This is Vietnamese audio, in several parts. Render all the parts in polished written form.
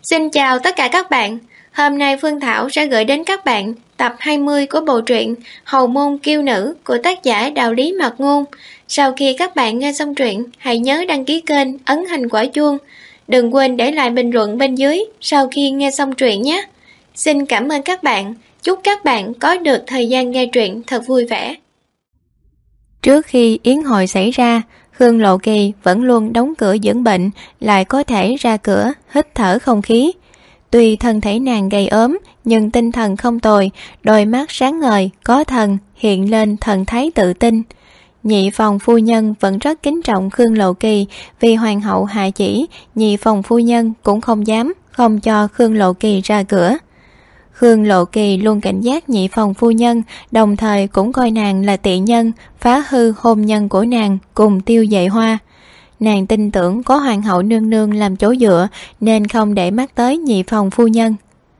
Xin chào tất cả các bạn. Hôm nay Phương Thảo sẽ gửi đến các bạn tập 20 của bộ truyện Hầu Môn Kiêu Nữ của tác giả Đạo Lý Mạc Ngôn. Sau khi các bạn nghe xong truyện, hãy nhớ đăng ký kênh, ấn hình quả chuông. Đừng quên để lại bình luận bên dưới sau khi nghe xong truyện nhé. Xin cảm ơn các bạn. Chúc các bạn có được thời gian nghe truyện thật vui vẻ. Trước khi yến hội xảy ra, Khương Lộ Kỳ vẫn luôn đóng cửa dưỡng bệnh, lại có thể ra cửa hít thở không khí. Tuy thân thể nàng gầy ốm nhưng tinh thần không tồi, đôi mắt sáng ngời có thần, hiện lên thần thái tự tin. Nhị phòng phu nhân vẫn rất kính trọng Khương Lộ Kỳ, vì hoàng hậu hạ chỉ, nhị phòng phu nhân cũng không dám không cho Khương Lộ Kỳ ra cửa. Khương Lộ Kỳ luôn cảnh giác nhị phòng phu nhân, đồng thời cũng coi nàng là tị nhân, phá hư hôn nhân của nàng cùng Tiêu Dệ Hoa. Nàng tin tưởng có hoàng hậu nương nương làm chỗ dựa nên không để mắt tới nhị phòng phu nhân.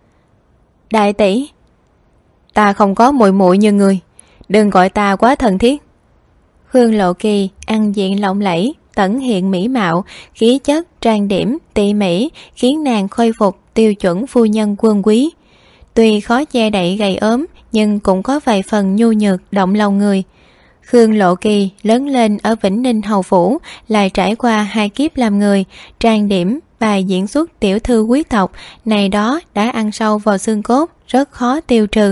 Đại tỷ, ta không có muội muội như người, đừng gọi ta quá thân thiết. Khương Lộ Kỳ ăn diện lộng lẫy, tẩn hiện mỹ mạo, khí chất trang điểm tỉ mỉ khiến nàng khôi phục tiêu chuẩn phu nhân quân quý. Tuy khó che đậy gầy ốm nhưng cũng có vài phần nhu nhược động lòng người. Khương Lộ Kỳ lớn lên ở Vĩnh Ninh hầu phủ, lại trải qua 2 kiếp làm người, trang điểm, bài diễn xuất tiểu thư quý tộc, này đó đã ăn sâu vào xương cốt, rất khó tiêu trừ.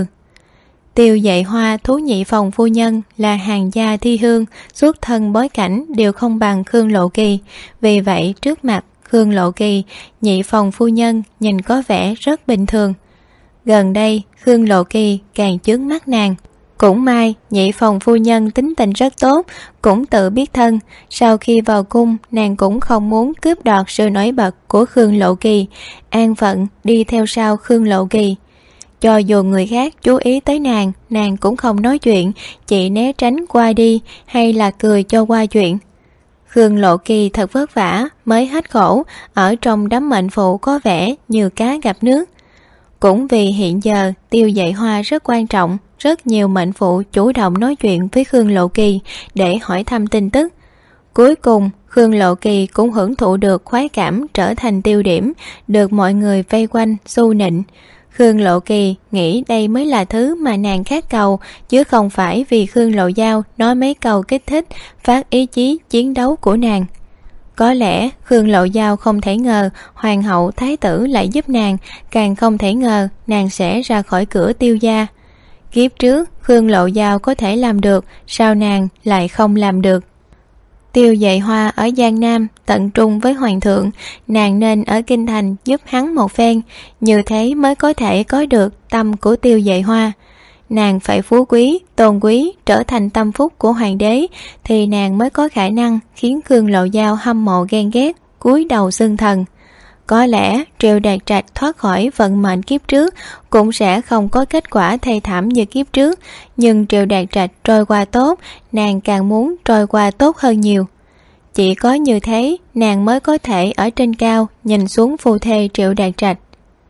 Tiêu Dệ Hoa thú nhị phòng phu nhân là hàng gia thi hương, xuất thân bối cảnh đều không bằng Khương Lộ Kỳ, vì vậy trước mặt Khương Lộ Kỳ, nhị phòng phu nhân nhìn có vẻ rất bình thường. Gần đây Khương Lộ Kỳ càng chướng mắt nàng. Cũng may nhị phòng phu nhân tính tình rất tốt, cũng tự biết thân. Sau khi vào cung, nàng cũng không muốn cướp đoạt sự nổi bật của Khương Lộ Kỳ, an phận đi theo sau Khương Lộ Kỳ. Cho dù người khác chú ý tới nàng, nàng cũng không nói chuyện, chỉ né tránh qua đi hay là cười cho qua chuyện. Khương Lộ Kỳ thật vất vả mới hết khổ, ở trong đám mệnh phụ có vẻ như cá gặp nước. Cũng vì hiện giờ Tiêu Dệ Hoa rất quan trọng, rất nhiều mệnh phụ chủ động nói chuyện với Khương Lộ Kỳ để hỏi thăm tin tức. Cuối cùng Khương Lộ Kỳ cũng hưởng thụ được khoái cảm trở thành tiêu điểm, được mọi người vây quanh xu nịnh. Khương Lộ Kỳ nghĩ đây mới là thứ mà nàng khát cầu, chứ không phải vì Khương Lộ Giao nói mấy câu kích thích, phát ý chí chiến đấu của nàng. Có lẽ Khương Lộ Giao không thể ngờ hoàng hậu thái tử lại giúp nàng, càng không thể ngờ nàng sẽ ra khỏi cửa Tiêu gia. Kiếp trước Khương Lộ Giao có thể làm được, sao nàng lại không làm được? Tiêu Dệ Hoa ở Giang Nam tận trung với hoàng thượng, nàng nên ở kinh thành giúp hắn một phen, như thế mới có thể có được tâm của Tiêu Dệ Hoa. Nàng phải phú quý, tôn quý, trở thành tâm phúc của hoàng đế, thì nàng mới có khả năng khiến Khương Lộ Giao hâm mộ ghen ghét, cúi đầu xưng thần. Có lẽ Triệu Đạt Trạch thoát khỏi vận mệnh kiếp trước cũng sẽ không có kết quả thê thảm như kiếp trước, nhưng Triệu Đạt Trạch trôi qua tốt, nàng càng muốn trôi qua tốt hơn nhiều. Chỉ có như thế nàng mới có thể ở trên cao nhìn xuống phu thê Triệu Đạt Trạch.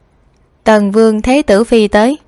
Tần Vương Thế Tử Phi tới.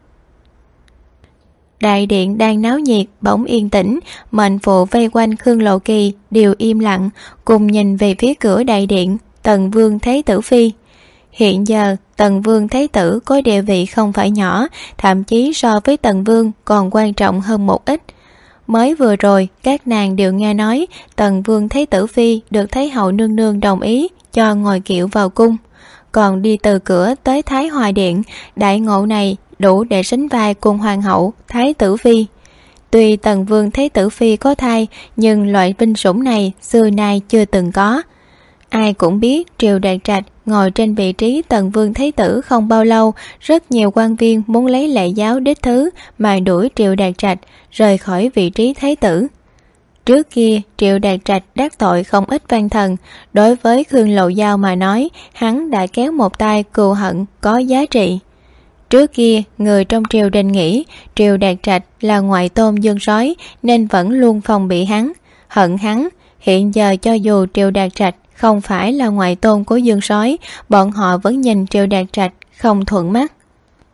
Đại điện đang náo nhiệt bỗng yên tĩnh, mệnh phụ vây quanh Khương Lộ Kỳ đều im lặng, cùng nhìn về phía cửa đại điện. Tần Vương Thế Tử Phi. Hiện giờ Tần Vương Thế Tử có địa vị không phải nhỏ, thậm chí so với Tần Vương còn quan trọng hơn một ít. Mới vừa rồi các nàng đều nghe nói Tần Vương Thế Tử Phi được Thái hậu nương nương đồng ý cho ngồi kiệu vào cung, còn đi từ cửa tới Thái Hòa Điện. Đại ngộ này đủ để sánh vai cùng hoàng hậu Thái Tử Phi. Tuy Tần Vương Thế Tử Phi có thai, nhưng loại binh sủng này xưa nay chưa từng có. Ai cũng biết Triệu Đạt Trạch ngồi trên vị trí Tần Vương Thế Tử không bao lâu, rất nhiều quan viên muốn lấy lệ giáo đích thứ mà đuổi Triệu Đạt Trạch rời khỏi vị trí Thái Tử. Trước kia Triệu Đạt Trạch đắc tội không ít văn thần, đối với Khương Lộ Giao mà nói, hắn đã kéo một tay cừu hận có giá trị. Trước kia người trong triều đình nghĩ Triệu Đạt Trạch là ngoại tôn dương sói nên vẫn luôn phòng bị hắn, hận hắn. Hiện giờ cho dù Triệu Đạt Trạch không phải là ngoại tôn của dương sói, bọn họ vẫn nhìn Triệu Đạt Trạch không thuận mắt.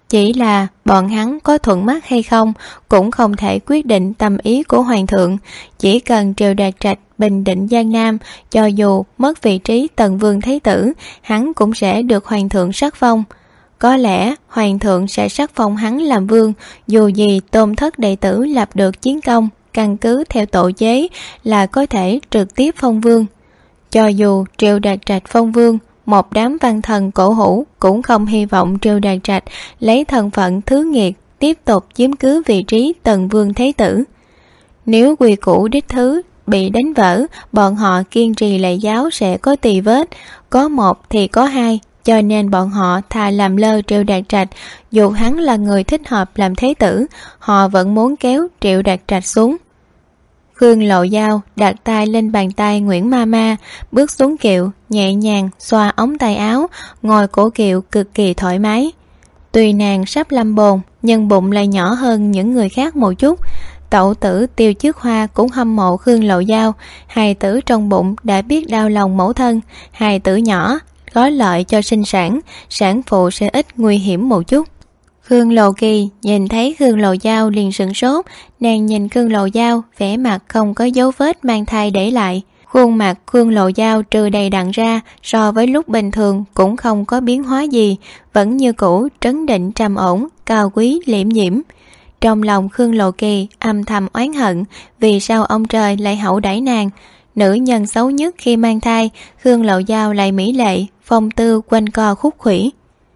Chỉ là bọn hắn có thuận mắt hay không cũng không thể quyết định tâm ý của hoàng thượng. Chỉ cần Triệu Đạt Trạch bình định Giang Nam, cho dù mất vị trí Tần Vương Thái tử, hắn cũng sẽ được hoàng thượng sắc phong. Có lẽ hoàng thượng sẽ sắc phong hắn làm vương, dù gì Tôn thất đệ tử lập được chiến công, căn cứ theo tổ chế là có thể trực tiếp phong vương. Cho dù Triệu Đạt Trạch phong vương, một đám văn thần cổ hủ cũng không hy vọng Triệu Đạt Trạch lấy thân phận thứ nghiệt tiếp tục chiếm cứ vị trí Tần Vương Thái tử. Nếu quy củ đích thứ bị đánh vỡ, bọn họ kiên trì lệ giáo sẽ có tì vết, có một thì có hai, cho nên bọn họ thà làm lơ Triệu Đạt Trạch. Dù hắn là người thích hợp làm thế tử, họ vẫn muốn kéo Triệu Đạt Trạch xuống. Khương Lộ Giao đặt tay lên bàn tay Nguyễn Mama, bước xuống kiệu, nhẹ nhàng xoa ống tay áo, ngồi cổ kiệu cực kỳ thoải mái. Tuy nàng sắp lâm bồn, nhưng bụng lại nhỏ hơn những người khác một chút. Tẩu tử Tiêu Trước Hoa cũng hâm mộ Khương Lộ Giao, hài tử trong bụng đã biết đau lòng mẫu thân, hài tử nhỏ có lợi cho sinh sản, sản phụ sẽ ít nguy hiểm một chút. Khương Lộ Kỳ nhìn thấy Khương Lộ Giao liền sửng sốt, nàng nhìn Khương Lộ Giao vẻ mặt không có dấu vết mang thai để lại. Khuôn mặt Khương Lộ Giao trừ đầy đặn ra, so với lúc bình thường cũng không có biến hóa gì, vẫn như cũ trấn định trầm ổn, cao quý liễm diễm. Trong lòng Khương Lộ Kỳ âm thầm oán hận, vì sao ông trời lại hậu đãi nàng. Nữ nhân xấu nhất khi mang thai, Khương Lộ Giao lại mỹ lệ, phong tư quanh co khúc khuỷu.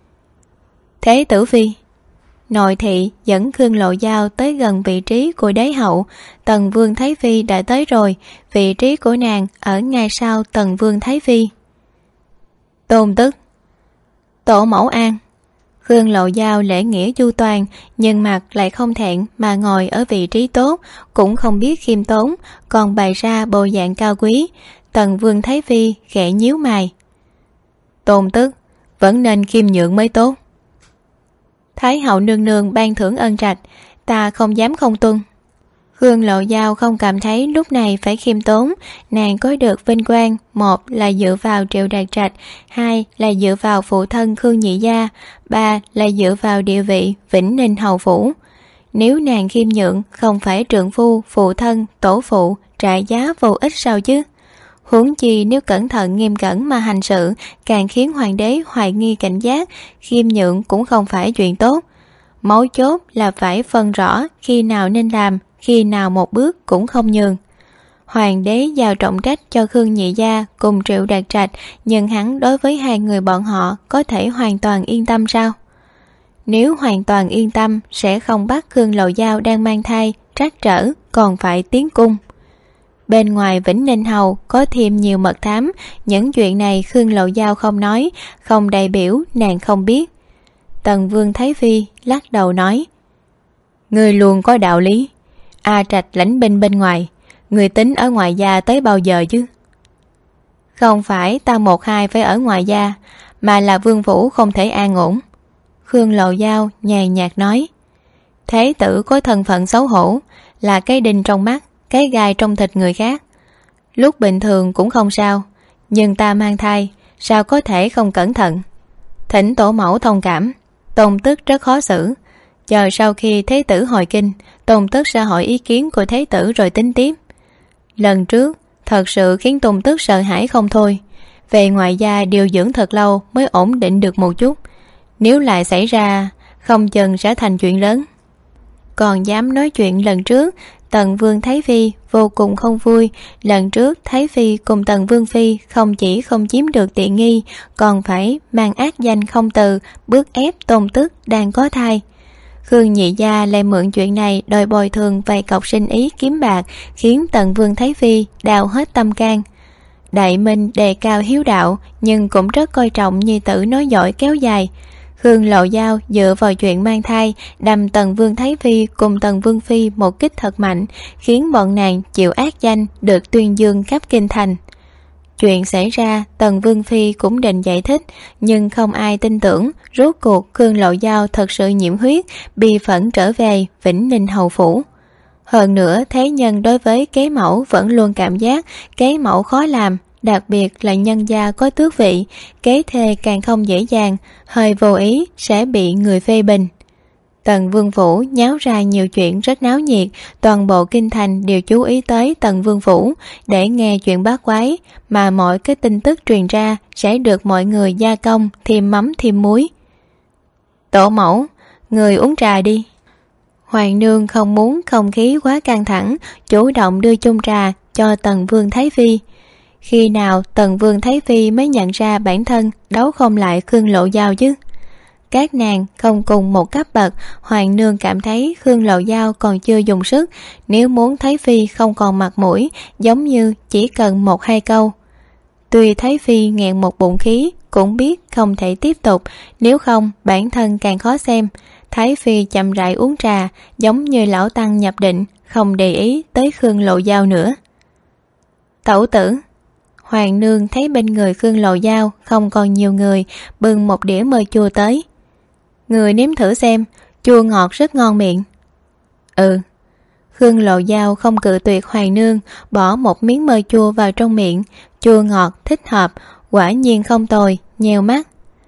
Thế tử phi. Nội thị dẫn Khương Lộ Giao tới gần vị trí của đế hậu. Tần Vương Thái Phi đã tới rồi, vị trí của nàng ở ngay sau Tần Vương Thái Phi. Tôn tức. Tổ mẫu an. Khương Lộ Giao lễ nghĩa chu toàn, nhưng mặt lại không thẹn mà ngồi ở vị trí tốt, cũng không biết khiêm tốn, còn bày ra bộ dạng cao quý. Tần Vương Thái Phi khẽ nhíu mày. Tôn tức, vẫn nên khiêm nhượng mới tốt. Thái hậu nương nương ban thưởng ân trạch, ta không dám không tuân. Khương Lộ Giao không cảm thấy lúc này phải khiêm tốn, nàng có được vinh quang, một là dựa vào Triệu Đạt Trạch, hai là dựa vào phụ thân Khương Nhị Gia, ba là dựa vào địa vị Vĩnh Ninh hầu phủ. Nếu nàng khiêm nhượng không phải trượng phu, phụ thân, tổ phụ trả giá vô ích sao chứ? Huống chi nếu cẩn thận nghiêm cẩn mà hành sự, càng khiến hoàng đế hoài nghi cảnh giác, khiêm nhượng cũng không phải chuyện tốt. Mấu chốt là phải phân rõ khi nào nên làm, khi nào một bước cũng không nhường. Hoàng đế giao trọng trách cho Khương Nhị Gia cùng Triệu Đạt Trạch, nhưng hắn đối với hai người bọn họ có thể hoàn toàn yên tâm sao? Nếu hoàn toàn yên tâm sẽ không bắt Khương Lộ Giao đang mang thai trắc trở, còn phải tiến cung. Bên ngoài Vĩnh Ninh hầu có thêm nhiều mật thám, những chuyện này Khương Lộ Giao không nói, không đại biểu nàng không biết. Tần Vương Thái Phi lắc đầu nói: Ngươi luôn có đạo lý. A Trạch lãnh binh bên ngoài, ngươi tính ở ngoài gia tới bao giờ chứ? Không phải ta một hai phải ở ngoài gia, mà là vương phủ không thể an ổn. Khương Lộ Giao nhàn nhạt nói: Thế tử có thân phận xấu hổ, là cái đinh trong mắt, cái gai trong thịt người khác. Lúc bình thường cũng không sao, nhưng ta mang thai, sao có thể không cẩn thận? Thỉnh tổ mẫu thông cảm. Tôn tức rất khó xử, chờ sau khi thế tử hồi kinh, Tôn tức sẽ hỏi ý kiến của thế tử rồi tính tiếp. Lần trước thật sự khiến Tôn tức sợ hãi không thôi. Về ngoài gia điều dưỡng thật lâu mới ổn định được một chút, nếu lại xảy ra không chừng sẽ thành chuyện lớn. Còn dám nói chuyện lần trước, Tần Vương Thái Phi vô cùng không vui. Lần trước Thái Phi cùng Tần Vương Phi không chỉ không chiếm được tiện nghi, còn phải mang ác danh không từ, bức ép Tôn tức đang có thai. Khương Nhị Gia lại mượn chuyện này đòi bồi thường vài cọc sinh ý kiếm bạc, khiến Tần Vương Thái Phi đào hết tâm can. Đại Minh đề cao hiếu đạo, nhưng cũng rất coi trọng nhi tử nói giỏi kéo dài. Khương Lộ Giao dựa vào chuyện mang thai đâm Tần Vương Thái Phi cùng Tần Vương Phi một kích thật mạnh, khiến bọn nàng chịu ác danh được tuyên dương khắp kinh thành. Chuyện xảy ra Tần Vương Phi cũng định giải thích, nhưng không ai tin tưởng. Rốt cuộc Khương Lộ Giao thật sự nhiễm huyết, bi phẫn trở về Vĩnh Ninh hầu phủ. Hơn nữa thế nhân đối với kế mẫu vẫn luôn cảm giác kế mẫu khó làm, đặc biệt là nhân gia có tước vị, kế thê càng không dễ dàng, hơi vô ý sẽ bị người phê bình. Tần Vương Phủ nháo ra nhiều chuyện rất náo nhiệt, toàn bộ kinh thành đều chú ý tới Tần Vương Phủ để nghe chuyện bát quái, mà mọi cái tin tức truyền ra sẽ được mọi người gia công, thêm mắm thêm muối. Tổ mẫu, người uống trà đi. Hoàng nương không muốn không khí quá căng thẳng, chủ động đưa chung trà cho Tần Vương Thái Phi. Khi nào Tần Vương Thái Phi mới nhận ra bản thân đấu không lại Khương Lộ Giao chứ? Các nàng không cùng một cấp bậc, Hoàng nương cảm thấy Khương Lộ Giao còn chưa dùng sức, nếu muốn Thái Phi không còn mặt mũi, giống như chỉ cần 1-2 câu. Tuy Thái Phi nghẹn một bụng khí, cũng biết không thể tiếp tục, nếu không bản thân càng khó xem. Thái Phi chậm rãi uống trà, giống như lão tăng nhập định, không để ý tới Khương Lộ Giao nữa. Tẩu tử. Hoàng nương thấy bên người Khương Lộ Giao không còn nhiều người, bưng một đĩa mơ chua tới. Người nếm thử xem, chua ngọt rất ngon miệng. Ừ. Khương Lộ Giao không cự tuyệt Hoàng nương, bỏ một miếng mơ chua vào trong miệng, chua ngọt thích hợp, quả nhiên không tồi, nheo mắt.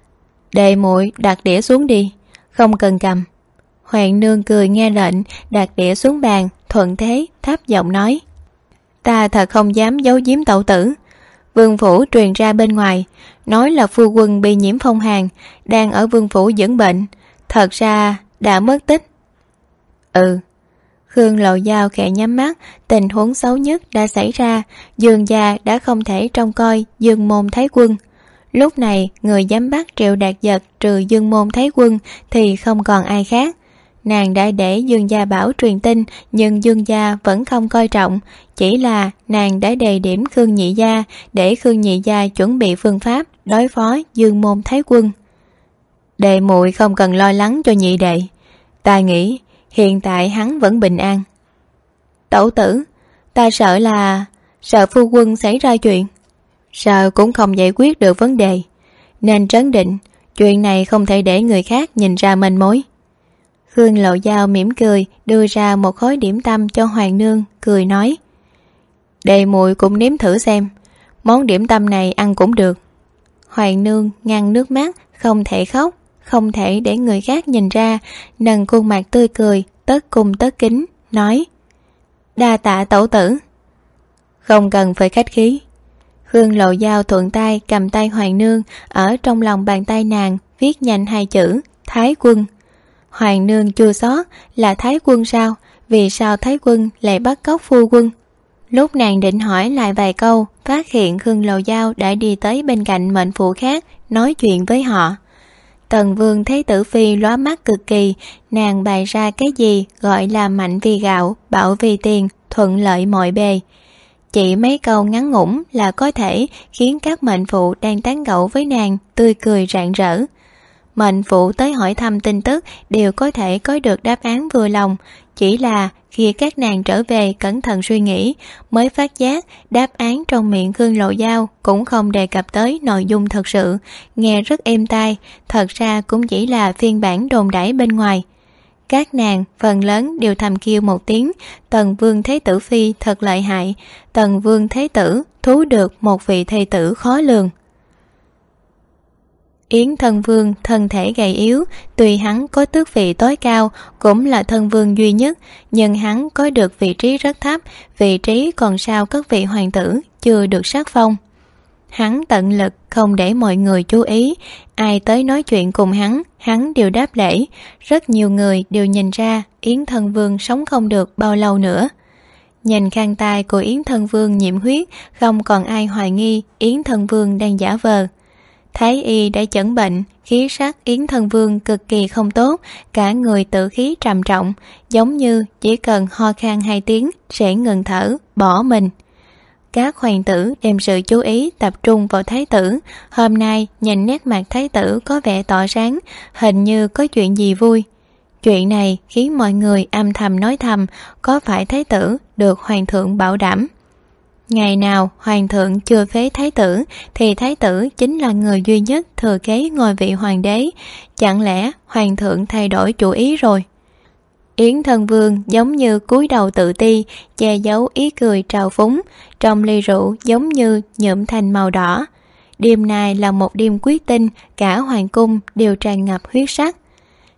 Đệ muội đặt đĩa xuống đi, không cần cầm. Hoàng nương cười nghe lệnh, đặt đĩa xuống bàn, thuận thế thấp giọng nói. Ta thật không dám giấu giếm tẩu tử. Vương phủ truyền ra bên ngoài, nói là phu quân bị nhiễm phong hàn, đang ở vương phủ dưỡng bệnh, thật ra đã mất tích. Ừ. Khương Lộ Giao khẽ nhắm mắt, tình huống xấu nhất đã xảy ra, Dương gia đã không thể trông coi Dương môn Thái Quân. Lúc này người dám bắt Triệu Đạt Giật trừ Dương môn Thái Quân thì không còn ai khác. Nàng đã để Dương gia bảo truyền tin, nhưng Dương gia vẫn không coi trọng, chỉ là nàng đã đề điểm Khương nhị gia để Khương nhị gia chuẩn bị phương pháp đối phó Dương môn Thái Quân. Đệ muội không cần lo lắng cho nhị đệ, ta nghĩ hiện tại hắn vẫn bình an. Tẩu tử, ta sợ phu quân xảy ra chuyện. Sợ cũng không giải quyết được vấn đề, nên trấn định, chuyện này không thể để người khác nhìn ra manh mối. Khương Lộ Giao mỉm cười, đưa ra một khối điểm tâm cho Hoàng nương, cười nói. Đệ muội cũng nếm thử xem, món điểm tâm này ăn cũng được. Hoàng nương ngăn nước mắt, không thể khóc, không thể để người khác nhìn ra, nâng khuôn mặt tươi cười, tất cung tất kính, nói. Đa tạ tẩu tử. Không cần phải khách khí. Khương Lộ Giao thuận tay cầm tay Hoàng nương, ở trong lòng bàn tay nàng viết nhanh 2 chữ Thái Quân. Hoàng nương chua xót, là Thái Quân sao? Vì sao Thái Quân lại bắt cóc phu quân? Lúc nàng định hỏi lại vài câu, phát hiện Khương Lộ Giao đã đi tới bên cạnh mệnh phụ khác, nói chuyện với họ. Tần Vương thấy Tử Phi lóa mắt cực kỳ, nàng bày ra cái gì gọi là mạnh vì gạo, bạo vì tiền, thuận lợi mọi bề. Chỉ mấy câu ngắn ngủn là có thể khiến các mệnh phụ đang tán gẫu với nàng tươi cười rạng rỡ. Mệnh phụ tới hỏi thăm tin tức đều có thể có được đáp án vừa lòng, chỉ là khi các nàng trở về cẩn thận suy nghĩ mới phát giác đáp án trong miệng Khương Lộ Giao cũng không đề cập tới nội dung thật sự, nghe rất êm tai, thật ra cũng chỉ là phiên bản đồn đãi bên ngoài. Các nàng phần lớn đều thầm kêu một tiếng, Tần Vương Thế Tử Phi thật lợi hại, Tần Vương Thế Tử thú được một vị thê tử khó lường. Yến Thân Vương thân thể gầy yếu, tuy hắn có tước vị tối cao, cũng là thân vương duy nhất, nhưng hắn có được vị trí rất thấp, vị trí còn sau các vị hoàng tử, chưa được sắc phong. Hắn tận lực không để mọi người chú ý, ai tới nói chuyện cùng hắn đều đáp lễ. Rất nhiều người đều nhìn ra Yến Thân Vương sống không được bao lâu nữa. Nhìn khăn tay của Yến Thân Vương nhiễm huyết, không còn ai hoài nghi Yến Thân Vương đang giả vờ. Thái y đã chẩn bệnh, khí sắc Yến Thân Vương cực kỳ không tốt, cả người tự khí trầm trọng, giống như chỉ cần ho khan 2 tiếng sẽ ngừng thở, bỏ mình. Các hoàng tử đem sự chú ý tập trung vào thái tử. Hôm nay nhìn nét mặt thái tử có vẻ tỏ sáng, hình như có chuyện gì vui. Chuyện này khiến mọi người âm thầm nói thầm, có phải thái tử được hoàng thượng bảo đảm? Ngày nào hoàng thượng chưa phế thái tử thì thái tử chính là người duy nhất thừa kế ngôi vị hoàng đế. Chẳng lẽ hoàng thượng thay đổi chủ ý rồi? Yến Thân Vương giống như cúi đầu tự ti, che giấu ý cười trào phúng, trong ly rượu giống như nhuộm thành màu đỏ. Đêm nay là một đêm quyết tinh, cả hoàng cung đều tràn ngập huyết sắc.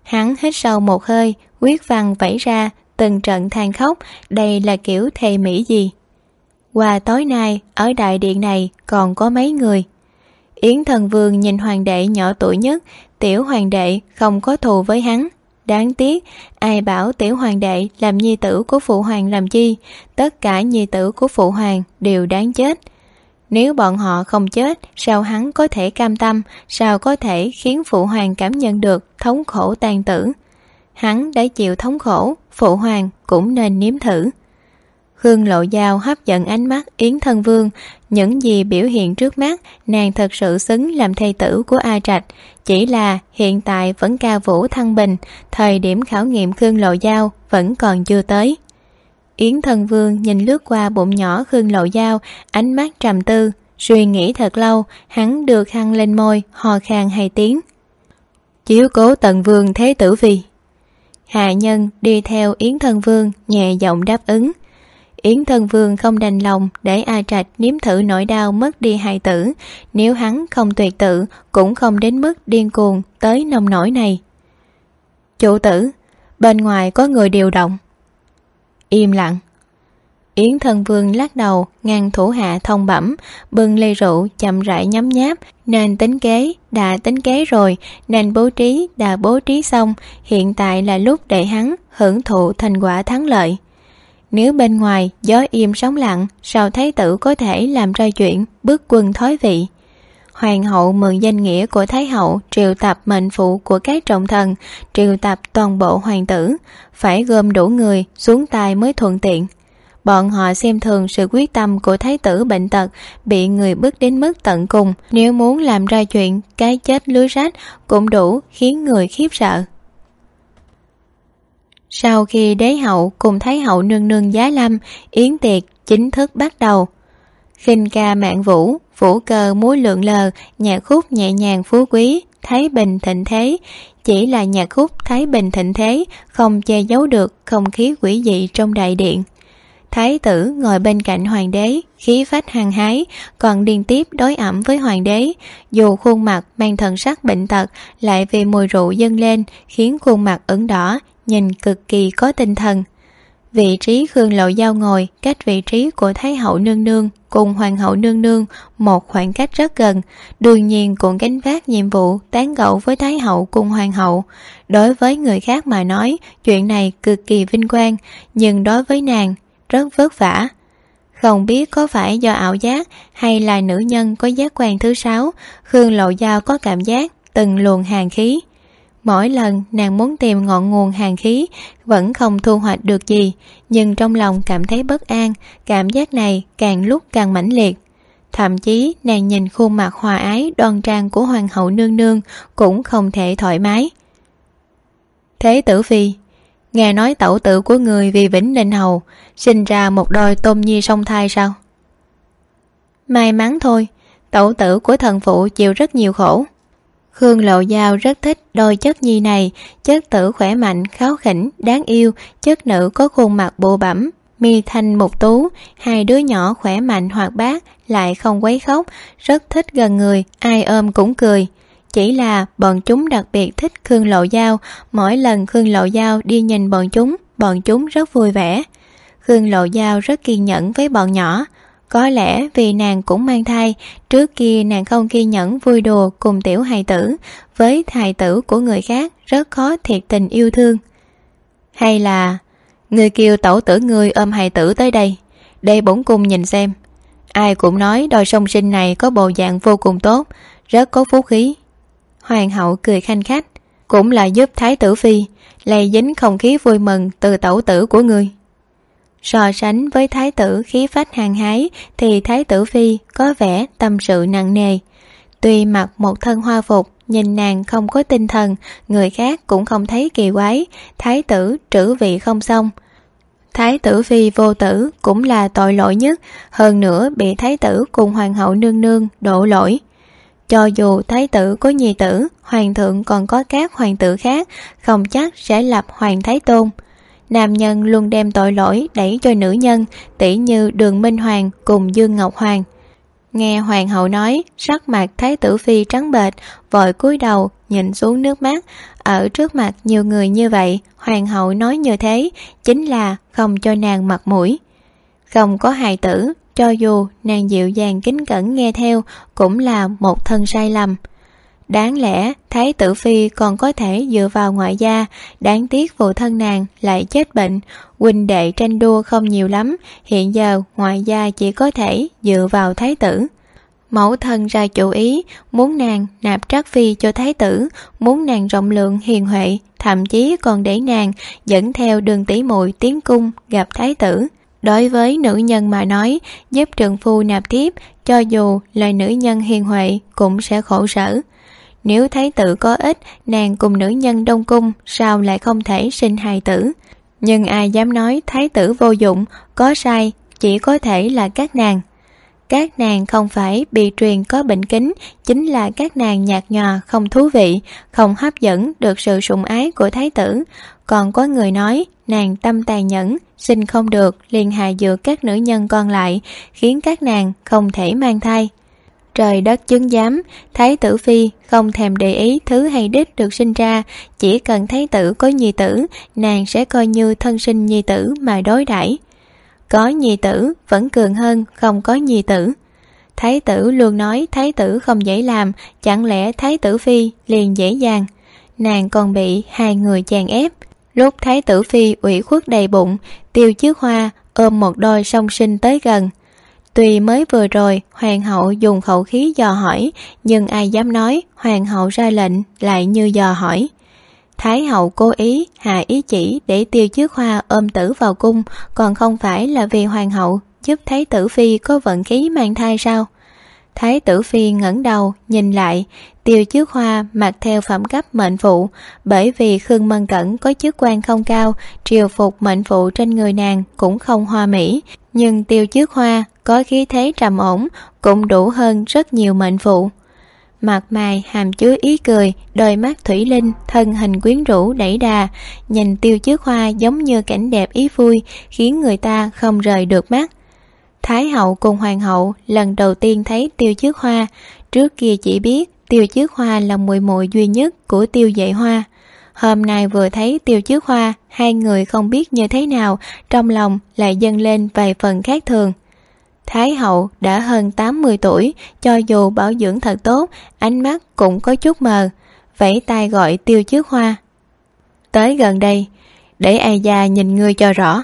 Hắn hít sâu một hơi, quyết văn vẩy ra từng trận than khóc. Đây là kiểu thề mỹ gì? Qua tối nay ở đại điện này còn có mấy người? Yến Thần Vương nhìn hoàng đệ nhỏ tuổi nhất. Tiểu hoàng đệ không có thù với hắn. Đáng tiếc, ai bảo tiểu hoàng đệ làm nhi tử của phụ hoàng làm chi? Tất cả nhi tử của phụ hoàng đều đáng chết. Nếu bọn họ không chết, sao hắn có thể cam tâm? Sao có thể khiến phụ hoàng cảm nhận được thống khổ tàn tử? Hắn đã chịu thống khổ, phụ hoàng cũng nên nếm thử. Khương Lộ Giao hấp dẫn ánh mắt Yến Thân Vương. Những gì biểu hiện trước mắt, nàng thật sự xứng làm thê tử của A Trạch. Chỉ là hiện tại vẫn ca vũ thăng bình, thời điểm khảo nghiệm Khương Lộ Giao vẫn còn chưa tới. Yến Thân Vương nhìn lướt qua bụng nhỏ Khương Lộ Giao, ánh mắt trầm tư. Suy nghĩ thật lâu, hắn đưa khăn lên môi, hò khan 2 tiếng. Chiếu cố Tần Vương thế tử phi. Hạ nhân đi theo Yến Thân Vương nhẹ giọng đáp ứng. Yến Thân Vương không đành lòng để A Trạch nếm thử nỗi đau mất đi hài tử. Nếu hắn không tuyệt tự, cũng không đến mức điên cuồng tới nông nỗi này. Chủ tử, bên ngoài có người điều động. Im lặng. Yến Thân Vương lắc đầu, ngăn thủ hạ thông bẩm, bưng ly rượu chậm rãi nhấm nháp. Nên tính kế, đã tính kế rồi, nên bố trí, đã bố trí xong. Hiện tại là lúc để hắn hưởng thụ thành quả thắng lợi. Nếu bên ngoài gió im sóng lặng, sao thái tử có thể làm ra chuyện bước quân thoái vị? Hoàng hậu mượn danh nghĩa của thái hậu triệu tập mệnh phụ của các trọng thần, triệu tập toàn bộ hoàng tử, phải gom đủ người xuống tay mới thuận tiện. Bọn họ xem thường sự quyết tâm của thái tử bệnh tật, bị người bức đến mức tận cùng. Nếu muốn làm ra chuyện cái chết lưới rách cũng đủ khiến người khiếp sợ. Sau khi đế hậu cùng thái hậu nương nương giá lâm, yến tiệc chính thức bắt đầu. Khinh ca mạn vũ, vũ cờ múa lượn lờ, nhạc khúc nhẹ nhàng phú quý, thái bình thịnh thế. Chỉ là nhạc khúc thái bình thịnh thế, không che giấu được không khí quỷ dị trong đại điện. Thái tử ngồi bên cạnh hoàng đế, khí phách hăng hái, còn liên tiếp đối ẩm với hoàng đế. Dù khuôn mặt mang thần sắc bệnh tật, lại vì mùi rượu dâng lên, khiến khuôn mặt ửng đỏ, nhìn cực kỳ có tinh thần. Vị trí Khương Lộ Giao ngồi cách vị trí của Thái hậu nương nương cùng Hoàng hậu nương nương một khoảng cách rất gần, đương nhiên cũng gánh vác nhiệm vụ tán gẫu với Thái hậu cùng Hoàng hậu. Đối với người khác mà nói, chuyện này cực kỳ vinh quang, nhưng đối với nàng rất vất vả. Không biết có phải do ảo giác hay là nữ nhân có giác quan thứ 6, Khương Lộ Giao có cảm giác từng luồng hàn khí. Mỗi lần nàng muốn tìm ngọn nguồn hàn khí vẫn không thu hoạch được gì, nhưng trong lòng cảm thấy bất an, cảm giác này càng lúc càng mãnh liệt. Thậm chí nàng nhìn khuôn mặt hòa ái đoan trang của Hoàng hậu nương nương cũng không thể thoải mái. Thế tử phi, nghe nói tẩu tử của người vì Vĩnh Ninh hầu sinh ra một đôi tôm nhi song thai sao? May mắn thôi, tẩu tử của thần phụ chịu rất nhiều khổ. Khương Lộ Giao rất thích đôi chất nhi này, chất tử khỏe mạnh, kháu khỉnh, đáng yêu, chất nữ có khuôn mặt bộ bẩm, mi thanh mục tú, 2 đứa nhỏ khỏe mạnh hoạt bát, lại không quấy khóc, rất thích gần người, ai ôm cũng cười. Chỉ là bọn chúng đặc biệt thích Khương Lộ Giao, mỗi lần Khương Lộ Giao đi nhìn bọn chúng rất vui vẻ. Khương Lộ Giao rất kiên nhẫn với bọn nhỏ. Có lẽ vì nàng cũng mang thai, trước kia nàng không kiên nhẫn vui đùa cùng tiểu hài tử, với hài tử của người khác rất khó thiệt tình yêu thương. Hay là người kêu tẩu tử ngươi ôm hài tử tới đây, để bổn cung nhìn xem. Ai cũng nói đôi song sinh này có bộ dạng vô cùng tốt, rất có phú khí. Hoàng hậu cười khanh khách, cũng là giúp thái tử phi lây dính không khí vui mừng từ tẩu tử của ngươi. So sánh với thái tử khí phách hăng hái thì thái tử phi có vẻ tâm sự nặng nề. Tuy mặc một thân hoa phục, nhìn nàng không có tinh thần, người khác cũng không thấy kỳ quái. Thái tử trữ vị không xong, thái tử phi vô tử cũng là tội lỗi nhất, hơn nữa bị thái tử cùng hoàng hậu nương nương đổ lỗi. Cho dù thái tử có nhi tử, hoàng thượng còn có các hoàng tử khác, không chắc sẽ lập hoàng thái tôn. Nam nhân luôn đem tội lỗi đẩy cho nữ nhân, tỉ như Đường Minh Hoàng cùng Dương Ngọc Hoàng. Nghe hoàng hậu nói, sắc mặt thái tử phi trắng bệch, vội cúi đầu nhìn xuống nước mắt. Ở trước mặt nhiều người như vậy, hoàng hậu nói như thế chính là không cho nàng mặt mũi. Không có hài tử, cho dù nàng dịu dàng kính cẩn nghe theo cũng là một thân sai lầm. Đáng lẽ thái tử phi còn có thể dựa vào ngoại gia, đáng tiếc phụ thân nàng lại chết bệnh, huynh đệ tranh đua không nhiều lắm, hiện giờ ngoại gia chỉ có thể dựa vào thái tử. Mẫu thân ra chủ ý muốn nàng nạp trác phi cho thái tử, muốn nàng rộng lượng hiền huệ, thậm chí còn để nàng dẫn theo đường tỷ muội tiến cung gặp thái tử. Đối với nữ nhân mà nói, giúp trượng phu nạp thiếp, cho dù là nữ nhân hiền huệ cũng sẽ khổ sở. Nếu thái tử có ích, nàng cùng nữ nhân đông cung sao lại không thể sinh hài tử? Nhưng ai dám nói thái tử vô dụng, có sai chỉ có thể là các nàng. Các nàng không phải bị truyền có bệnh kính, chính là các nàng nhạt nhòa không thú vị, không hấp dẫn được sự sủng ái của thái tử. Còn có người nói nàng tâm tàn nhẫn, sinh không được liền hại dược các nữ nhân còn lại, khiến các nàng không thể mang thai. Trời đất chứng giám, thái tử phi không thèm để ý thứ hay đích được sinh ra, chỉ cần thái tử có nhi tử, nàng sẽ coi như thân sinh nhi tử mà đối đãi. Có nhi tử vẫn cường hơn không có nhi tử. Thái tử luôn nói thái tử không dễ làm, chẳng lẽ thái tử phi liền dễ dàng? Nàng còn bị hai người chèn ép. Lúc thái tử phi ủy khuất đầy bụng, Tiêu Chiếu Hoa ôm một đôi song sinh tới gần. Tuy mới vừa rồi hoàng hậu dùng khẩu khí dò hỏi, nhưng ai dám nói hoàng hậu ra lệnh lại như dò hỏi. Thái hậu cố ý hạ ý chỉ để Tiêu Chiếu Hoa ôm tử vào cung, còn không phải là vì hoàng hậu giúp thái tử phi có vận khí mang thai sao? Thái tử phi ngẩng đầu nhìn lại, Tiêu Chiếu Hoa mặc theo phẩm cấp mệnh phụ, bởi vì Khương Mân Cẩn có chức quan không cao, triều phục mệnh phụ trên người nàng cũng không hoa mỹ, nhưng Tiêu Chiếu Hoa có khí thế trầm ổn, cũng đủ hơn rất nhiều mệnh phụ. Mặt mày hàm chứa ý cười, đôi mắt thủy linh, thân hình quyến rũ đẩy đà, nhìn Tiêu Chiếu Hoa giống như cảnh đẹp ý vui, khiến người ta không rời được mắt. Thái hậu cùng hoàng hậu lần đầu tiên thấy Tiêu Chiếu Hoa, trước kia chỉ biết Tiêu Chiếu Hoa là muội muội duy nhất của Tiêu Dệ Hoa. Hôm nay vừa thấy Tiêu Chiếu Hoa, hai người không biết như thế nào, trong lòng lại dâng lên vài phần khác thường. Thái hậu đã hơn 80 tuổi, cho dù bảo dưỡng thật tốt, ánh mắt cũng có chút mờ, vẫy tay gọi Tiêu Chiếu Hoa. Tới gần đây, để ai già nhìn ngươi cho rõ.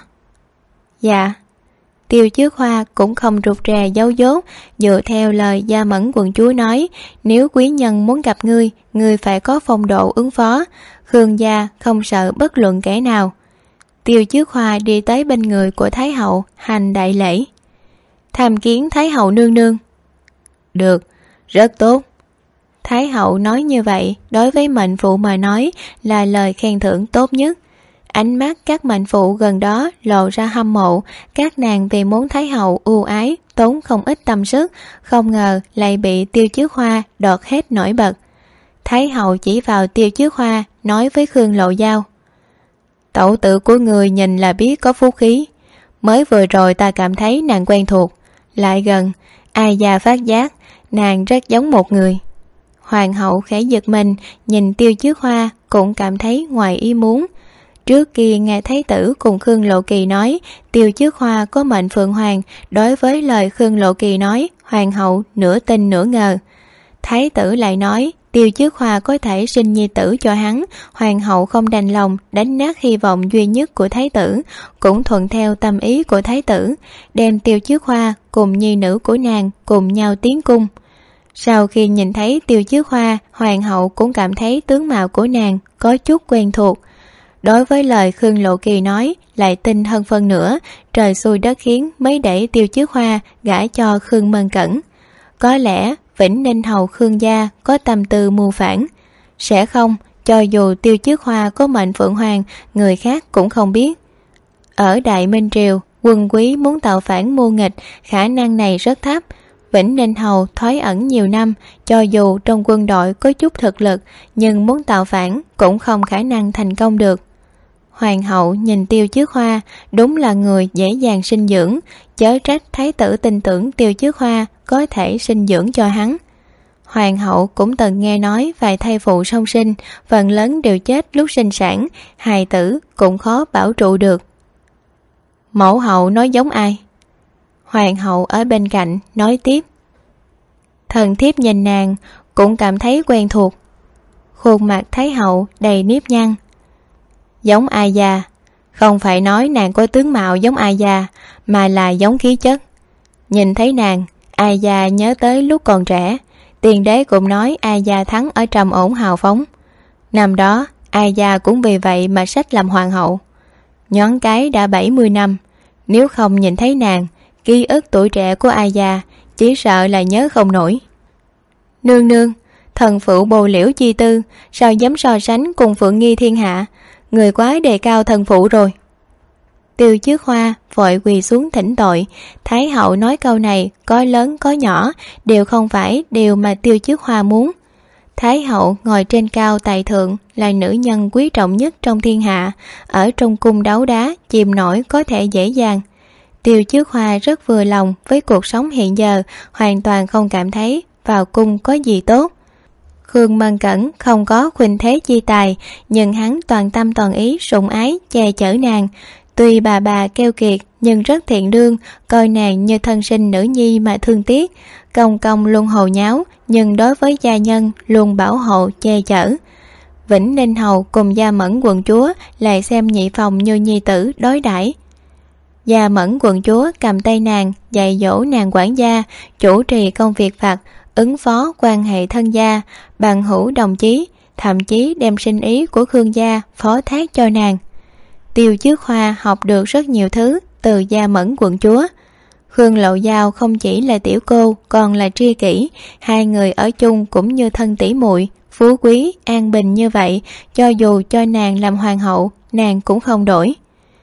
Dạ. Tiêu Chiếu Hoa cũng không rụt rè giấu dốt, dựa theo lời Gia Mẫn quận chúa nói, nếu quý nhân muốn gặp ngươi, ngươi phải có phong độ ứng phó, Khương gia không sợ bất luận kẻ nào. Tiêu Chiếu Hoa đi tới bên người của Thái hậu, hành đại lễ. Tham kiến Thái hậu nương nương. Được, rất tốt. Thái hậu nói như vậy, đối với mệnh phụ mà nói là lời khen thưởng tốt nhất. Ánh mắt các mệnh phụ gần đó lộ ra hâm mộ, các nàng vì muốn Thái hậu ưu ái, tốn không ít tâm sức, không ngờ lại bị Tiêu Chiếu Hoa đoạt hết nổi bật. Thái hậu chỉ vào Tiêu Chiếu Hoa, nói với Khương Lộ Giao. Tẩu tử của người nhìn là biết có phú khí. Mới vừa rồi ta cảm thấy nàng quen thuộc. Lại gần, ai già phát giác, nàng rất giống một người. Hoàng hậu khẽ giật mình, nhìn Tiêu Chiếu Hoa cũng cảm thấy ngoài ý muốn. Trước kia nghe thái tử cùng Khương Lộ Kỳ nói Tiêu Chiếu Hoa có mệnh phượng hoàng, đối với lời Khương Lộ Kỳ nói, hoàng hậu nửa tin nửa ngờ. Thái tử lại nói Tiêu Chiếu Hoa có thể sinh nhi tử cho hắn, hoàng hậu không đành lòng đánh nát hy vọng duy nhất của thái tử, cũng thuận theo tâm ý của thái tử, đem Tiêu Chiếu Hoa cùng nhi nữ của nàng cùng nhau tiến cung. Sau khi nhìn thấy Tiêu Chiếu Hoa, hoàng hậu cũng cảm thấy tướng mạo của nàng có chút quen thuộc. Đối với lời Khương Lộ Kỳ nói, lại tin hơn phân nữa, trời xui đất khiến mới để Tiêu Chiếu Hoa gả cho Khương Mân Cẩn. Có lẽ Vĩnh Ninh hầu Khương gia có tâm tư mưu phản. Sẽ không, cho dù Tiêu Chiếu Hoa có mệnh phượng hoàng, người khác cũng không biết. Ở Đại Minh Triều, quân quý muốn tạo phản mưu nghịch, khả năng này rất thấp. Vĩnh Ninh hầu thoái ẩn nhiều năm, cho dù trong quân đội có chút thực lực, nhưng muốn tạo phản cũng không khả năng thành công được. Hoàng hậu nhìn Tiêu Chiếu Hoa, đúng là người dễ dàng sinh dưỡng, chớ trách thái tử tin tưởng Tiêu Chiếu Hoa có thể sinh dưỡng cho hắn. Hoàng hậu cũng từng nghe nói vài thai phụ song sinh phần lớn đều chết lúc sinh sản, hài tử cũng khó bảo trụ được. Mẫu hậu nói giống ai? Hoàng hậu ở bên cạnh nói tiếp. Thần thiếp nhìn nàng cũng cảm thấy quen thuộc. Khuôn mặt Thái hậu đầy nếp nhăn. Giống ai già? Không phải nói nàng có tướng mạo giống ai già, mà là giống khí chất. Nhìn thấy nàng, ai già nhớ tới lúc còn trẻ. Tiền đế cũng nói ai già thắng ở trầm ổn hào phóng. Năm đó ai già cũng vì vậy mà sách làm hoàng hậu. Nhoáng cái đã 70 năm. Nếu không nhìn thấy nàng, ký ức tuổi trẻ của ai già chỉ sợ là nhớ không nổi. Nương nương, thần phụ bồ liễu chi tư, sao dám so sánh cùng Phượng Nghi thiên hạ? Người quá đề cao thần phụ rồi. Tiêu Chước Hoa vội quỳ xuống thỉnh tội. Thái hậu nói câu này có lớn có nhỏ, đều không phải điều mà Tiêu Chước Hoa muốn. Thái hậu ngồi trên cao tại thượng, là nữ nhân quý trọng nhất trong thiên hạ, ở trong cung đấu đá chìm nổi có thể dễ dàng. Tiêu Chước Hoa rất vừa lòng với cuộc sống hiện giờ, hoàn toàn không cảm thấy vào cung có gì tốt. Khương Mân Cẩn không có khuynh thế chi tài, nhưng hắn toàn tâm toàn ý sủng ái che chở nàng. Tuy bà keo kiệt nhưng rất thiện lương, coi nàng như thân sinh nữ nhi mà thương tiếc. Công công luôn hồ nháo, nhưng đối với gia nhân luôn bảo hộ che chở. Vĩnh Ninh hầu cùng Gia Mẫn quận chúa lại xem Nhị Phòng như nhi tử đối đãi. Gia Mẫn quận chúa cầm tay nàng, dạy dỗ nàng quản gia, chủ trì công việc vặt, ứng phó quan hệ thân gia, bằng hữu đồng chí, thậm chí đem sinh ý của Khương gia phó thác cho nàng. Tiêu Chước Hoa học được rất nhiều thứ từ Gia Mẫn quận chúa. Khương Lộ Giao không chỉ là tiểu cô, còn là tri kỷ, hai người ở chung cũng như thân tỷ muội, phú quý, an bình như vậy, cho dù cho nàng làm hoàng hậu, nàng cũng không đổi.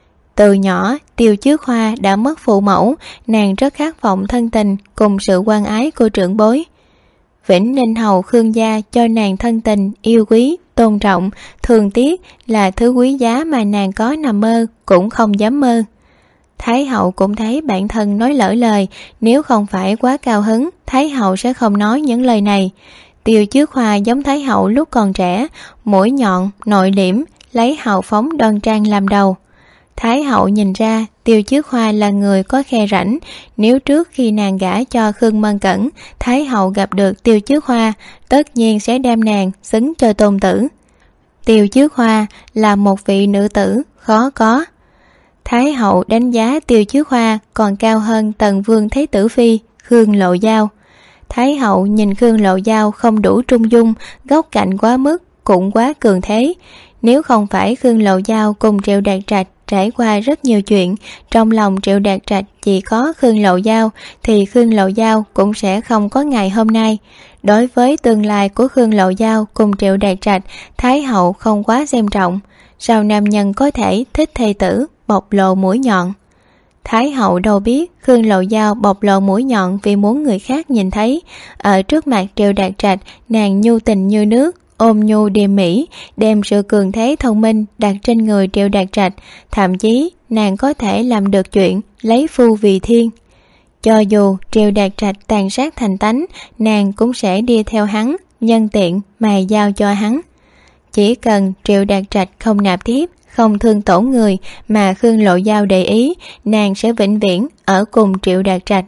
Từ nhỏ, Tiêu Chước Hoa đã mất phụ mẫu, nàng rất khát vọng thân tình cùng sự quan ái của trưởng bối. Vĩnh Ninh hầu Khương gia cho nàng thân tình, yêu quý, tôn trọng, thương tiếc là thứ quý giá mà nàng có nằm mơ cũng không dám mơ. Thái hậu cũng thấy bản thân nói lỡ lời, nếu không phải quá cao hứng, Thái hậu sẽ không nói những lời này. Tiêu Chước Hoa giống Thái hậu lúc còn trẻ, mũi nhọn, nội liễm, lấy hào phóng đoan trang làm đầu. Thái hậu nhìn ra Tiêu Chước Hoa là người có khe rãnh. Nếu trước khi nàng gả cho Khương Mân Cẩn, Thái hậu gặp được Tiêu Chước Hoa, tất nhiên sẽ đem nàng xứng cho tôn tử. Tiêu Chước Hoa là một vị nữ tử khó có. Thái hậu đánh giá Tiêu Chước Hoa còn cao hơn Tần Vương Thái tử phi Khương Lộ Giao. Thái hậu nhìn Khương Lộ Giao không đủ trung dung, góc cạnh quá mức, cũng quá cường thế. Nếu không phải Khương Lộ Giao cùng Triệu Đạt Trạch trải qua rất nhiều chuyện, trong lòng Triệu Đạt Trạch chỉ có Khương Lộ Giao, thì Khương Lộ Giao cũng sẽ không có ngày hôm nay. Đối với tương lai của Khương Lộ Giao cùng Triệu Đạt Trạch, Thái hậu không quá xem trọng. Sao nam nhân có thể thích thê tử bộc lộ mũi nhọn? Thái hậu đâu biết Khương Lộ Giao bộc lộ mũi nhọn vì muốn người khác nhìn thấy. Ở trước mặt Triệu Đạt Trạch, nàng nhu tình như nước, ôm nhu điềm mỹ, đem sự cường thế thông minh đặt trên người Triệu Đạt Trạch. Thậm chí nàng có thể làm được chuyện lấy phu vì thiên. Cho dù Triệu Đạt Trạch tàn sát thành tánh, nàng cũng sẽ đi theo hắn, nhân tiện mà giao cho hắn. Chỉ cần Triệu Đạt Trạch không nạp thiếp, không thương tổn người mà Khương Lộ Giao để ý, nàng sẽ vĩnh viễn ở cùng Triệu Đạt Trạch.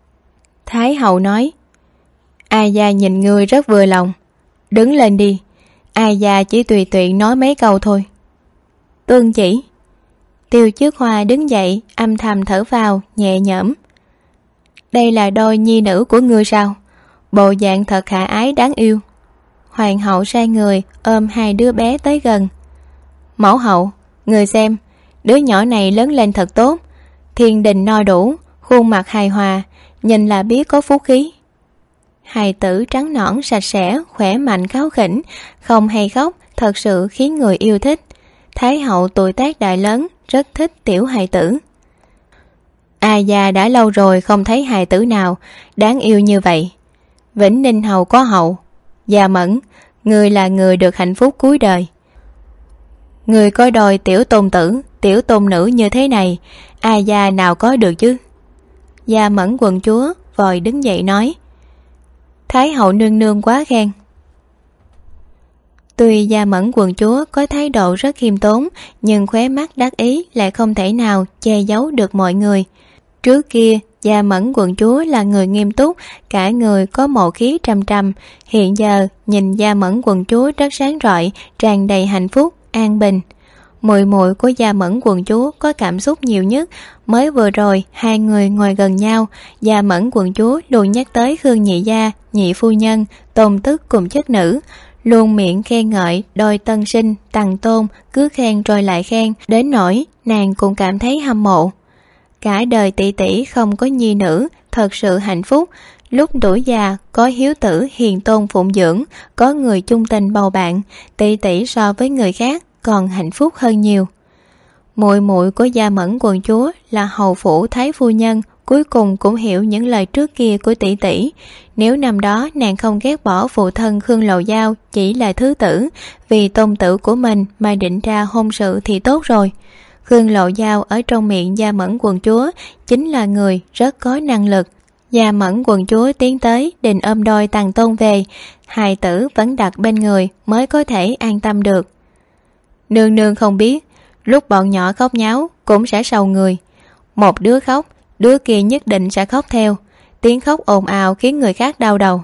Thái hậu nói, ai gia nhìn ngươi rất vừa lòng, đứng lên đi. Ai gia chỉ tùy tiện nói mấy câu thôi. Tuân chỉ. Tiêu Chước Hoa đứng dậy, âm thầm thở vào, nhẹ nhõm. Đây là đôi nhi nữ của ngươi sao? Bộ dạng thật khả ái đáng yêu. Hoàng hậu sai người ôm hai đứa bé tới gần. Mẫu hậu, người xem, đứa nhỏ này lớn lên thật tốt, thiên đình no đủ, khuôn mặt hài hòa, nhìn là biết có phú khí. Hài tử trắng nõn sạch sẽ, khỏe mạnh kháu khỉnh, không hay khóc, thật sự khiến người yêu thích. Thái hậu tuổi tác đại lớn, rất thích tiểu hài tử. Ai già đã lâu rồi không thấy hài tử nào đáng yêu như vậy. Vĩnh Ninh hầu có hậu. Gia Mẫn, người là người được hạnh phúc cuối đời. Người có đôi tiểu tôn tử, tiểu tôn nữ như thế này, ai già nào có được chứ? Gia Mẫn quận chúa vội đứng dậy nói, Thái hậu nương nương quá khen. Tuy Gia Mẫn quận chúa có thái độ rất khiêm tốn, nhưng khóe mắt đắc ý lại không thể nào che giấu được mọi người. Trước kia, Gia Mẫn quận chúa là người nghiêm túc, cả người có mộ khí trầm trầm. Hiện giờ, nhìn Gia Mẫn quận chúa rất sáng rọi, tràn đầy hạnh phúc, an bình. Muội muội của Gia Mẫn quận chúa có cảm xúc nhiều nhất. Mới vừa rồi, hai người ngồi gần nhau, Gia Mẫn quận chúa luôn nhắc tới Khương nhị gia, nhị phu nhân, tôn tức cùng chất nữ, luôn miệng khen ngợi đôi tân sinh Tằng Tôn, cứ khen rồi lại khen, đến nỗi nàng cũng cảm thấy hâm mộ. Cả đời tỷ tỷ không có nhi nữ, thật sự hạnh phúc. Lúc tuổi già có hiếu tử hiền tôn phụng dưỡng, có người chung tình bầu bạn, tỷ tỷ so với người khác còn hạnh phúc hơn nhiều. Muội muội của Gia Mẫn quận chúa là hầu phủ thái phu nhân, cuối cùng cũng hiểu những lời trước kia của tỷ tỷ. Nếu năm đó nàng không ghét bỏ phụ thân Khương Lầu Giao chỉ là thứ tử, vì tôn tử của mình mà định ra hôn sự thì tốt rồi. Khương Lầu Giao ở trong miệng Gia Mẫn quận chúa chính là người rất có năng lực. Gia Mẫn quận chúa tiến tới định ôm đôi Tằng Tôn về, hài tử vẫn đặt bên người mới có thể an tâm được. Nương nương không biết, lúc bọn nhỏ khóc nháo cũng sẽ sầu người. Một đứa khóc, đứa kia nhất định sẽ khóc theo. Tiếng khóc ồn ào khiến người khác đau đầu.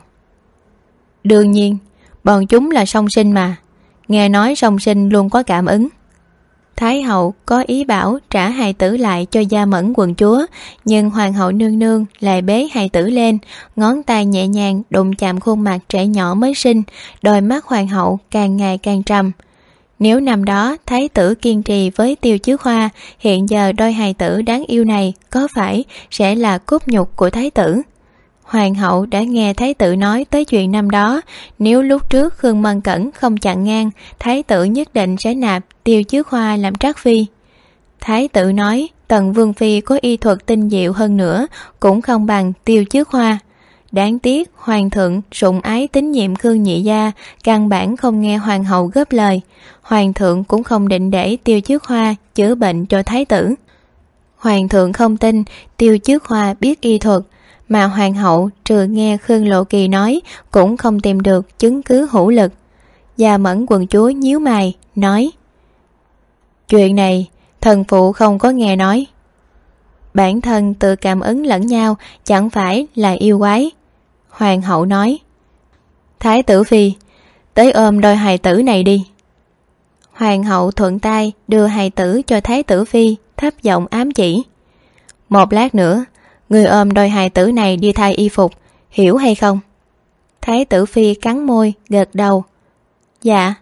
Đương nhiên, bọn chúng là song sinh mà. Nghe nói song sinh luôn có cảm ứng. Thái hậu có ý bảo trả hài tử lại cho Gia Mẫn quận chúa, nhưng hoàng hậu nương nương lại bế hài tử lên, ngón tay nhẹ nhàng đụng chạm khuôn mặt trẻ nhỏ mới sinh, đôi mắt hoàng hậu càng ngày càng trầm. Nếu năm đó thái tử kiên trì với Tiêu Chứ Khoa, hiện giờ đôi hài tử đáng yêu này có phải sẽ là cốt nhục của thái tử? Hoàng hậu đã nghe thái tử nói tới chuyện năm đó, nếu lúc trước Khương Mân Cẩn không chặn ngang, thái tử nhất định sẽ nạp Tiêu Chứ Khoa làm trác phi. Thái tử nói Tần Vương Phi có y thuật tinh diệu hơn nữa, cũng không bằng Tiêu Chứ Khoa. Đáng tiếc hoàng thượng sủng ái tín nhiệm Khương nhị gia, căn bản không nghe hoàng hậu góp lời. Hoàng thượng cũng không định để Tiêu Chứ Khoa chữa bệnh cho thái tử. Hoàng thượng không tin Tiêu Chứ Khoa biết y thuật, mà hoàng hậu trừ nghe Khương Lộ Kỳ nói cũng không tìm được chứng cứ hữu lực. Gia Mẫn quận chúa nhíu mày nói: Chuyện này thần phụ không có nghe nói. Bản thân tự cảm ứng lẫn nhau, chẳng phải là yêu quái. Hoàng hậu nói: Thái tử phi, tới ôm đôi hài tử này đi. Hoàng hậu thuận tay đưa hài tử cho thái tử phi, thấp giọng ám chỉ: Một lát nữa, người ôm đôi hài tử này đi thay y phục, hiểu hay không? Thái tử phi cắn môi, gật đầu: Dạ.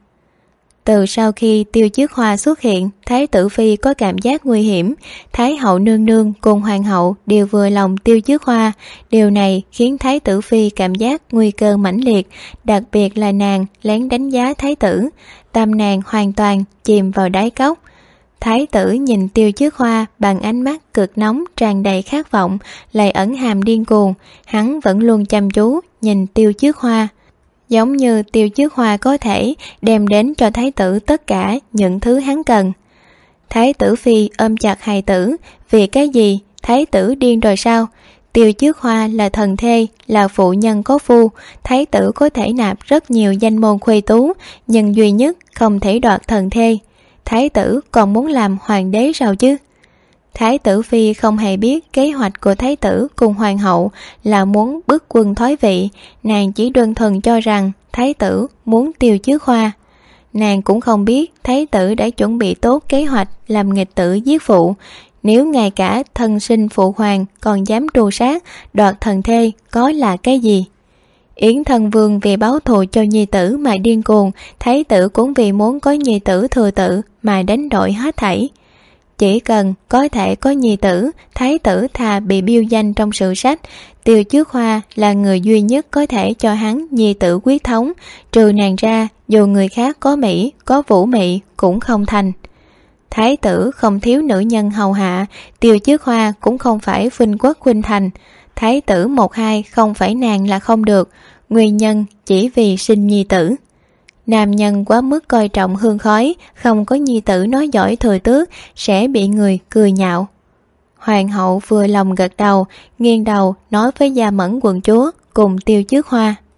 Từ sau khi Tiêu Chứ Khoa xuất hiện, thái tử phi có cảm giác nguy hiểm. Thái hậu nương nương cùng hoàng hậu đều vừa lòng Tiêu Chứ Khoa. Điều này khiến thái tử phi cảm giác nguy cơ mãnh liệt, đặc biệt là nàng lén đánh giá thái tử. Tâm nàng hoàn toàn chìm vào đáy cốc. Thái tử nhìn Tiêu Chứ Khoa bằng ánh mắt cực nóng tràn đầy khát vọng, lại ẩn hàm điên cuồng. Hắn vẫn luôn chăm chú nhìn Tiêu Chứ Khoa, giống như Tiêu Chứ Khoa có thể đem đến cho thái tử tất cả những thứ hắn cần. Thái tử phi ôm chặt hài tử. Vì cái gì? Thái tử điên rồi sao? Tiêu Chứ Khoa là thần thê, là phụ nhân có phu. Thái tử có thể nạp rất nhiều danh môn khuê tú, nhưng duy nhất không thể đoạt thần thê. Thái tử còn muốn làm hoàng đế sao chứ? Thái tử phi không hề biết kế hoạch của thái tử cùng hoàng hậu là muốn bức quân thoái vị. Nàng chỉ đơn thuần cho rằng thái tử muốn Tiêu Chứ Khoa. Nàng cũng không biết thái tử đã chuẩn bị tốt kế hoạch làm nghịch tử giết phụ. Nếu ngay cả thân sinh phụ hoàng còn dám tru sát, đoạt thần thê có là cái gì? Yến thân vương vì báo thù cho nhi tử mà điên cuồng, thái tử cũng vì muốn có nhi tử thừa tự mà đánh đổi hết thảy. Chỉ cần có thể có nhi tử, thái tử thà bị biêu danh trong sử sách. Tiêu Chứ Khoa là người duy nhất có thể cho hắn nhi tử quyết thống. Trừ nàng ra, dù người khác có mỹ, có vũ mị cũng không thành. Thái tử không thiếu nữ nhân hầu hạ, Tiêu Chứ Khoa cũng không phải khuynh quốc khuynh thành. Thái tử một hai không phải nàng là không được, nguyên nhân chỉ vì sinh nhi tử. Nam nhân quá mức coi trọng hương khói, không có nhi tử nói giỏi thừa tước sẽ bị người cười nhạo. Hoàng hậu vừa lòng gật đầu, nghiêng đầu nói với Gia Mẫn quận chúa cùng Tiêu Chứ Khoa: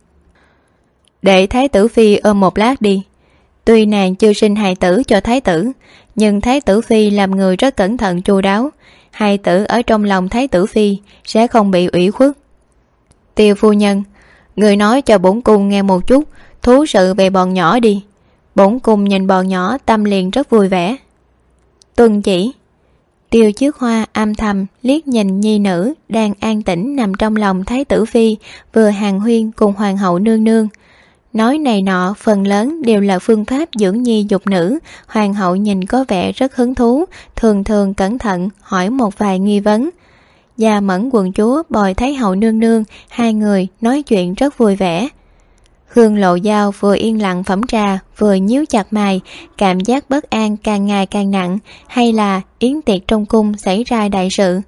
Để thái tử phi ôm một lát đi. Tuy nàng chưa sinh hài tử cho thái tử, nhưng thái tử phi làm người rất cẩn thận chu đáo, hài tử ở trong lòng thái tử phi sẽ không bị ủy khuất. Tiêu phu nhân, người nói cho bổn cung nghe một chút thú sự về bọn nhỏ đi. Bổn cung nhìn bọn nhỏ tâm liền rất vui vẻ. Tuân chỉ. Tiêu Chiết Hoa âm thầm liếc nhìn nhi nữ đang an tĩnh nằm trong lòng thái tử phi, vừa hàn huyên cùng hoàng hậu nương nương. Nói này nọ phần lớn đều là phương pháp dưỡng nhi dục nữ. Hoàng hậu nhìn có vẻ rất hứng thú, thường thường cẩn thận hỏi một vài nghi vấn. Gia Mẫn quận chúa bồi thái hậu nương nương, hai người nói chuyện rất vui vẻ. Hương Lộ Giao vừa yên lặng phẩm trà, vừa nhíu chặt mày, cảm giác bất an càng ngày càng nặng, hay là yến tiệc trong cung xảy ra đại sự.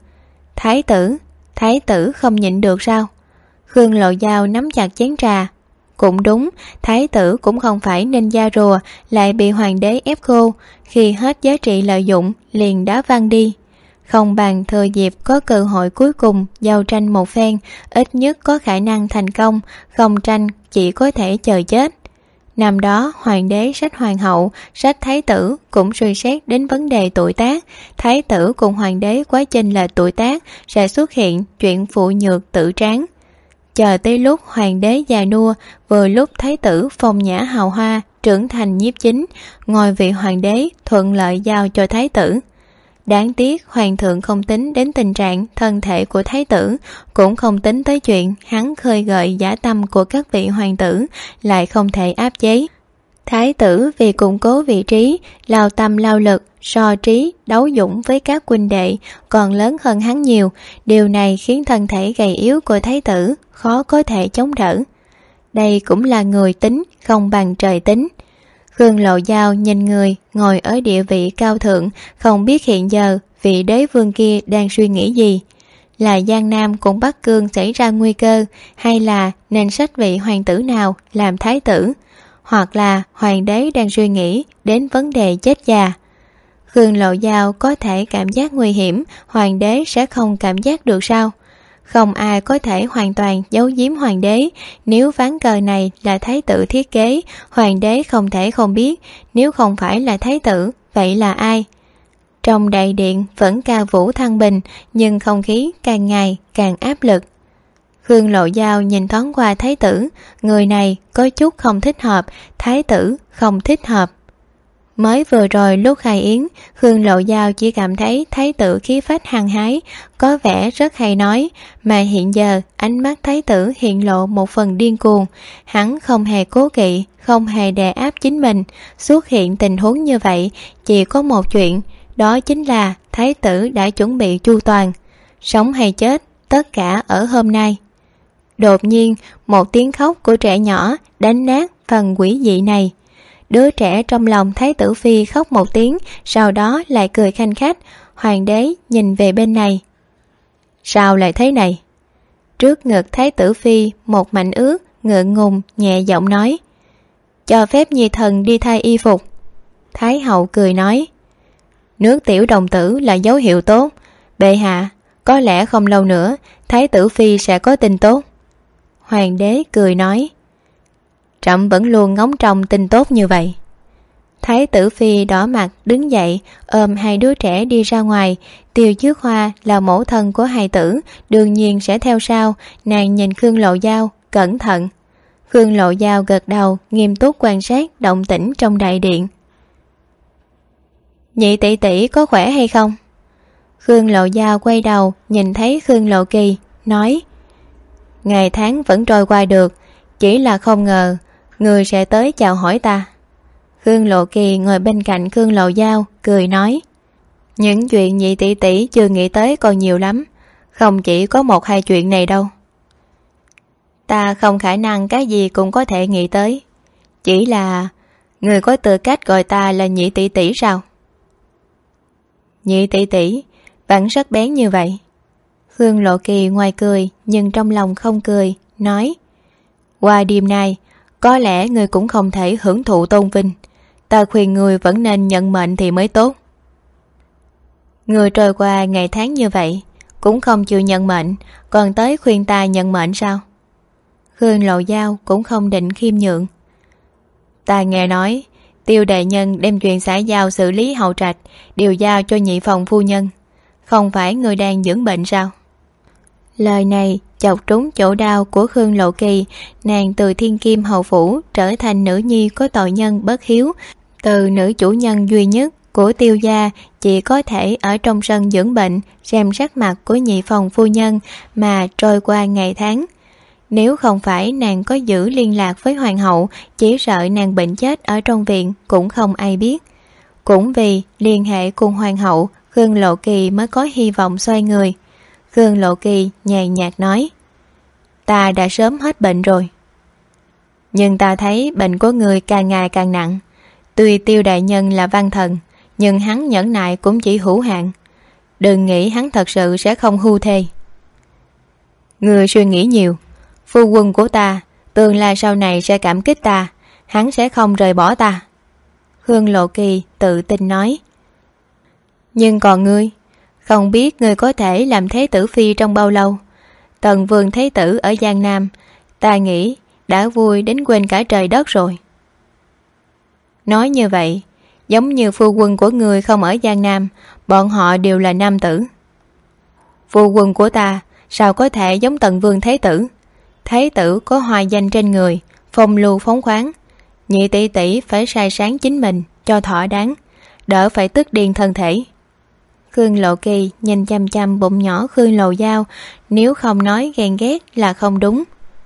Thái tử không nhịn được sao? Hương Lộ Giao nắm chặt chén trà. Cũng đúng, thái tử cũng không phải ninja rùa, lại bị hoàng đế ép khô, khi hết giá trị lợi dụng liền đá văng đi. Không bằng thừa dịp có cơ hội cuối cùng giao tranh một phen, ít nhất có khả năng thành công, không tranh chỉ có thể chờ chết. Năm đó hoàng đế sách hoàng hậu, sách thái tử cũng suy xét đến vấn đề tuổi tác. Thái tử cùng hoàng đế quá chênh lệch tuổi tác sẽ xuất hiện chuyện phụ nhược tử tráng. Chờ tới lúc hoàng đế già nua, vừa lúc thái tử phong nhã hào hoa, trưởng thành nhiếp chính, ngôi vị hoàng đế thuận lợi giao cho thái tử. Đáng tiếc hoàng thượng không tính đến tình trạng thân thể của thái tử, cũng không tính tới chuyện hắn khơi gợi dã tâm của các vị hoàng tử, lại không thể áp chế. Thái tử vì củng cố vị trí, lao tâm lao lực, so trí, đấu dũng với các huynh đệ còn lớn hơn hắn nhiều. Điều này khiến thân thể gầy yếu của thái tử khó có thể chống đỡ. Đây cũng là người tính không bằng trời tính. Hương Lộ Giao nhìn người ngồi ở địa vị cao thượng, không biết hiện giờ vị đế vương kia đang suy nghĩ gì. Là Giang Nam cùng Bắc Cương xảy ra nguy cơ, hay là nên sách vị hoàng tử nào làm thái tử, hoặc là hoàng đế đang suy nghĩ đến vấn đề chết già. Hương Lộ Giao có thể cảm giác nguy hiểm, hoàng đế sẽ không cảm giác được sao? Không ai có thể hoàn toàn giấu giếm hoàng đế. Nếu ván cờ này là thái tử thiết kế, hoàng đế không thể không biết. Nếu không phải là thái tử, vậy là ai? Trong đại điện vẫn ca vũ thăng bình, nhưng không khí càng ngày càng áp lực. Hương Lộ Giao nhìn thoáng qua thái tử, người này có chút không thích hợp, thái tử không thích hợp. Mới vừa rồi lúc khai yến, Hương Lộ Giao chỉ cảm thấy thái tử khí phách hăng hái, có vẻ rất hay nói, mà hiện giờ ánh mắt thái tử hiện lộ một phần điên cuồng. Hắn không hề cố kỵ, không hề đè áp chính mình. Xuất hiện tình huống như vậy chỉ có một chuyện, đó chính là thái tử đã chuẩn bị chu toàn. Sống hay chết, tất cả ở hôm nay. Đột nhiên, một tiếng khóc của trẻ nhỏ đánh nát phần quỷ dị này. Đứa trẻ trong lòng thái tử phi khóc một tiếng, sau đó lại cười khanh khách. Hoàng đế nhìn về bên này. Sao lại thế này? Trước ngực thái tử phi một mảnh ướt, ngượng ngùng nhẹ giọng nói. Cho phép nhi thần đi thay y phục. Thái hậu cười nói. Nước tiểu đồng tử là dấu hiệu tốt. Bệ hạ, có lẽ không lâu nữa thái tử phi sẽ có tin tốt. Hoàng đế cười nói. Trẫm vẫn luôn ngóng trông tin tốt như vậy. Thái tử phi đỏ mặt đứng dậy, ôm hai đứa trẻ đi ra ngoài. Tiêu Chiết Hoa là mẫu thân của hài tử, đương nhiên sẽ theo sau. Nàng nhìn Hương Lộ Giao cẩn thận. Hương Lộ Giao gật đầu, nghiêm túc quan sát động tĩnh trong đại điện. Nhị tỷ tỷ có khỏe hay không? Hương Lộ Giao quay đầu nhìn thấy Hương Lộ Kỳ, nói. Ngày tháng vẫn trôi qua được, chỉ là không ngờ người sẽ tới chào hỏi ta. Hương Lộ Kỳ ngồi bên cạnh Hương Lộ Giao, cười nói. Những chuyện nhị tỷ tỷ chưa nghĩ tới còn nhiều lắm, không chỉ có một hai chuyện này đâu. Ta không khả năng cái gì cũng có thể nghĩ tới. Chỉ là người có tư cách gọi ta là nhị tỷ tỷ sao? Nhị tỷ tỷ vẫn rất bén như vậy. Hương Lộ Kỳ ngoài cười nhưng trong lòng không cười, nói. Qua đêm nay có lẽ người cũng không thể hưởng thụ tôn vinh. Ta khuyên người vẫn nên nhận mệnh thì mới tốt. Người trôi qua ngày tháng như vậy cũng không chịu nhận mệnh, còn tới khuyên ta nhận mệnh sao? Khương Lộ Giao cũng không định khiêm nhượng. Ta nghe nói Tiêu đại nhân đem chuyện xã giao xử lý hậu trạch điều giao cho nhị phòng phu nhân. Không phải người đang dưỡng bệnh sao? Lời này chọc trúng chỗ đau của Khương Lộ Kỳ. Nàng từ thiên kim hầu phủ trở thành nữ nhi có tội nhân bất hiếu, từ nữ chủ nhân duy nhất của Tiêu gia chỉ có thể ở trong sân dưỡng bệnh xem sắc mặt của nhị phòng phu nhân mà trôi qua ngày tháng. Nếu không phải nàng có giữ liên lạc với hoàng hậu, chỉ sợ nàng bệnh chết ở trong viện cũng không ai biết. Cũng vì liên hệ cùng hoàng hậu, Khương Lộ Kỳ mới có hy vọng xoay người. Khương Lộ Kỳ nhàn nhạt nói: Ta đã sớm hết bệnh rồi. Nhưng ta thấy bệnh của người càng ngày càng nặng. Tuy Tiêu đại nhân là văn thần, nhưng hắn nhẫn nại cũng chỉ hữu hạn. Đừng nghĩ hắn thật sự sẽ không hưu thê. Người suy nghĩ nhiều. Phu quân của ta tương lai sau này sẽ cảm kích ta, hắn sẽ không rời bỏ ta. Khương Lộ Kỳ tự tin nói. Nhưng còn ngươi, không biết ngươi có thể làm thế tử phi trong bao lâu? Tần vương thế tử ở Giang Nam, ta nghĩ đã vui đến quên cả trời đất rồi. Nói như vậy, giống như phu quân của ngươi không ở Giang Nam, bọn họ đều là nam tử. Phu quân của ta sao có thể giống Tần vương thế tử? Thế tử có hoa danh trên người, phong lưu phóng khoáng. Nhị tỷ tỷ phải sai sáng chính mình cho thỏa đáng, đỡ phải tức điên thân thể. Khương Lộ Kỳ nhìn chăm chăm bụng nhỏ Khương Lộ Giao, nếu không nói ghen ghét là không đúng.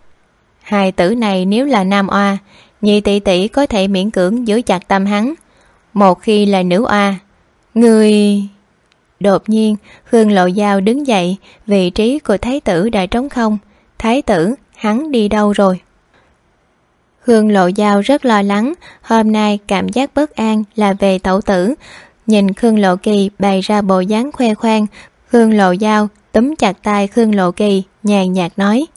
Hai tử này nếu là nam oa, nhị tỷ tỷ có thể miễn cưỡng giữ chặt tâm hắn. Một khi là nữ oa, người... Đột nhiên Khương Lộ Giao đứng dậy, vị trí của thái tử đã trống không. Thái tử, hắn đi đâu rồi? Khương Lộ Giao rất lo lắng, hôm nay cảm giác bất an là về tẩu tử. Nhìn Khương Lộ Kỳ bày ra bộ dáng khoe khoang, Khương Lộ Giao túm chặt tay Khương Lộ Kỳ, nhàn nhạt nói: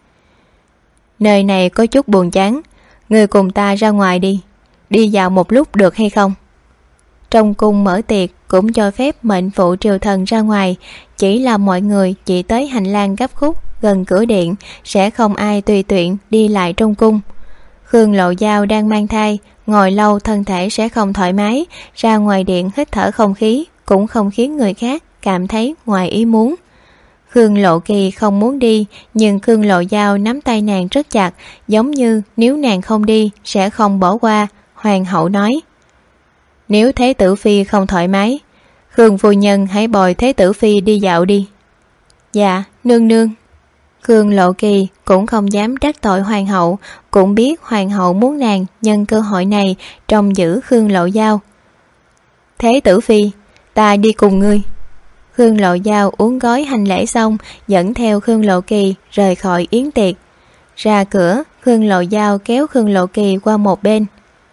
Nơi này có chút buồn chán, người cùng ta ra ngoài đi, đi dạo một lúc được hay không? Trong cung mở tiệc cũng cho phép mệnh phụ triều thần ra ngoài, chỉ là mọi người chỉ tới hành lang gấp khúc gần cửa điện, sẽ không ai tùy tiện đi lại trong cung. Khương Lộ Giao đang mang thai, ngồi lâu thân thể sẽ không thoải mái, ra ngoài điện hít thở không khí cũng không khiến người khác cảm thấy ngoài ý muốn. Khương Lộ Kỳ không muốn đi, nhưng Khương Lộ Giao nắm tay nàng rất chặt, giống như nếu nàng không đi sẽ không bỏ qua. Hoàng hậu nói: Nếu thế tử phi không thoải mái, Khương phu nhân hãy bồi thế tử phi đi dạo đi. Dạ, nương nương. Khương Lộ Kỳ cũng không dám trách tội hoàng hậu, cũng biết hoàng hậu muốn nàng nhân cơ hội này trông giữ Khương Lộ Giao. Thế tử phi, ta đi cùng ngươi. Khương Lộ Giao uống gói hành lễ xong, dẫn theo Khương Lộ Kỳ rời khỏi yến tiệc. Ra cửa, Khương Lộ Giao kéo Khương Lộ Kỳ qua một bên.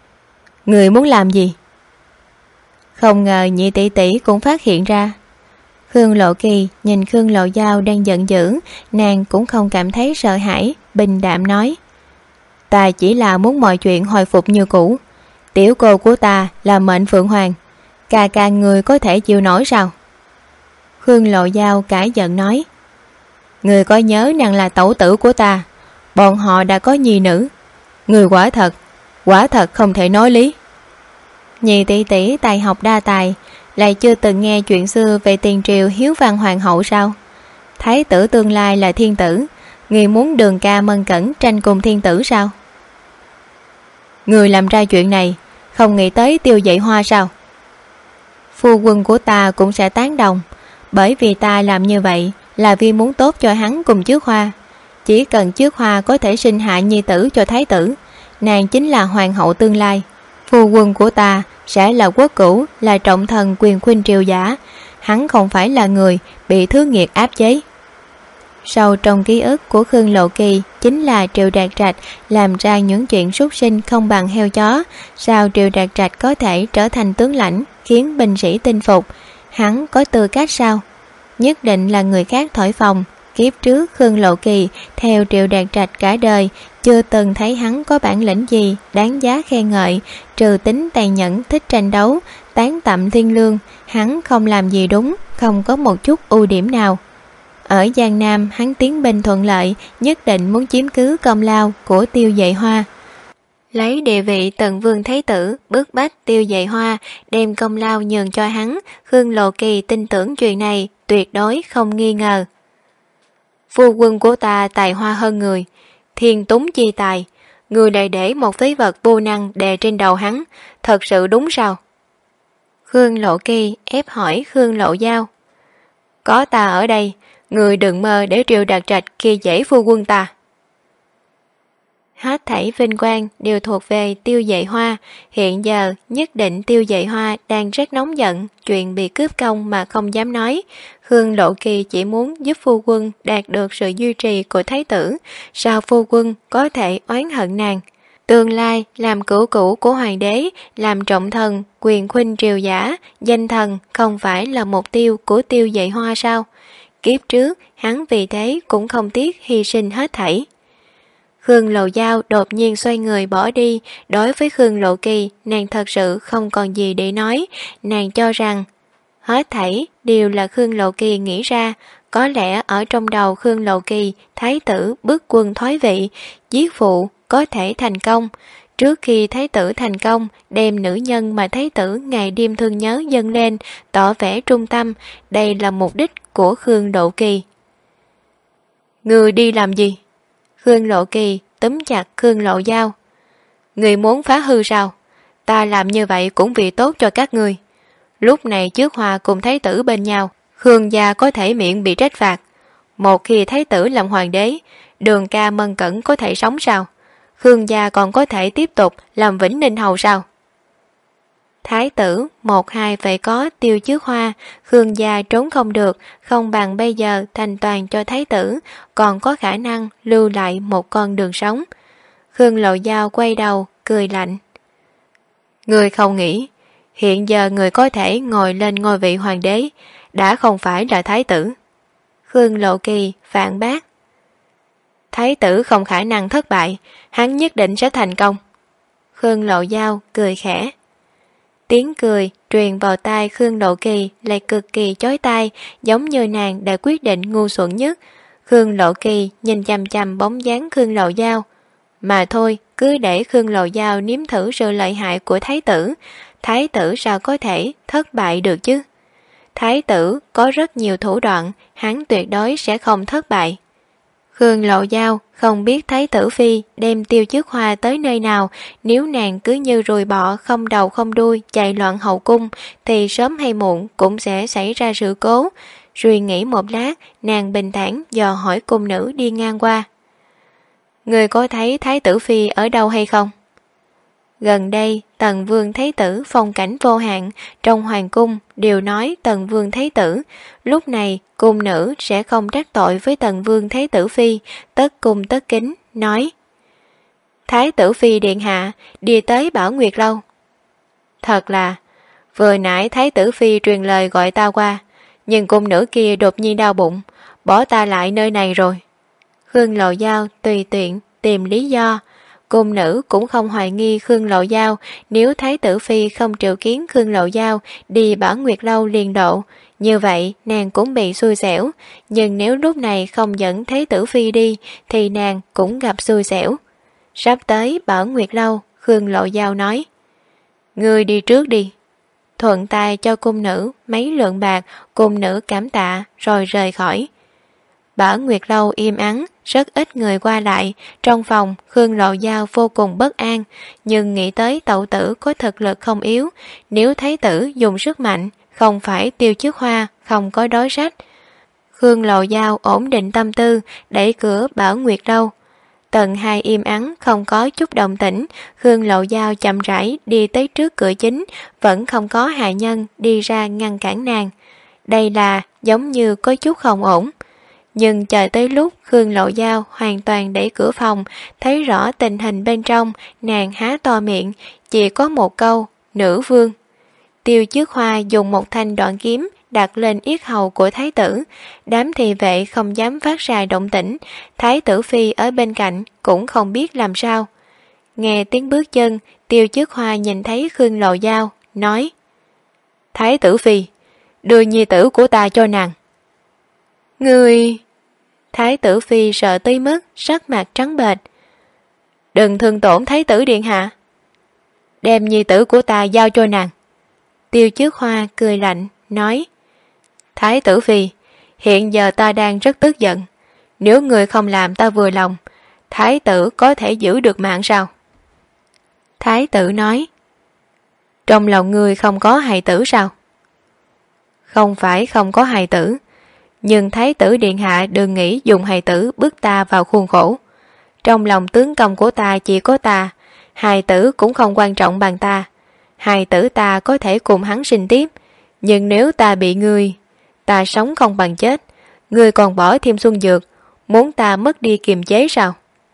Người muốn làm gì? Không ngờ nhị tỷ tỷ cũng phát hiện ra. Khương Lộ Kỳ nhìn Khương Lộ Giao đang giận dữ, nàng cũng không cảm thấy sợ hãi, bình đạm nói: Ta chỉ là muốn mọi chuyện hồi phục như cũ. Tiểu cô của ta là mệnh phượng hoàng, ca ca người có thể chịu nổi sao? Khương Lộ Giao cãi giận nói: Người có nhớ nàng là tẩu tử của ta, bọn họ đã có nhi nữ. Người quả thật không thể nói lý. Nhị tỷ tỷ tài học đa tài, lại chưa từng nghe chuyện xưa về tiền triều hiếu văn hoàng hậu sao? Thái tử tương lai là thiên tử, người muốn Đường ca Mân Cẩn tranh cùng thiên tử sao? Người làm ra chuyện này không nghĩ tới Tiêu Dậy Hoa sao? Phu quân của ta cũng sẽ tán đồng, bởi vì ta làm như vậy là vì muốn tốt cho hắn cùng Chước Hoa. Chỉ cần Chước Hoa có thể sinh hạ nhi tử cho thái tử, nàng chính là hoàng hậu tương lai. Phu quân của ta sẽ là quốc cửu, là trọng thần quyền khuynh triều giả. Hắn không phải là người bị thứ nghiệt áp chế. Sâu trong ký ức của Khương Lộ Kỳ chính là Triệu Đạt Trạch làm ra những chuyện súc sinh không bằng heo chó. Sao Triệu Đạt Trạch có thể trở thành tướng lãnh khiến binh sĩ tin phục? Hắn có tư cách sao? Nhất định là người khác thổi phồng. Kiếp trước Khương Lộ Kỳ theo Triệu Đạt Trạch cả đời, chưa từng thấy hắn có bản lĩnh gì đáng giá khen ngợi, trừ tính tàn nhẫn, thích tranh đấu, tán tậm thiên lương. Hắn không làm gì đúng, không có một chút ưu điểm nào. Ở Giang Nam hắn tiến binh thuận lợi, nhất định muốn chiếm cứ công lao của Tiêu Dệ Hoa. Lấy địa vị Tần Vương Thái Tử bức bách Tiêu Dệ Hoa đem công lao nhường cho hắn, Khương Lộ Kỳ tin tưởng chuyện này tuyệt đối không nghi ngờ. Phu quân của ta tài hoa hơn người, thiên túng chi tài, người lại để một phế vật vô năng đè trên đầu hắn, thật sự đúng sao? Khương Lộ Kỳ ép hỏi Khương Lộ Giao. Có ta ở đây, người đừng mơ để Triệu Đạt Trạch khi dễ phu quân ta. Hết thảy vinh quang đều thuộc về Tiêu Dệ Hoa, hiện giờ nhất định Tiêu Dệ Hoa đang rất nóng giận, chuyện bị cướp công mà không dám nói. Khương Lộ Kỳ chỉ muốn giúp phu quân đạt được sự duy trì của thái tử, sao phu quân có thể oán hận nàng? Tương lai làm cửu cũ của hoàng đế, làm trọng thần, quyền khuynh triều giả, danh thần không phải là mục tiêu của Tiêu Dệ Hoa sao? Kiếp trước hắn vì thế cũng không tiếc hy sinh hết thảy. Khương Lộ Giao đột nhiên xoay người bỏ đi, đối với Khương Lộ Kỳ nàng thật sự không còn gì để nói, nàng cho rằng hết thảy đều là Khương Lộ Kỳ nghĩ ra, có lẽ ở trong đầu Khương Lộ Kỳ thái tử bước quân thoái vị, giết phụ có thể thành công. Trước khi thái tử thành công, đem nữ nhân mà thái tử ngày đêm thương nhớ dâng lên, tỏ vẻ trung tâm, đây là mục đích của Khương Lộ Kỳ. Người đi làm gì? Khương Lộ Kỳ túm chặt Khương Lộ Giao. Người muốn phá hư sao? Ta làm như vậy cũng vì tốt cho các ngươi. Lúc này trước Hòa cùng thái tử bên nhau, Khương gia có thể miễn bị trách phạt. Một khi thái tử làm hoàng đế, Đường Ca Mân Cẩn có thể sống sao? Khương gia còn có thể tiếp tục làm Vĩnh Ninh Hầu sao? Thái tử một hai phải có Tiêu Trước Hoa, Khương gia trốn không được, không bằng bây giờ thành toàn cho thái tử, còn có khả năng lưu lại một con đường sống. Khương Lộ Giao quay đầu, cười lạnh. Người không nghĩ, hiện giờ người có thể ngồi lên ngôi vị hoàng đế, đã không phải là thái tử. Khương Lộ Kỳ phản bác. Thái tử không khả năng thất bại, hắn nhất định sẽ thành công. Khương Lộ Giao cười khẽ. Tiếng cười truyền vào tai Khương Lộ Kỳ lại cực kỳ chói tai, giống như nàng đã quyết định ngu xuẩn nhất. Khương Lộ Kỳ nhìn chằm chằm bóng dáng Khương Lộ Giao. Mà thôi, cứ để Khương Lộ Giao nếm thử sự lợi hại của thái tử. Thái tử sao có thể thất bại được chứ? Thái tử có rất nhiều thủ đoạn, hắn tuyệt đối sẽ không thất bại. Khương Lộ Giao không biết thái tử phi đem Tiêu Trước Hoa tới nơi nào, nếu nàng cứ như ruồi bọ không đầu không đuôi chạy loạn hậu cung thì sớm hay muộn cũng sẽ xảy ra sự cố. Suy nghĩ một lát, nàng bình thản dò hỏi cung nữ đi ngang qua. Người có thấy thái tử phi ở đâu hay không? Gần đây, Tần Vương Thái Tử phong cảnh vô hạn, trong hoàng cung đều nói Tần Vương Thái Tử. Lúc này, cung nữ sẽ không trách tội với Tần Vương Thái Tử Phi, tất cung tất kính, nói. Thái Tử Phi điện hạ, đi tới Bảo Nguyệt Lâu. Thật là, vừa nãy Thái Tử Phi truyền lời gọi ta qua, nhưng cung nữ kia đột nhiên đau bụng, bỏ ta lại nơi này rồi. Khương Lộ Giao tùy tiện tìm lý do. Cung nữ cũng không hoài nghi Khương Lộ Giao, nếu Thái Tử Phi không triệu kiến Khương Lộ Giao đi Bảo Nguyệt Lâu liền độ, như vậy nàng cũng bị xui xẻo, nhưng nếu lúc này không dẫn Thái Tử Phi đi thì nàng cũng gặp xui xẻo. Sắp tới Bảo Nguyệt Lâu, Khương Lộ Giao nói. Ngươi đi trước đi. Thuận tay cho cung nữ mấy lượng bạc, cung nữ cảm tạ rồi rời khỏi. Bảo Nguyệt Lâu im ắng, rất ít người qua lại, trong phòng Khương Lộ Giao vô cùng bất an, nhưng nghĩ tới tẩu tử có thực lực không yếu, nếu thái tử dùng sức mạnh, không phải Tiêu Trước Hoa không có đối sách. Khương Lộ Giao ổn định tâm tư, đẩy cửa Bảo Nguyệt Lâu. Tầng 2 im ắng, không có chút động tĩnh, Khương Lộ Giao chậm rãi đi tới trước cửa chính, vẫn không có hạ nhân đi ra ngăn cản nàng. Đây là giống như có chút không ổn. Nhưng chờ tới lúc Khương Lộ Giao hoàn toàn đẩy cửa phòng, thấy rõ tình hình bên trong, nàng há to miệng, chỉ có một câu, nữ vương. Tiêu Trước Hoa dùng một thanh đoạn kiếm đặt lên yết hầu của thái tử, đám thị vệ không dám phát ra động tĩnh, thái tử phi ở bên cạnh cũng không biết làm sao. Nghe tiếng bước chân, Tiêu Trước Hoa nhìn thấy Khương Lộ Giao, nói. Thái tử phi, đưa nhi tử của ta cho nàng. Ngươi... Thái tử phi sợ tới mức sắc mặt trắng bệch. Đừng thương tổn thái tử điện hạ. Đem nhi tử của ta giao cho nàng. Tiêu Chước Hoa cười lạnh, nói: Thái tử phi, hiện giờ ta đang rất tức giận. Nếu người không làm ta vừa lòng, thái tử có thể giữ được mạng sao? Thái tử nói: Trong lòng người không có hài tử sao? Không phải không có hài tử, nhưng thái tử điện hạ đừng nghĩ dùng hài tử bức ta vào khuôn khổ. Trong lòng tướng công của ta chỉ có ta, hài tử cũng không quan trọng bằng ta. Hài tử ta có thể cùng hắn sinh tiếp, nhưng nếu ta bị ngươi, ta sống không bằng chết. Ngươi còn bỏ thêm xuân dược, muốn ta mất đi kiềm chế sao?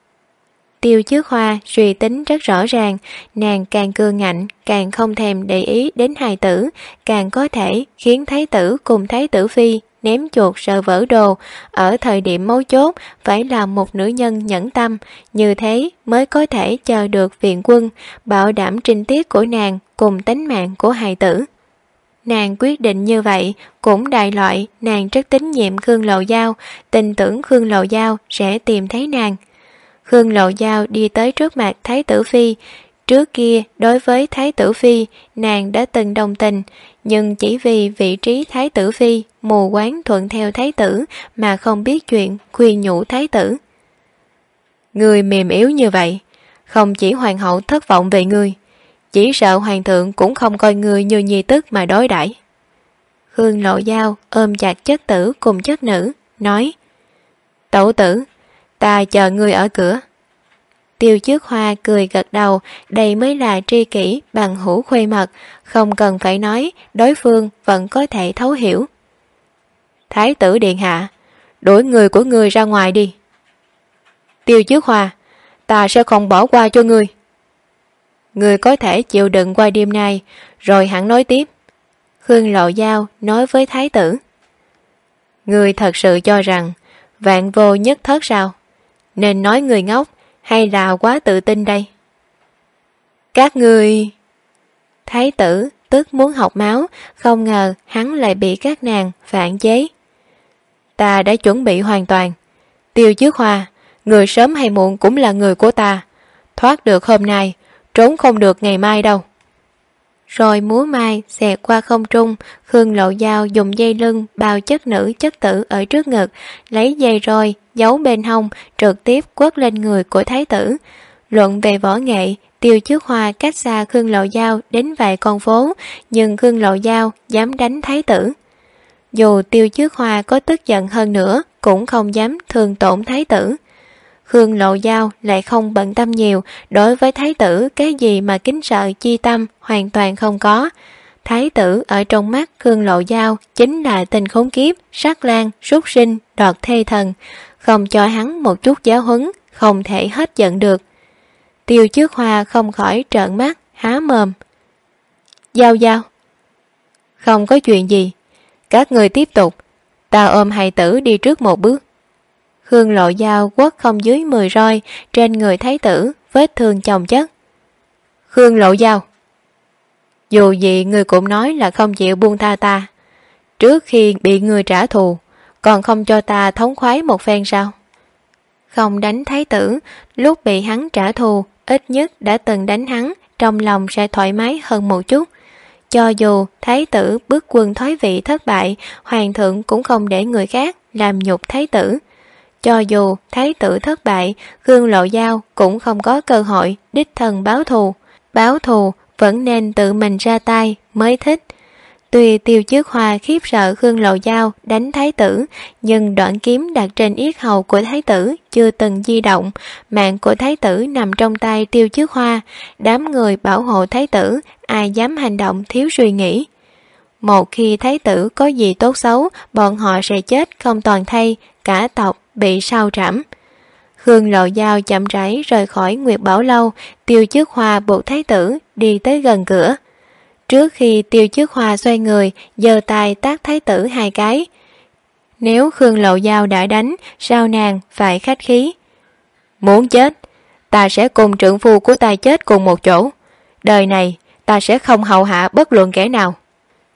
Tiêu Chước Hoa suy tính rất rõ ràng, nàng càng cương ngạnh, càng không thèm để ý đến hài tử, càng có thể khiến thái tử cùng thái tử phi ném chuột sợ vỡ đồ. Ở thời điểm mấu chốt phải là một nữ nhân nhẫn tâm, như thế mới có thể chờ được viện quân, bảo đảm trinh tiết của nàng cùng tính mạng của hài tử. Nàng quyết định như vậy cũng đại loại nàng rất tín nhiệm Khương Lộ Giao, tin tưởng Khương Lộ Giao sẽ tìm thấy nàng. Khương Lộ Giao đi tới trước mặt thái tử phi. Trước kia đối với thái tử phi nàng đã từng đồng tình, nhưng chỉ vì vị trí thái tử phi mù quáng thuận theo thái tử mà không biết chuyện khuyên nhủ thái tử. Ngươi mềm yếu như vậy, không chỉ hoàng hậu thất vọng về ngươi, chỉ sợ hoàng thượng cũng không coi ngươi như nhi tức mà đối đãi. Khương Lộ Giao ôm chặt chất tử cùng chất nữ, nói: Tẩu tử, ta chờ ngươi ở cửa. Tiêu Chước Hoa cười gật đầu, đây mới là tri kỷ bằng hữu khuê mật, không cần phải nói, đối phương vẫn có thể thấu hiểu. Thái tử điện hạ, đuổi người của ngươi ra ngoài đi. Tiêu Chước Hoa, ta sẽ không bỏ qua cho ngươi. Ngươi có thể chịu đựng qua đêm nay, rồi hẳn nói tiếp. Khương Lộ Giao nói với thái tử: Ngươi thật sự cho rằng vạn vô nhất thất sao? Nên nói người ngốc hay là quá tự tin đây? Các ngươi... Thái tử tức muốn học máu, không ngờ hắn lại bị các nàng phản chế. Ta đã chuẩn bị hoàn toàn. Tiêu Chước Hoa, người sớm hay muộn cũng là người của ta. Thoát được hôm nay, trốn không được ngày mai đâu. Rồi múa mai xẹt qua không trung. Khương Lộ Giao dùng dây lưng bao chất nữ chất tử ở trước ngực, lấy dây roi giấu bên hông, trực tiếp quất lên người của thái tử. Luận về võ nghệ, Tiêu Chước Hoa cách xa Khương Lộ Giao đến vài con phố, nhưng Khương Lộ Giao dám đánh thái tử. Dù Tiêu Chước Hoa có tức giận hơn nữa, cũng không dám thương tổn thái tử. Khương Lộ Giao lại không bận tâm nhiều, đối với thái tử cái gì mà kính sợ chi tâm hoàn toàn không có. Thái tử ở trong mắt Khương Lộ Giao chính là tên khốn kiếp, sát lang, súc sinh, đoạt thê thần, không cho hắn một chút giáo huấn, không thể hết giận được. Tiêu Chước Hoa không khỏi trợn mắt, há mồm. Giao Giao, không có chuyện gì, các người tiếp tục, ta ôm hài tử đi trước một bước. Khương Lộ Giao quất không dưới 10 roi trên người thái tử, vết thương chồng chất. Khương Lộ Giao, dù gì người cũng nói là không chịu buông tha ta. Trước khi bị người trả thù, còn không cho ta thống khoái một phen sao? Không đánh thái tử, lúc bị hắn trả thù, ít nhất đã từng đánh hắn, trong lòng sẽ thoải mái hơn một chút. Cho dù thái tử bước quân thoái vị thất bại, hoàng thượng cũng không để người khác làm nhục thái tử. Cho dù thái tử thất bại, Khương Lộ Giao cũng không có cơ hội đích thân báo thù. Báo thù vẫn nên tự mình ra tay mới thích. Tuy Tiêu Chước Hoa khiếp sợ Khương Lộ Giao đánh thái tử, nhưng đoạn kiếm đặt trên yết hầu của thái tử chưa từng di động. Mạng của thái tử nằm trong tay Tiêu Chước Hoa, đám người bảo hộ thái tử, ai dám hành động thiếu suy nghĩ. Một khi thái tử có gì tốt xấu, bọn họ sẽ chết không toàn thây, cả tộc bị sao trảm. Khương Lộ Giao chậm rãi rời khỏi Nguyệt Bảo Lâu, Tiêu Chước Hoa buộc thái tử đi tới gần cửa. Trước khi Tiêu Chước Hoa xoay người, giơ tay tát thái tử 2 cái. Nếu Khương Lộ Giao đã đánh, sao nàng phải khách khí? Muốn chết, ta sẽ cùng trượng phu của ta chết cùng một chỗ. Đời này, ta sẽ không hậu hạ bất luận kẻ nào.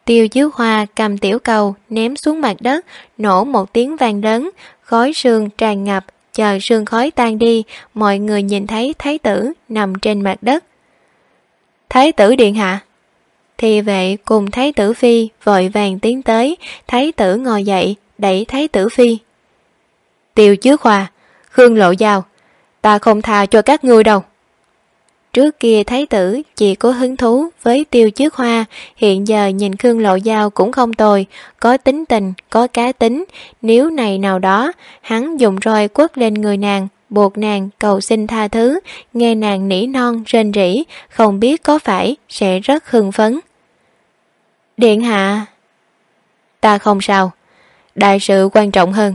Tiêu Trước Hoa cầm tiểu cầu ném xuống mặt đất, nổ một tiếng vang lớn, khói sương tràn ngập. Chờ sương khói tan đi, mọi người nhìn thấy thái tử nằm trên mặt đất. Thái tử điện hạ. Thị vệ cùng thái tử phi vội vàng tiến tới. Thái tử ngồi dậy, đẩy thái tử phi. Tiêu Trước Hoa, Khương Lộ Giao, ta không tha cho các ngươi đâu. Trước kia thái tử chỉ có hứng thú với Tiêu Trước Hoa, hiện giờ nhìn Khương Lộ Giao cũng không tồi, có tính tình, có cá tính. Nếu này nào đó, hắn dùng roi quất lên người nàng, buộc nàng cầu xin tha thứ, nghe nàng nỉ non rên rỉ, không biết có phải sẽ rất hưng phấn. Điện hạ. Ta không sao, đại sự quan trọng hơn.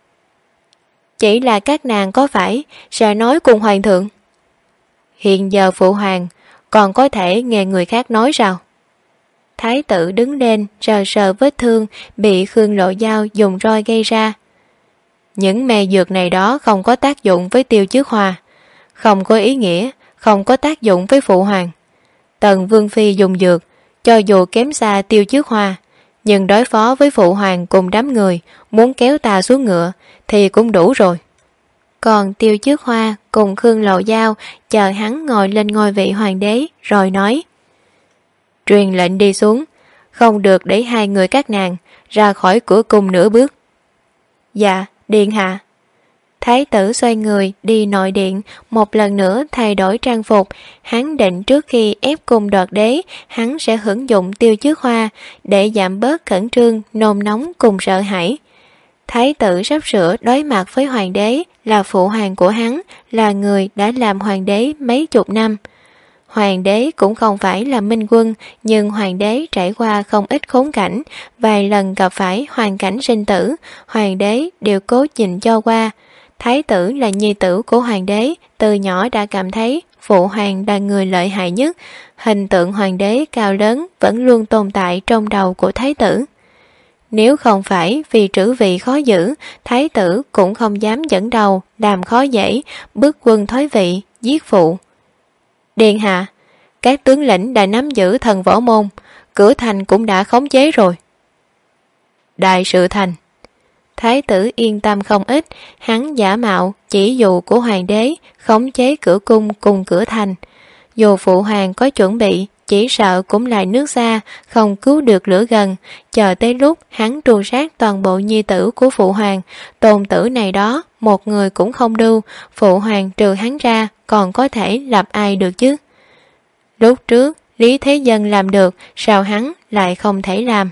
Chỉ là các nàng có phải sẽ nói cùng hoàng thượng? Hiện giờ phụ hoàng còn có thể nghe người khác nói sao? Thái tử đứng lên sờ sờ vết thương bị Khương Lộ Giao dùng roi gây ra. Những mê dược này đó không có tác dụng với Tiêu Trước Hoa, không có ý nghĩa, không có tác dụng với phụ hoàng. Tần Vương Phi dùng dược, cho dù kém xa Tiêu Trước Hoa, nhưng đối phó với phụ hoàng cùng đám người muốn kéo ta xuống ngựa thì cũng đủ rồi. Còn Tiêu Trước Hoa cùng Khương Lộ Giao chờ hắn ngồi lên ngôi vị hoàng đế rồi nói: Truyền lệnh đi xuống, không được để hai người các nàng ra khỏi cửa cung nửa bước. Dạ, điện hạ. Thái tử xoay người đi nội điện, một lần nữa thay đổi trang phục. Hắn định trước khi ép cung đoạt đế, hắn sẽ hưởng dụng Tiêu Trước Hoa để giảm bớt khẩn trương, nôn nóng cùng sợ hãi. Thái tử sắp sửa đối mặt với hoàng đế, là phụ hoàng của hắn, là người đã làm hoàng đế mấy chục năm. Hoàng đế cũng không phải là minh quân, nhưng hoàng đế trải qua không ít khốn cảnh, vài lần gặp phải hoàn cảnh sinh tử, hoàng đế đều cố nhìn cho qua. Thái tử là nhi tử của hoàng đế, từ nhỏ đã cảm thấy phụ hoàng là người lợi hại nhất, hình tượng hoàng đế cao lớn vẫn luôn tồn tại trong đầu của thái tử. Nếu không phải vì trữ vị khó giữ, thái tử cũng không dám dẫn đầu, làm khó dễ, bức quân thoái vị, giết phụ. Điện hạ, các tướng lĩnh đã nắm giữ Thần Võ Môn, cửa thành cũng đã khống chế rồi. Đại sự thành. Thái tử yên tâm không ít, hắn giả mạo chỉ dụ của hoàng đế, khống chế cửa cung cùng cửa thành. Dù phụ hoàng có chuẩn bị, chỉ sợ cũng lại nước xa, không cứu được lửa gần. Chờ tới lúc hắn tru sát toàn bộ nhi tử của phụ hoàng, tôn tử này đó, một người cũng không đưu, phụ hoàng trừ hắn ra, còn có thể lập ai được chứ? Lúc trước, Lý Thế Dân làm được, sao hắn lại không thể làm?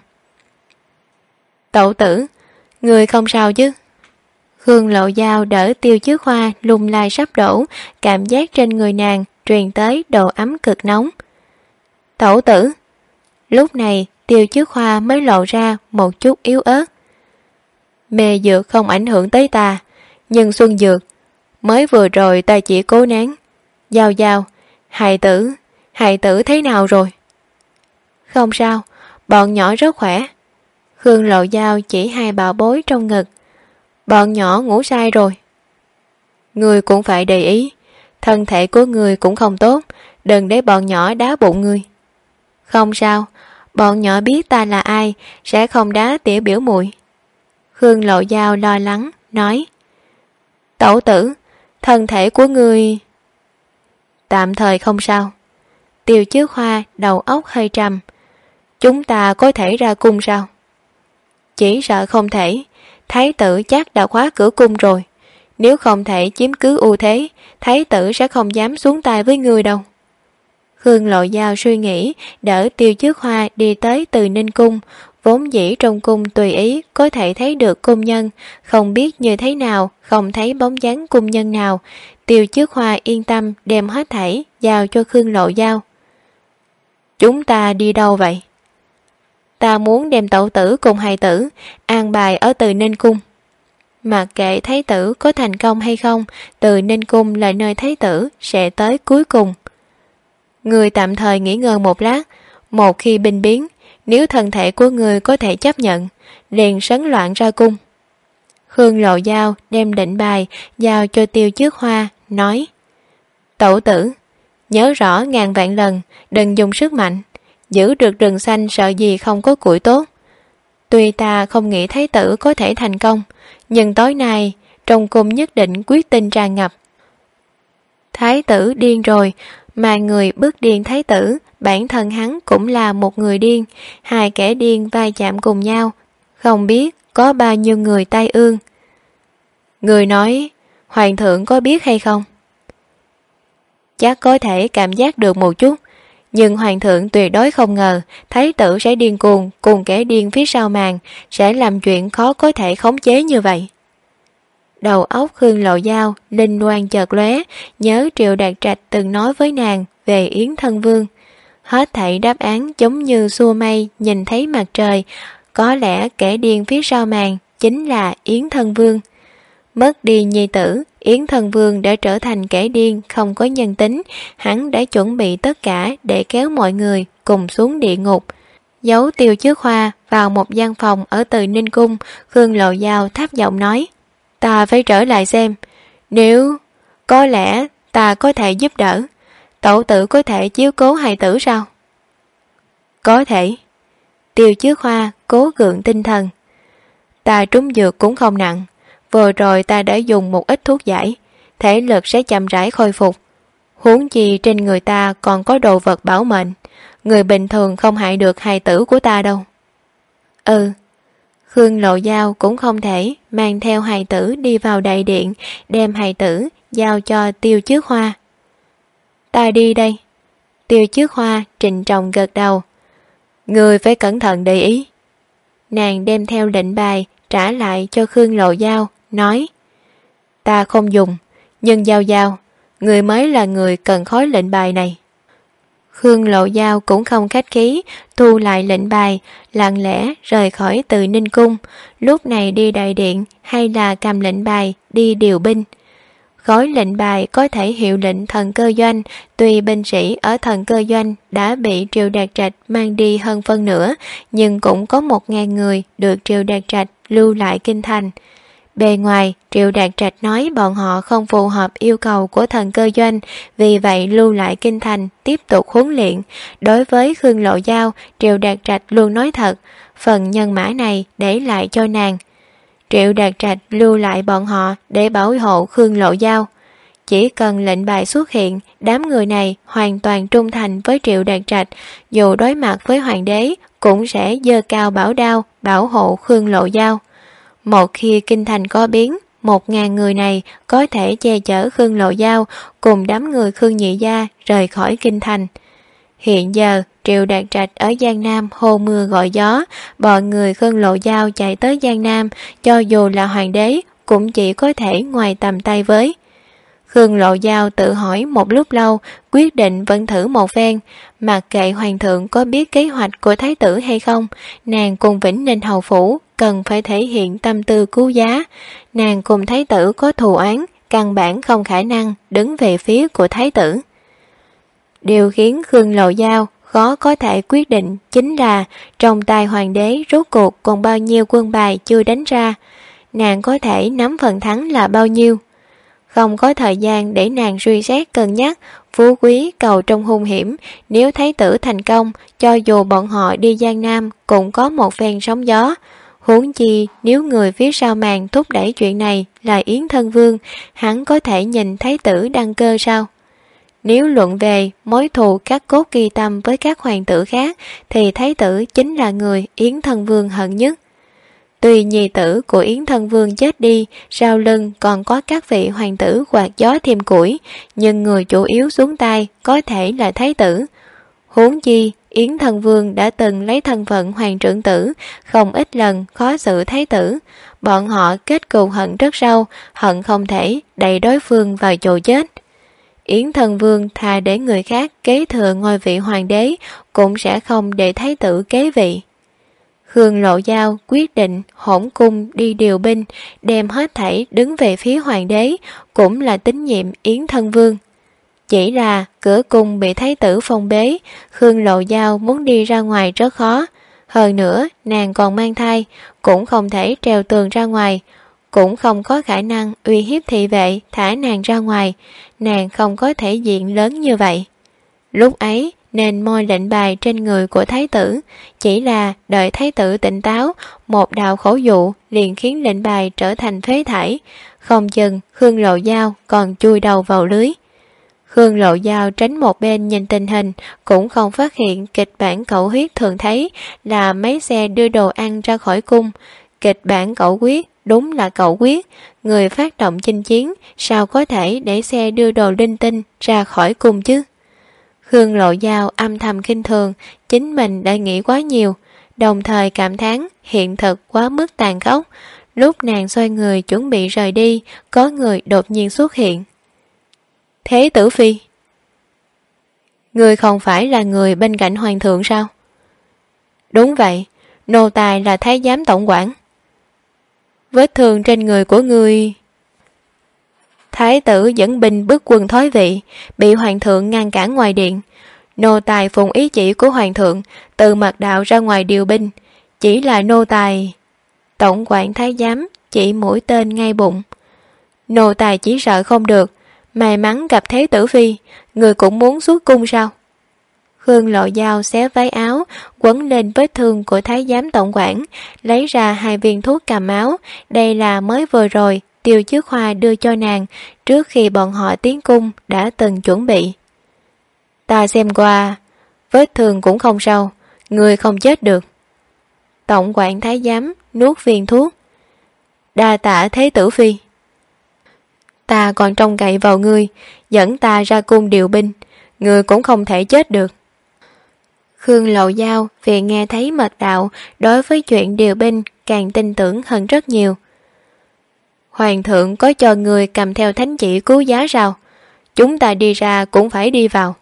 Tẩu tử, người không sao chứ? Khương Lộ Giao đỡ Tiêu Trước Hoa lung lai sắp đổ, cảm giác trên người nàng truyền tới độ ấm cực nóng. Tẩu tử. Lúc này Tiêu Trước Hoa mới lộ ra một chút yếu ớt. Mê dược không ảnh hưởng tới ta, nhưng xuân dược, mới vừa rồi ta chỉ cố nén. Giao Giao, hài tử thế nào rồi? Không sao, bọn nhỏ rất khỏe. Khương Lộ Giao chỉ hai bảo bối trong ngực. Bọn nhỏ ngủ say rồi. Người cũng phải để ý, thân thể của người cũng không tốt, đừng để bọn nhỏ đá bụng người. Không sao, bọn nhỏ biết ta là ai, sẽ không đá tỉa biểu muội. Khương Lộ Giao lo lắng, nói: Tẩu tử, thân thể của người... Tạm thời không sao. Tiêu Trước Hoa đầu óc hơi trầm. Chúng ta có thể ra cung sao? Chỉ sợ không thể, thái tử chắc đã khóa cửa cung rồi. Nếu không thể chiếm cứ ưu thế, thái tử sẽ không dám xuống tay với người đâu. Khương Lộ Giao suy nghĩ, đỡ Tiêu Trước Hoa đi tới Từ Ninh Cung. Vốn dĩ trong cung tùy ý có thể thấy được cung nhân, không biết như thế nào, không thấy bóng dáng cung nhân nào. Tiêu Trước Hoa yên tâm đem hết thảy giao cho Khương Lộ Giao. Chúng ta đi đâu vậy? Ta muốn đem tẩu tử cùng hài tử an bài ở Từ Ninh Cung. Mặc kệ thái tử có thành công hay không, Từ Ninh Cung là nơi thái tử sẽ tới cuối cùng. Người tạm thời nghỉ ngơi một lát, một khi binh biến, nếu thân thể của người có thể chấp nhận, liền sấn loạn ra cung. Khương Lộ Giao đem lệnh bài giao cho Tiêu Trước Hoa, nói: Tẩu tử, nhớ rõ ngàn vạn lần đừng dùng sức mạnh, giữ được rừng xanh sợ gì không có củi tốt. Tuy ta không nghĩ thái tử có thể thành công, nhưng tối nay trong cung nhất định quyết tin tràn ngập. Thái tử điên rồi, mà người bức điên thái tử, bản thân hắn cũng là một người điên. Hai kẻ điên vai chạm cùng nhau, không biết có bao nhiêu người tai ương. Người nói, hoàng thượng có biết hay không? Chắc có thể cảm giác được một chút, nhưng hoàng thượng tuyệt đối không ngờ thái tử sẽ điên cuồng cùng kẻ điên phía sau màn sẽ làm chuyện khó có thể khống chế như vậy. Đầu óc Khương Lộ Giao linh loan chợt lóe, nhớ Triệu Đạt Trạch từng nói với nàng về Yến Thân Vương. Hết thảy đáp án giống như xua mây nhìn thấy mặt trời, có lẽ kẻ điên phía sau màn chính là Yến Thân Vương. Mất đi nhi tử, Yến Thân Vương đã trở thành kẻ điên không có nhân tính, hắn đã chuẩn bị tất cả để kéo mọi người cùng xuống địa ngục. Giấu Tiêu Chước Hoa vào một gian phòng ở Từ Ninh Cung, Khương Lộ Giao thấp giọng nói, ta phải trở lại xem, nếu có lẽ ta có thể giúp đỡ. Tẩu tử có thể chiếu cố hài tử sao? Có thể. Tiêu Chước Hoa cố gượng tinh thần. Ta trúng dược cũng không nặng, vừa rồi ta đã dùng một ít thuốc giải, thể lực sẽ chậm rãi khôi phục. Huống chi trên người ta còn có đồ vật bảo mệnh, người bình thường không hại được hài tử của ta đâu. Khương Lộ Giao cũng không thể mang theo hài tử đi vào đại điện, đem hài tử giao cho Tiêu Chước Hoa. Ta đi đây. Tiêu Chước Hoa trịnh trọng gật đầu. Người phải cẩn thận để ý. Nàng đem theo lệnh bài trả lại cho Khương Lộ Giao, nói, ta không dùng, nhưng Giao Giao, người mới là người cần khối lệnh bài này. Khương Lộ Giao cũng không khách khí, thu lại lệnh bài, lặng lẽ rời khỏi Từ Ninh Cung, lúc này đi đại điện hay là cầm lệnh bài đi điều binh. Khối lệnh bài có thể hiệu lệnh thần cơ doanh, tuy binh sĩ ở thần cơ doanh đã bị Triệu Đạt Trạch mang đi hơn phân nửa, nhưng cũng có 1.000 người được Triệu Đạt Trạch lưu lại kinh thành. Bề ngoài, Triệu Đạt Trạch nói bọn họ không phù hợp yêu cầu của thần cơ doanh, vì vậy lưu lại kinh thành tiếp tục huấn luyện. Đối với Khương Lộ Giao, Triệu Đạt Trạch luôn nói thật, phần nhân mã này để lại cho nàng. Triệu Đạt Trạch lưu lại bọn họ để bảo hộ Khương Lộ Giao. Chỉ cần lệnh bài xuất hiện, đám người này hoàn toàn trung thành với Triệu Đạt Trạch, dù đối mặt với hoàng đế cũng sẽ giơ cao bảo đao bảo hộ Khương Lộ Giao. Một khi kinh thành có biến, 1.000 người này có thể che chở Khương Lộ Giao cùng đám người Khương Nhị Gia rời khỏi kinh thành. Hiện giờ, Triệu Đạt Trạch ở Giang Nam hô mưa gọi gió, bọn người Khương Lộ Giao chạy tới Giang Nam, cho dù là hoàng đế cũng chỉ có thể ngoài tầm tay với. Khương Lộ Giao tự hỏi một lúc lâu, quyết định vẫn thử một phen, mặc kệ hoàng thượng có biết kế hoạch của thái tử hay không, nàng cùng Vĩnh Ninh hầu phủ cần phải thể hiện tâm tư cứu giá. Nàng cùng thái tử có thù oán, căn bản không khả năng đứng về phía của thái tử. Điều khiến Khương Lộ Giao khó có thể quyết định chính là trong tay hoàng đế rốt cuộc còn bao nhiêu quân bài chưa đánh ra, nàng có thể nắm phần thắng là bao nhiêu. Không có thời gian để nàng suy xét cân nhắc, phú quý cầu trong hung hiểm, nếu thái tử thành công, cho dù bọn họ đi Giang Nam cũng có một phen sóng gió. Huống chi nếu người phía sau màn thúc đẩy chuyện này là Yến Thân Vương, hắn có thể nhìn thái tử đăng cơ sao? Nếu luận về mối thù các cốt ghi tâm với các hoàng tử khác, thì thái tử chính là người Yến Thân Vương hận nhất. Tuy nhi tử của Yến Thân Vương chết đi, sau lưng còn có các vị hoàng tử quạt gió thêm củi, nhưng người chủ yếu xuống tay có thể là thái tử. Huống chi, Yến Thân Vương đã từng lấy thân phận hoàng trưởng tử, không ít lần khó xử thái tử. Bọn họ kết cừu hận rất sâu, hận không thể đẩy đối phương vào chỗ chết. Yến Thân Vương thà để người khác kế thừa ngôi vị hoàng đế, cũng sẽ không để thái tử kế vị. Khương Lộ Giao quyết định hỗn cung đi điều binh, đem hết thảy đứng về phía hoàng đế, cũng là tín nhiệm Yến Thân Vương. Chỉ là cửa cung bị thái tử phong bế, Khương Lộ Giao muốn đi ra ngoài rất khó. Hơn nữa, nàng còn mang thai, cũng không thể trèo tường ra ngoài, cũng không có khả năng uy hiếp thị vệ thả nàng ra ngoài, nàng không có thể diện lớn như vậy. Lúc ấy, nên moi lệnh bài trên người của thái tử. Chỉ là đợi thái tử tỉnh táo, một đạo khẩu dụ liền khiến lệnh bài trở thành phế thải. Không chừng Khương Lộ Giao còn chui đầu vào lưới. Khương Lộ Giao tránh một bên nhìn tình hình, cũng không phát hiện kịch bản cẩu huyết thường thấy là mấy xe đưa đồ ăn ra khỏi cung. Kịch bản cẩu huyết đúng là cẩu huyết, người phát động chinh chiến sao có thể để xe đưa đồ linh tinh ra khỏi cung chứ. Khương Lộ Giao âm thầm khinh thường chính mình đã nghĩ quá nhiều, đồng thời cảm thán hiện thực quá mức tàn khốc. Lúc nàng xoay người chuẩn bị rời đi, có người đột nhiên xuất hiện. Thế tử phi, người không phải là người bên cạnh hoàng thượng sao? Đúng vậy, nô tài là thái giám tổng quản. Vết thương trên người của người... Thái tử dẫn binh bước quân thoái vị, bị hoàng thượng ngăn cản ngoài điện. Nô tài phụng ý chỉ của hoàng thượng, từ mật đạo ra ngoài điều binh. Chỉ là nô tài... Tổng quản thái giám chỉ mũi tên ngay bụng. Nô tài chỉ sợ không được, may mắn gặp thế tử phi, người cũng muốn xuất cung sao? Khương Lộ Giao xé váy áo, quấn lên vết thương của thái giám tổng quản, lấy ra 2 viên thuốc cầm máu. Đây là mới vừa rồi Tiêu Trước Hoa đưa cho nàng, trước khi bọn họ tiến cung đã từng chuẩn bị. Ta xem qua, vết thương cũng không sâu, người không chết được. Tổng quản thái giám nuốt viên thuốc. Đa tạ thế tử phi. Ta còn trông cậy vào ngươi, dẫn ta ra cung điều binh, ngươi cũng không thể chết được. Khương Lộ Giao vì nghe thấy mật đạo, đối với chuyện điều binh càng tin tưởng hơn rất nhiều. Hoàng thượng có cho người cầm theo thánh chỉ cứu giá sao? Chúng ta đi ra cũng phải đi vào.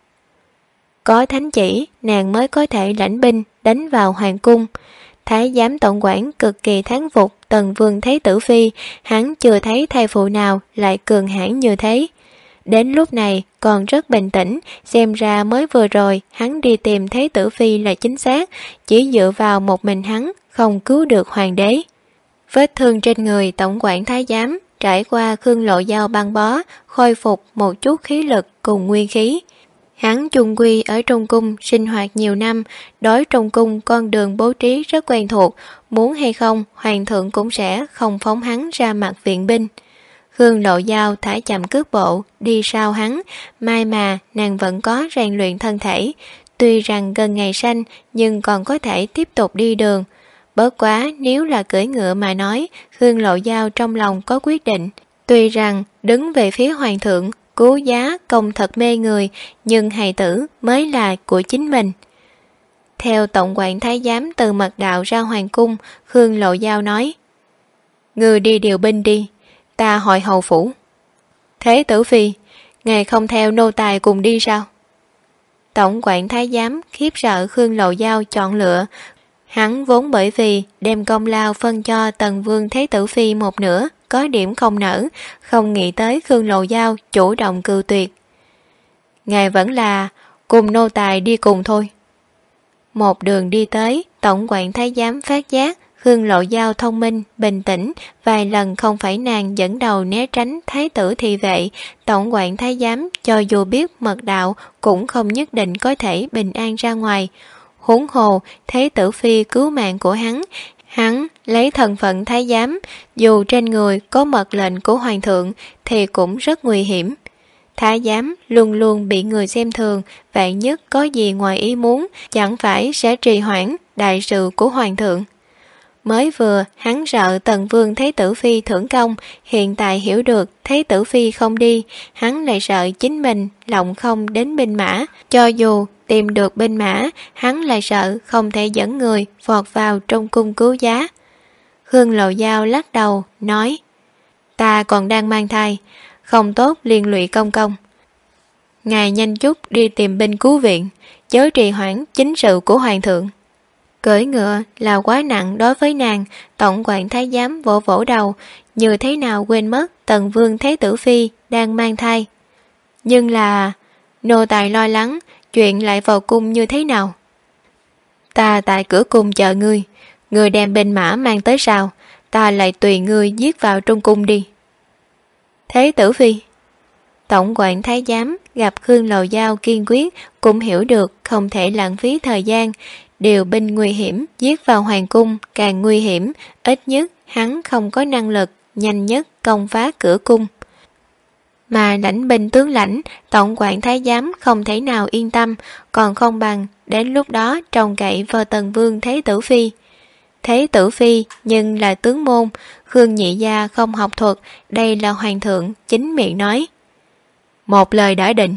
Có thánh chỉ, nàng mới có thể lãnh binh đánh vào hoàng cung. Thái giám tổng quản cực kỳ thán phục Tần Vương Thế Tử Phi, hắn chưa thấy thai phụ nào lại cường hãn như thế. Đến lúc này còn rất bình tĩnh, xem ra mới vừa rồi hắn đi tìm Thế Tử Phi là chính xác, chỉ dựa vào một mình hắn không cứu được hoàng đế. Vết thương trên người tổng quản thái giám trải qua Khương Lộ Giao băng bó, khôi phục một chút khí lực cùng nguyên khí. Hắn chung quy ở trong cung sinh hoạt nhiều năm, đối trong cung con đường bố trí rất quen thuộc, muốn hay không hoàng thượng cũng sẽ không phóng hắn ra mặt viện binh. Khương Lộ Giao thả chậm cước bộ đi sau hắn, may mà nàng vẫn có rèn luyện thân thể, tuy rằng gần ngày sanh nhưng còn có thể tiếp tục đi đường. Bớt quá nếu là cưỡi ngựa mà nói, Khương Lộ Giao trong lòng có quyết định. Tuy rằng đứng về phía hoàng thượng, cứu giá công thật mê người, nhưng hài tử mới là của chính mình. Theo tổng quản thái giám từ mật đạo ra hoàng cung, Khương Lộ Giao nói: Ngươi đi điều binh đi, ta hội hầu phủ. Thế tử phi, ngài không theo nô tài cùng đi sao? Tổng quản thái giám khiếp sợ Khương Lộ Giao chọn lựa. Hắn vốn bởi vì đem công lao phân cho Tần Vương Thế Tử Phi một nửa, có điểm không nỡ, không nghĩ tới Khương Lộ Giao chủ động cự tuyệt. Ngài vẫn là cùng nô tài đi cùng thôi. Một đường đi tới, tổng quản thái giám phát giác Khương Lộ Giao thông minh, bình tĩnh, vài lần không phải nàng dẫn đầu né tránh thái tử thị vệ. Tổng quản thái giám cho dù biết mật đạo cũng không nhất định có thể bình an ra ngoài. Huống hồ Thế Tử Phi cứu mạng của hắn lấy thân phận thái giám, dù trên người có mật lệnh của hoàng thượng thì cũng rất nguy hiểm. Thái giám luôn luôn bị người xem thường, vạn nhất có gì ngoài ý muốn, chẳng phải sẽ trì hoãn đại sự của hoàng thượng. Mới vừa hắn sợ Tần Vương Thế Tử Phi thưởng công, hiện tại hiểu được Thế Tử Phi không đi, hắn lại sợ chính mình lộng không đến binh mã. Cho dù tìm được binh mã, hắn lại sợ không thể dẫn người vọt vào trong cung cứu giá. Khương Lộ Giao lắc đầu, nói: Ta còn đang mang thai, không tốt liên lụy công công. Ngài nhanh chút đi tìm binh cứu viện, chớ trì hoãn chính sự của hoàng thượng. Cưỡi ngựa là quá nặng đối với nàng, tổng quản thái giám vỗ vỗ đầu, như thế nào quên mất Tần Vương Thế Tử Phi đang mang thai. Nhưng là nô tài lo lắng chuyện lại vào cung như thế nào. Ta tại cửa cung chờ ngươi, ngươi đem binh mã mang tới sao, ta lại tùy ngươi giết vào trong cung đi. Thế Tử Phi. Tổng quản thái giám gặp Khương Lầu Giao kiên quyết, cũng hiểu được không thể lãng phí thời gian. Điều binh nguy hiểm giết vào hoàng cung càng nguy hiểm, ít nhất hắn không có năng lực nhanh nhất công phá cửa cung. Mà lãnh binh tướng lãnh, tổng quản thái giám không thể nào yên tâm, còn không bằng đến lúc đó trông cậy vào Tần Vương Thế Tử Phi. Thế Tử Phi nhưng là tướng môn, Khương nhị gia không học thuật, đây là hoàng thượng chính miệng nói. Một lời đã định.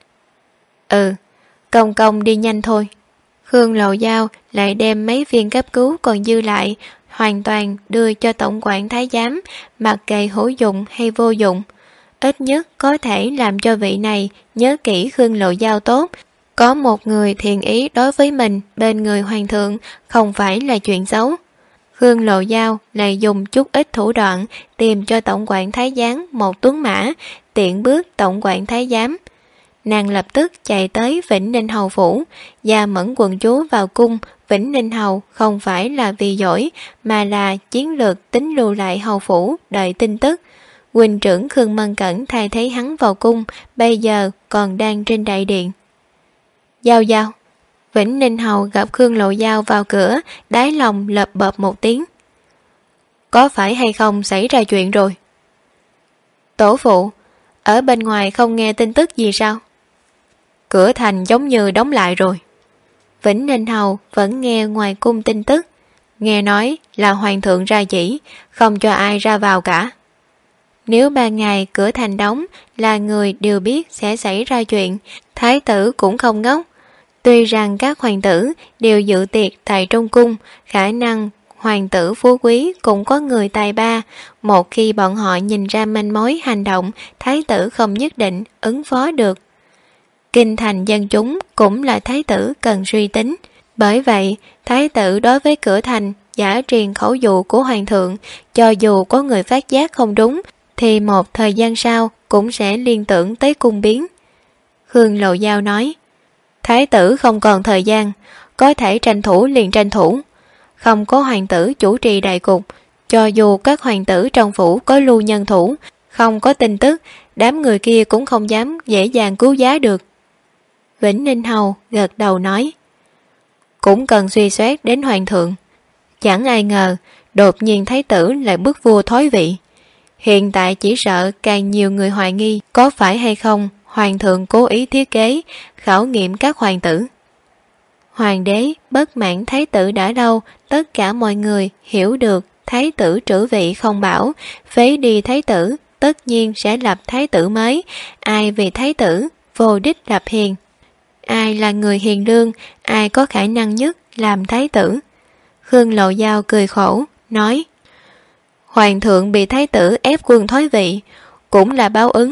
Công công đi nhanh thôi. Khương Lầu Giao lại đem mấy viên cấp cứu còn dư lại, hoàn toàn đưa cho tổng quản thái giám, mặc kệ hữu dụng hay vô dụng. Ít nhất có thể làm cho vị này nhớ kỹ Khương Lầu Giao tốt. Có một người thiện ý đối với mình bên người hoàng thượng không phải là chuyện xấu. Khương Lầu Giao lại dùng chút ít thủ đoạn tìm cho tổng quản thái giám một tuấn mã, tiện bước tổng quản thái giám. Nàng lập tức chạy tới Vĩnh Ninh Hầu phủ, và mẫn quận chúa vào cung. Vĩnh Ninh Hầu không phải là vì giỏi, mà là chiến lược tính lưu lại hầu phủ đợi tin tức. Huynh trưởng Khương Mân Cẩn thay thế hắn vào cung, bây giờ còn đang trên đại điện. Giao Giao. Vĩnh Ninh Hầu gặp Khương Lộ Giao vào cửa, đáy lòng lợp bợp một tiếng. Có phải hay không xảy ra chuyện rồi? Tổ phụ, ở bên ngoài không nghe tin tức gì sao? Cửa thành giống như đóng lại rồi. Vĩnh Ninh Hầu vẫn nghe ngoài cung tin tức, nghe nói là hoàng thượng ra chỉ, không cho ai ra vào cả. Nếu ban ngày cửa thành đóng là người đều biết sẽ xảy ra chuyện, thái tử cũng không ngốc. Tuy rằng các hoàng tử đều dự tiệc tại trong cung, khả năng hoàng tử phú quý cũng có người tài ba, một khi bọn họ nhìn ra manh mối hành động, thái tử không nhất định ứng phó được. Kinh thành dân chúng cũng là thái tử cần suy tính, bởi vậy thái tử đối với cửa thành giả truyền khẩu dụ của hoàng thượng, cho dù có người phát giác không đúng thì một thời gian sau cũng sẽ liên tưởng tới cung biến. Khương Lộ Giao nói, thái tử không còn thời gian, có thể tranh thủ liền tranh thủ. Không có hoàng tử chủ trì đại cục, cho dù các hoàng tử trong phủ có lưu nhân thủ, không có tin tức, đám người kia cũng không dám dễ dàng cứu giá được. Vĩnh Ninh Hầu gật đầu nói, cũng cần suy xét đến hoàng thượng. Chẳng ai ngờ đột nhiên thái tử lại bức vua thoái vị. Hiện tại chỉ sợ càng nhiều người hoài nghi có phải hay không hoàng thượng cố ý thiết kế khảo nghiệm các hoàng tử. Hoàng đế bất mãn thái tử đã đâu, tất cả mọi người hiểu được thái tử trữ vị không bảo, phế đi thái tử tất nhiên sẽ lập thái tử mới. Ai vì thái tử vô đích lập hiền, ai là người hiền lương, ai có khả năng nhất làm thái tử. Khương Lộ Giao cười khổ nói, hoàng thượng bị thái tử ép quân thoái vị cũng là báo ứng.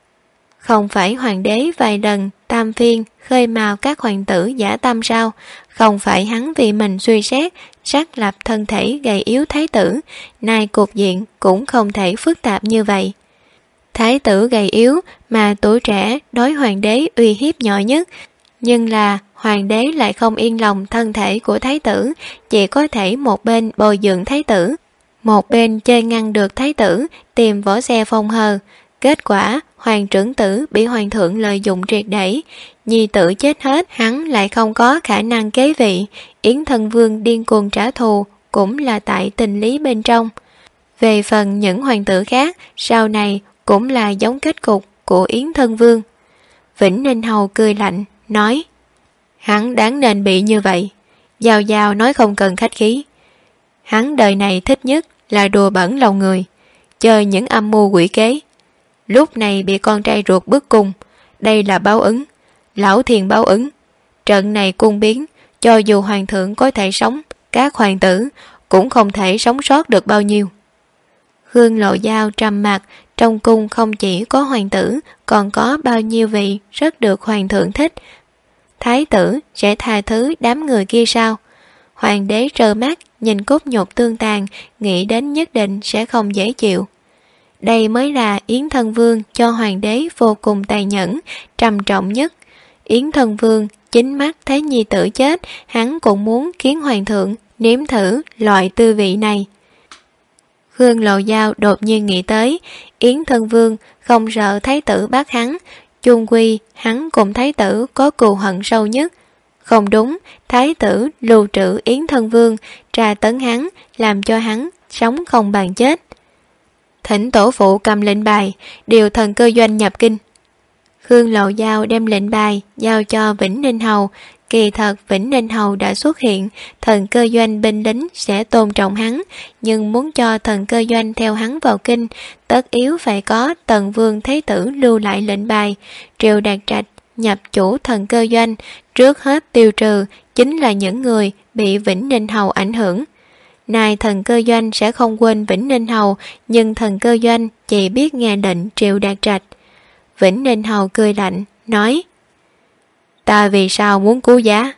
Không phải hoàng đế vài lần tam phiên khơi mào các hoàng tử giả tâm sao? Không phải hắn vì mình suy xét xác lập thân thể gầy yếu thái tử, nay cục diện cũng không thể phức tạp như vậy. Thái tử gầy yếu mà tuổi trẻ đối hoàng đế uy hiếp nhỏ nhất, nhưng là hoàng đế lại không yên lòng thân thể của thái tử, chỉ có thể một bên bồi dưỡng thái tử, một bên chơi ngăn được thái tử, tìm võ xe phong hờ. Kết quả hoàng trưởng tử bị hoàng thượng lợi dụng triệt để, nhi tử chết hết, hắn lại không có khả năng kế vị. Yến Thân Vương điên cuồng trả thù cũng là tại tình lý bên trong. Về phần những hoàng tử khác, sau này cũng là giống kết cục của Yến Thân Vương. Vĩnh Ninh Hầu cười lạnh nói, hắn đáng nên bị như vậy. Giao Giao nói không cần khách khí. Hắn đời này thích nhất là đùa bẩn lòng người, chơi những âm mưu quỷ kế. Lúc này bị con trai ruột bức cung, đây là báo ứng, lão thiền báo ứng. Trận này cung biến, cho dù hoàng thượng có thể sống, các hoàng tử cũng không thể sống sót được bao nhiêu. Khương Lộ Giao trầm mặt, trong cung không chỉ có hoàng tử, còn có bao nhiêu vị rất được hoàng thượng thích. Thái tử sẽ tha thứ đám người kia sao? Hoàng đế trơ mắt nhìn cốt nhục tương tàn, nghĩ đến nhất định sẽ không dễ chịu. Đây mới là Yến Thân Vương cho hoàng đế vô cùng tàn nhẫn, trầm trọng nhất. Yến Thân Vương chính mắt thấy nhi tử chết, hắn cũng muốn khiến hoàng thượng nếm thử loại tư vị này. Khương Lộ Giao đột nhiên nghĩ tới, Yến Thân Vương không sợ thái tử bắt hắn, chung quy hắn cùng thái tử có cừu hận sâu nhất. Không đúng, thái tử lưu trữ Yến Thân Vương tra tấn hắn, làm cho hắn sống không bằng chết. Thỉnh tổ phụ cầm lệnh bài, điều Thần Cơ Doanh nhập kinh. Khương Lộ Giao đem lệnh bài giao cho Vĩnh Ninh Hầu. Kỳ thật Vĩnh Ninh Hầu đã xuất hiện, Thần Cơ Doanh binh lính sẽ tôn trọng hắn, nhưng muốn cho Thần Cơ Doanh theo hắn vào kinh, tất yếu phải có Tần Vương Thái tử lưu lại lệnh bài. Triệu Đạt Trạch nhập chủ Thần Cơ Doanh, trước hết tiêu trừ chính là những người bị Vĩnh Ninh Hầu ảnh hưởng. Nay Thần Cơ Doanh sẽ không quên Vĩnh Ninh Hầu, nhưng Thần Cơ Doanh chỉ biết nghe lệnh Triệu Đạt Trạch. Vĩnh Ninh Hầu cười lạnh, nói: Ta vì sao muốn cứu giá?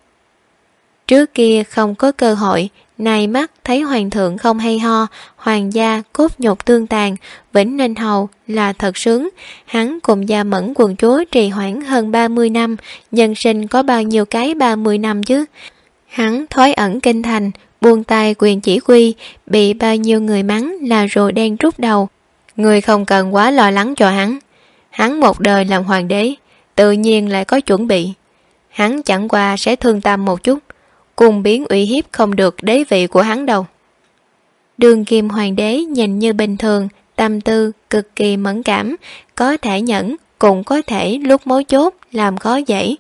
Trước kia không có cơ hội, nay mắt thấy hoàng thượng không hay ho, hoàng gia cốt nhục tương tàn, Vĩnh Ninh Hầu là thật sướng. Hắn cùng Gia Mẫn quận chúa trì hoãn hơn 30 năm, nhân sinh có bao nhiêu cái 30 năm chứ? Hắn thoái ẩn kinh thành, buông tay quyền chỉ huy, bị bao nhiêu người mắng là rùa đen rút đầu. Người không cần quá lo lắng cho hắn. Hắn một đời làm hoàng đế, tự nhiên lại có chuẩn bị. Hắn chẳng qua sẽ thương tâm một chút, cùng biến uy hiếp không được đế vị của hắn đâu. Đương kim hoàng đế nhìn như bình thường, tâm tư cực kỳ mẫn cảm, có thể nhẫn, cũng có thể lúc mấu chốt làm khó dễ.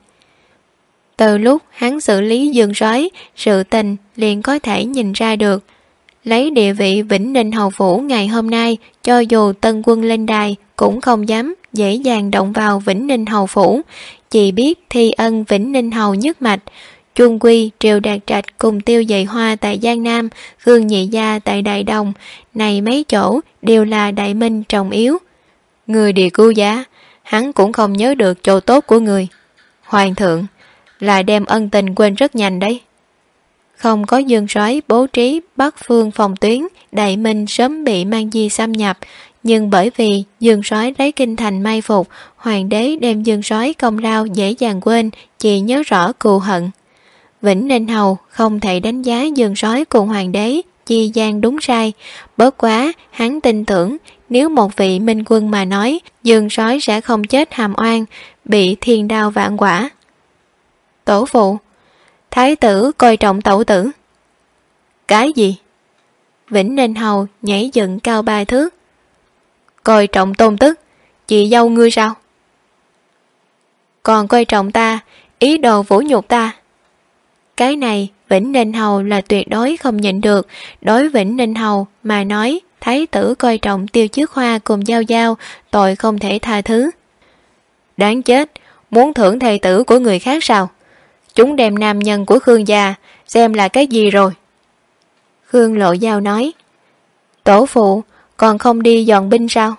Từ lúc hắn xử lý Dương Soái, sự tình liền có thể nhìn ra được. Lấy địa vị Vĩnh Ninh Hầu phủ ngày hôm nay, cho dù tân quân lên đài cũng không dám dễ dàng động vào Vĩnh Ninh Hầu phủ, chỉ biết thi ân Vĩnh Ninh Hầu nhất mạch. Chung quy Triệu Đạt Trạch cùng Tiêu Dậy Hoa tại Giang Nam, Khương Nhị Gia tại Đại Đồng, này mấy chỗ đều là đại minh trọng yếu. Người địa cứu giá, hắn cũng không nhớ được chỗ tốt của người. Hoàng thượng là đem ân tình quên rất nhanh đấy. Không có Dương Soái bố trí Bắc phương phòng tuyến, đại minh sớm bị Mang Di xâm nhập, nhưng bởi vì Dương Soái lấy kinh thành mai phục, hoàng đế đem Dương Soái công lao dễ dàng quên, chỉ nhớ rõ cừu hận. Vĩnh Ninh Hầu không thể đánh giá Dương Soái cùng hoàng đế chi gian đúng sai, bớt quá hắn tin tưởng nếu một vị minh quân mà nói, Dương Soái sẽ không chết hàm oan, bị thiên đao vạn quả. Tổ phụ, thái tử coi trọng tẩu tử. Cái gì? Vĩnh Ninh Hầu nhảy dựng cao 3 thước. Coi trọng tôn tức, chị dâu ngươi sao? Còn coi trọng ta, ý đồ vũ nhục ta. Cái này Vĩnh Ninh Hầu là tuyệt đối không nhịn được. Đối Vĩnh Ninh Hầu mà nói, thái tử coi trọng Tiêu Chiết Hoa cùng Giao Giao, tội không thể tha thứ. Đáng chết, muốn thưởng thầy tử của người khác sao? Chúng đem nam nhân của Khương gia xem là cái gì rồi? Khương Lộ Giao nói: Tổ phụ, còn không đi dọn binh sao?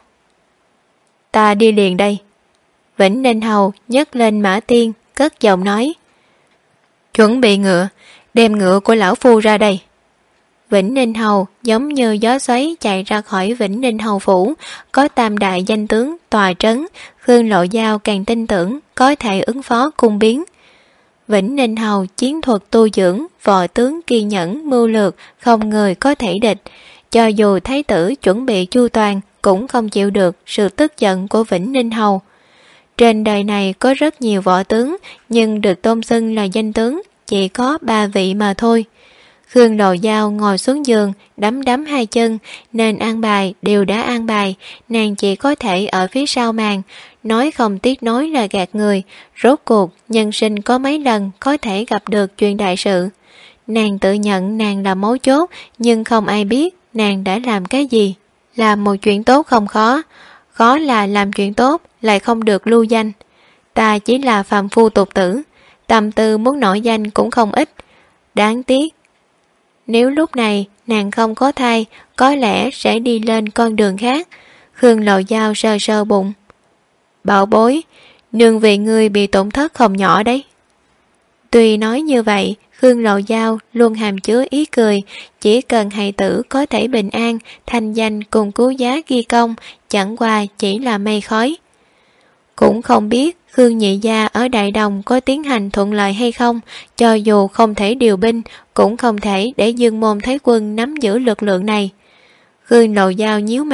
Ta đi liền đây. Vĩnh Ninh Hầu nhấc lên mã tiên, cất giọng nói: Chuẩn bị ngựa, đem ngựa của lão phu ra đây. Vĩnh Ninh Hầu giống như gió xoáy chạy ra khỏi Vĩnh Ninh Hầu phủ, có tam đại danh tướng tòa trấn, Khương Lộ Giao càng tin tưởng có thể ứng phó cung biến. Vĩnh Ninh Hầu chiến thuật tu dưỡng, võ tướng kiên nhẫn mưu lược, không người có thể địch. Cho dù thái tử chuẩn bị chu toàn, cũng không chịu được sự tức giận của Vĩnh Ninh Hầu. Trên đời này có rất nhiều võ tướng, nhưng được tôn xưng là danh tướng chỉ có 3 vị mà thôi. Khương Lộ Giao ngồi xuống giường, đấm hai chân, nên an bài đều đã an bài, nàng chỉ có thể ở phía sau màn, nói không tiếc nói là gạt người. Rốt cuộc nhân sinh có mấy lần có thể gặp được chuyện đại sự. Nàng tự nhận nàng là mấu chốt, nhưng không ai biết nàng đã làm cái gì. Làm một chuyện tốt không khó, khó là làm chuyện tốt lại không được lưu danh. Ta chỉ là phàm phu tục tử, tâm tư muốn nổi danh cũng không ít. Đáng tiếc, nếu lúc này nàng không có thai, có lẽ sẽ đi lên con đường khác. Khương Lộ Giao sờ sờ bụng. Bảo bối, nương vì ngươi bị tổn thất không nhỏ đấy. Tuy nói như vậy, Khương Lộ Giao luôn hàm chứa ý cười, chỉ cần hài tử có thể bình an, thanh danh cùng cứu giá ghi công, chẳng qua chỉ là mây khói. Cũng không biết Khương Nhị Gia ở Đại Đồng có tiến hành thuận lợi hay không, cho dù không thể điều binh, cũng không thể để Dương Môn Thái Quân nắm giữ lực lượng này. Khương Lộ Giao nhíu mày,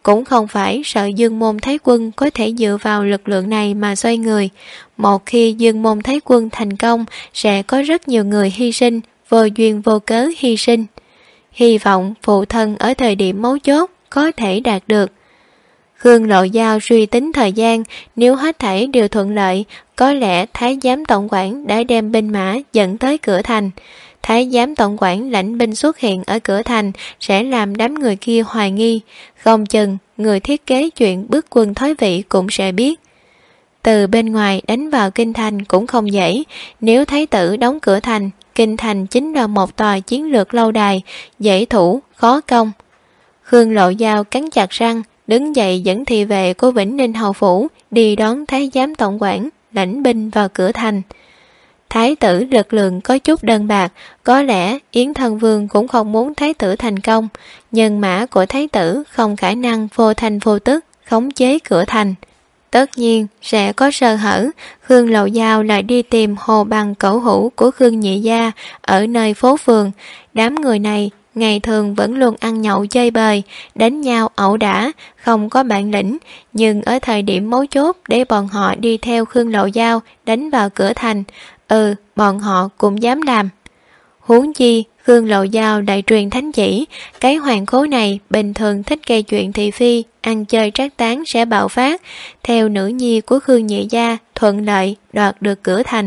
cũng không phải sợ Dương Môn Thái Quân có thể dựa vào lực lượng này mà xoay người. Một khi Dương Môn Thái Quân thành công, sẽ có rất nhiều người hy sinh, vô duyên vô cớ hy sinh. Hy vọng phụ thân ở thời điểm mấu chốt có thể đạt được. Khương Lộ Giao suy tính thời gian, nếu hết thảy đều thuận lợi, có lẽ Thái giám tổng quản đã đem binh mã dẫn tới cửa thành. Thái giám tổng quản lãnh binh xuất hiện ở cửa thành sẽ làm đám người kia hoài nghi, không chừng người thiết kế chuyện bước quân thoái vị cũng sẽ biết. Từ bên ngoài đánh vào kinh thành cũng không dễ, nếu thái tử đóng cửa thành, kinh thành chính là một tòa chiến lược lâu đài, dễ thủ, khó công. Khương Lộ Giao cắn chặt răng, đứng dậy dẫn thị vệ của Vĩnh Ninh hầu phủ đi đón thái giám tổng quản lãnh binh vào cửa thành. Thái tử lực lượng có chút đơn bạc, có lẽ Yến Thân Vương cũng không muốn thái tử thành công, nhân mã của thái tử không khả năng vô thanh vô tức khống chế cửa thành. Tất nhiên sẽ có sơ hở. Khương Lộ Giao lại đi tìm Hồ Bằng cẩu hữu của Khương Nhị Gia ở nơi phố phường. Đám người này ngày thường vẫn luôn ăn nhậu chơi bời, đánh nhau ẩu đả, không có bản lĩnh, nhưng ở thời điểm mấu chốt để bọn họ đi theo Khương Lộ Giao đánh vào cửa thành, bọn họ cũng dám làm. Huống chi Khương Lộ Giao đại truyền thánh chỉ, cái hoàng khố này bình thường thích gây chuyện thị phi, ăn chơi trác tán sẽ bạo phát, theo nữ nhi của Khương Nhị Gia thuận lợi đoạt được cửa thành.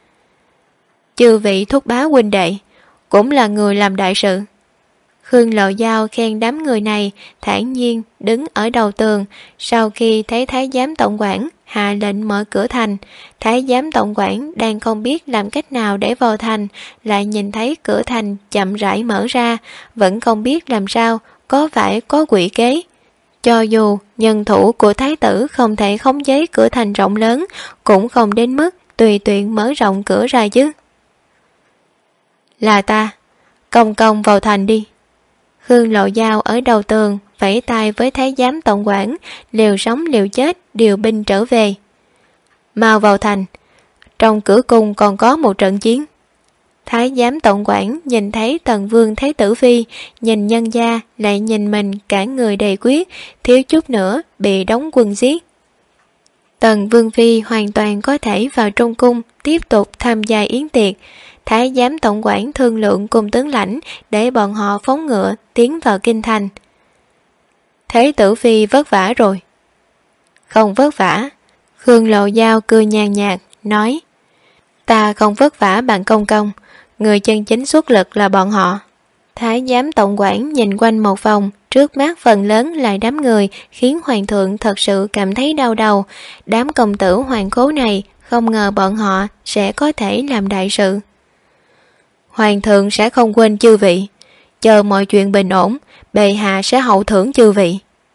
Chư vị thúc bá huynh đệ cũng là người làm đại sự. Khương Lộ Giao khen đám người này, thản nhiên đứng ở đầu tường. Sau khi thấy thái giám tổng quản hạ lệnh mở cửa thành, thái giám tổng quản đang không biết làm cách nào để vào thành, lại nhìn thấy cửa thành chậm rãi mở ra, vẫn không biết làm sao, có phải có quỷ kế. Cho dù nhân thủ của thái tử không thể khống chế cửa thành rộng lớn, cũng không đến mức tùy tiện mở rộng cửa ra chứ. Là ta, công công vào thành đi. Khương Lộ Giao ở đầu tường vẫy tay với thái giám tổng quản, liều sống liều chết điều binh trở về. Mau vào thành, trong cửa cung còn có một trận chiến. Thái giám tổng quản nhìn thấy Tần Vương Thái Tử Phi, nhìn nhân gia lại nhìn mình, cả người đầy quyết, thiếu chút nữa bị đóng quân giết. Tần Vương Phi hoàn toàn có thể vào trong cung tiếp tục tham gia yến tiệc. Thái giám tổng quản thương lượng cùng tướng lãnh để bọn họ phóng ngựa tiến vào kinh thành. Thái Tử Phi vất vả rồi. Không vất vả. Khương Lộ Giao cười nhàn nhạt nói, ta không vất vả bằng công công, người chân chính xuất lực là bọn họ. Thái giám tổng quản nhìn quanh một vòng, trước mắt phần lớn là đám người, khiến hoàng thượng thật sự cảm thấy đau đầu. Đám công tử hoàng khố này không ngờ bọn họ sẽ có thể làm đại sự. Hoàng thượng sẽ không quên chư vị, chờ mọi chuyện bình ổn, bệ hạ sẽ hậu thưởng chư vị.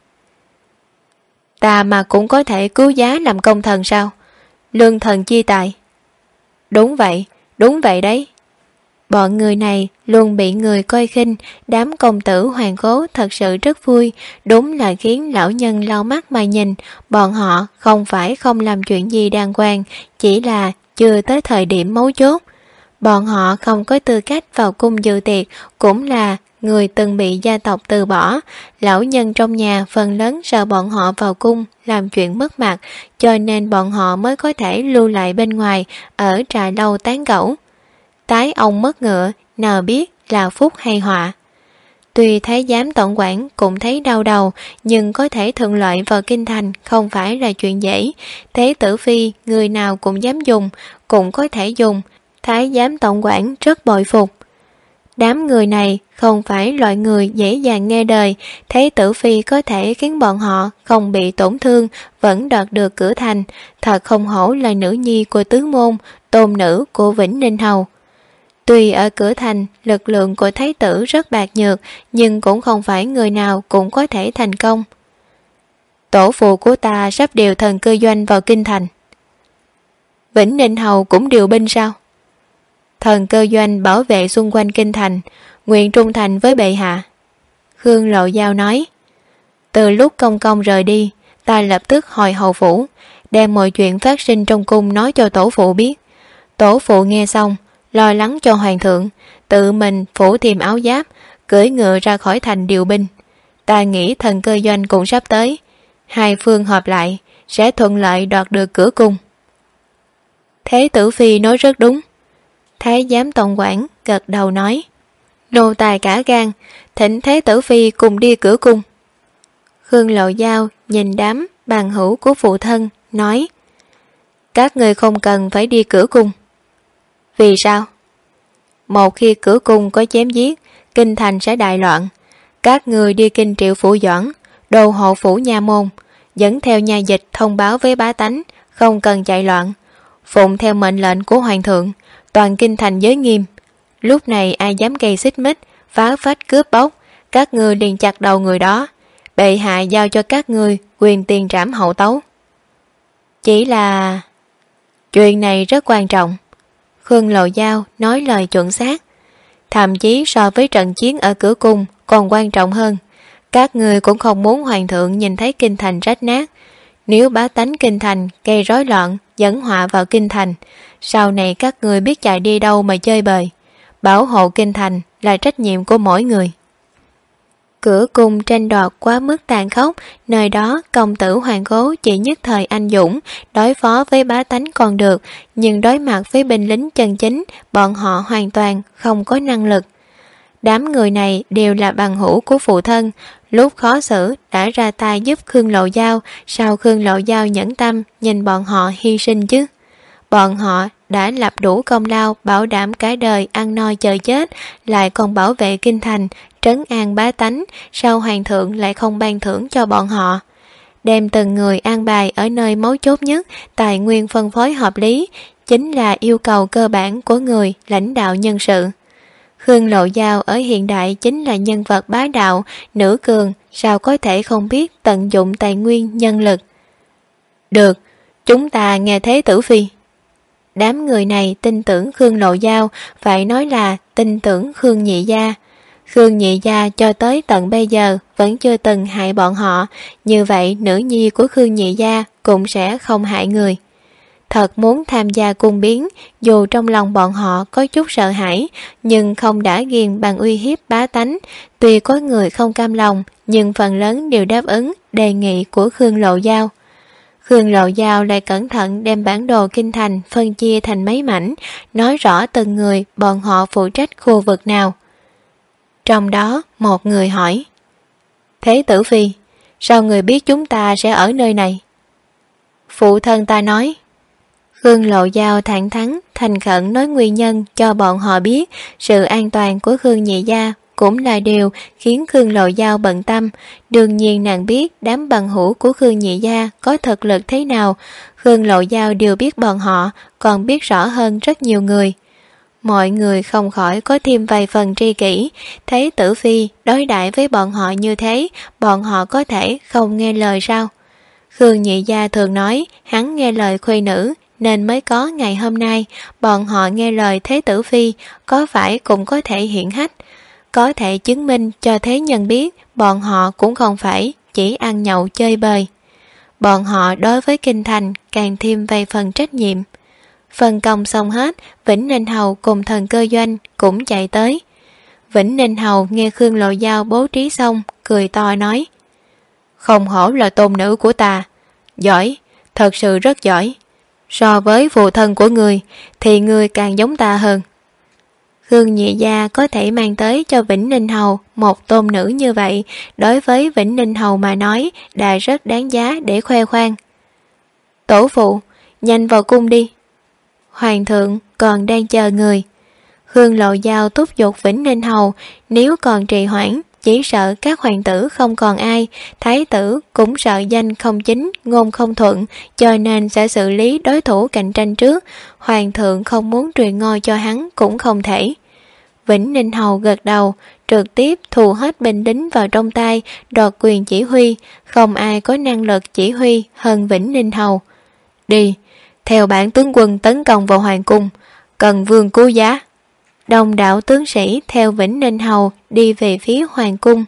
Ta mà cũng có thể cứu giá làm công thần sao? Lương thần chi tài. Đúng vậy đấy. Bọn người này luôn bị người coi khinh, đám công tử hoàng khố thật sự rất vui, đúng là khiến lão nhân lau mắt mà nhìn. Bọn họ không phải không làm chuyện gì đàng hoàng, chỉ là chưa tới thời điểm mấu chốt. Bọn họ không có tư cách vào cung dự tiệc, cũng là người từng bị gia tộc từ bỏ. Lão nhân trong nhà phần lớn sợ bọn họ vào cung làm chuyện mất mặt, cho nên bọn họ mới có thể lưu lại bên ngoài ở trà lâu tán gẫu. Tái ông mất ngựa, nào biết là phúc hay họa. Tuy thái giám tổng quản cũng thấy đau đầu, nhưng có thể thuận lợi vào kinh thành không phải là chuyện dễ. Thế tử phi người nào cũng dám dùng, cũng có thể dùng. Thái giám tổng quản rất bội phục. Đám người này không phải loại người dễ dàng nghe đời, Thế tử phi có thể khiến bọn họ không bị tổn thương, vẫn đoạt được cửa thành, thật không hổ là nữ nhi của tứ môn, tôn nữ của Vĩnh Ninh hầu. Tuy ở cửa thành lực lượng của thái tử rất bạc nhược, nhưng cũng không phải người nào cũng có thể thành công. Tổ phụ của ta sắp điều thần cơ doanh vào kinh thành. Vĩnh Ninh hầu cũng điều binh sao? Thần cơ doanh bảo vệ xung quanh kinh thành, nguyện trung thành với bệ hạ. Khương Lộ Giao nói, từ lúc công công rời đi, ta lập tức hồi hầu phủ, đem mọi chuyện phát sinh trong cung nói cho tổ phụ biết. Tổ phụ nghe xong, lo lắng cho hoàng thượng, tự mình phủ thêm áo giáp, cưỡi ngựa ra khỏi thành điều binh. ta nghĩ thần cơ doanh cũng sắp tới, hai phương hợp lại sẽ thuận lợi đoạt được cửa cung. Thế tử phi nói rất đúng. Thái giám tổng quản gật đầu nói, nô tài cả gan thỉnh thế tử phi cùng đi cửa cung. Khương Lộ Giao nhìn đám bằng hữu của phụ thân nói, các người không cần phải đi cửa cung. Vì sao? Một khi cửa cung có chém giết, kinh thành sẽ đại loạn. Các người đi kinh Triệu Phủ Doãn, đồ hộ phủ nha môn, dẫn theo nha dịch thông báo với bá tánh, không cần chạy loạn, phụng theo mệnh lệnh của hoàng thượng, toàn kinh thành giới nghiêm. Lúc này ai dám gây xích mích, phá phách cướp bóc, các ngươi liền chặt đầu người đó. Bệ hạ giao cho các ngươi quyền tiền trảm hậu tấu. Chỉ là chuyện này rất quan trọng. Khương Lộ Giao nói lời chuẩn xác, thậm chí so với trận chiến ở cửa cung còn quan trọng hơn. Các người cũng không muốn hoàng thượng nhìn thấy kinh thành rách nát. Nếu bá tánh kinh thành gây rối loạn, dẫn họa vào kinh thành, sau này các người biết chạy đi đâu mà chơi bời. Bảo hộ kinh thành là trách nhiệm của mỗi người. Cửa cung tranh đoạt quá mức tàn khốc, nơi đó công tử hoàng cố chỉ nhất thời anh dũng, đối phó với bá tánh còn được, nhưng đối mặt với binh lính chân chính, bọn họ hoàn toàn không có năng lực. Đám người này đều là bằng hữu của phụ thân, lúc khó xử đã ra tay giúp Khương Lộ Giao, sao Khương Lộ Giao nhẫn tâm nhìn bọn họ hy sinh chứ? Bọn họ đã lập đủ công lao bảo đảm cả đời ăn no chờ chết, lại còn bảo vệ kinh thành, trấn an bá tánh, sao hoàng thượng lại không ban thưởng cho bọn họ? Đem từng người an bài ở nơi mấu chốt nhất, tài nguyên phân phối hợp lý, chính là yêu cầu cơ bản của người lãnh đạo nhân sự. Khương Lộ Giao ở hiện đại chính là nhân vật bá đạo, nữ cường, sao có thể không biết tận dụng tài nguyên nhân lực. Được, chúng ta nghe thế tử phi. Đám người này tin tưởng Khương Lộ Giao, phải nói là tin tưởng Khương Nhị Gia. Khương Nhị Gia cho tới tận bây giờ vẫn chưa từng hại bọn họ, như vậy nữ nhi của Khương Nhị Gia cũng sẽ không hại người. Thật muốn tham gia cung biến, dù trong lòng bọn họ có chút sợ hãi, nhưng không đã ghiền bằng uy hiếp bá tánh. Tuy có người không cam lòng, nhưng phần lớn đều đáp ứng đề nghị của Khương Lộ Giao. Khương Lộ Giao lại cẩn thận đem bản đồ kinh thành phân chia thành mấy mảnh, nói rõ từng người bọn họ phụ trách khu vực nào. Trong đó một người hỏi, thế tử phi, sao người biết chúng ta sẽ ở nơi này? Phụ thân ta nói. Khương Lộ Giao thẳng thắn, thành khẩn nói nguyên nhân cho bọn họ biết. Sự an toàn của Khương Nhị Gia cũng là điều khiến Khương Lộ Giao bận tâm. Đương nhiên nàng biết đám bằng hữu của Khương Nhị Gia có thực lực thế nào. Khương Lộ Giao đều biết bọn họ, còn biết rõ hơn rất nhiều người. Mọi người không khỏi có thêm vài phần tri kỷ. Thấy tử phi đối đãi với bọn họ như thế, bọn họ có thể không nghe lời sao? Khương Nhị Gia thường nói hắn nghe lời khuê nữ, nên mới có ngày hôm nay. Bọn họ nghe lời thế tử phi, có phải cũng có thể hiển hách, có thể chứng minh cho thế nhân biết bọn họ cũng không phải chỉ ăn nhậu chơi bời. Bọn họ đối với kinh thành càng thêm vài phần trách nhiệm. Phân công xong hết, Vĩnh Ninh Hầu cùng thần cơ doanh cũng chạy tới. Vĩnh Ninh Hầu nghe Khương Lộ Giao bố trí xong, cười to nói, không hổ là tôn nữ của ta, giỏi, thật sự rất giỏi. So với phụ thân của người thì người càng giống ta hơn. Khương Nhị Gia có thể mang tới cho Vĩnh Ninh Hầu một tôn nữ như vậy, đối với Vĩnh Ninh Hầu mà nói đã rất đáng giá để khoe khoang. Tổ phụ, nhanh vào cung đi. Hoàng thượng còn đang chờ người. Khương Lộ Giao thúc giục Vĩnh Ninh Hầu, nếu còn trì hoãn, chỉ sợ các hoàng tử không còn ai, thái tử cũng sợ danh không chính, ngôn không thuận, cho nên sẽ xử lý đối thủ cạnh tranh trước. Hoàng thượng không muốn truyền ngôi cho hắn cũng không thể. Vĩnh Ninh Hầu gật đầu, trực tiếp thu hết binh lính vào trong tay, đoạt quyền chỉ huy. Không ai có năng lực chỉ huy hơn Vĩnh Ninh Hầu. Đi, theo bản tướng quân tấn công vào hoàng cung, cần vương cứu giá. Đông đảo tướng sĩ theo Vĩnh Ninh Hầu đi về phía hoàng cung.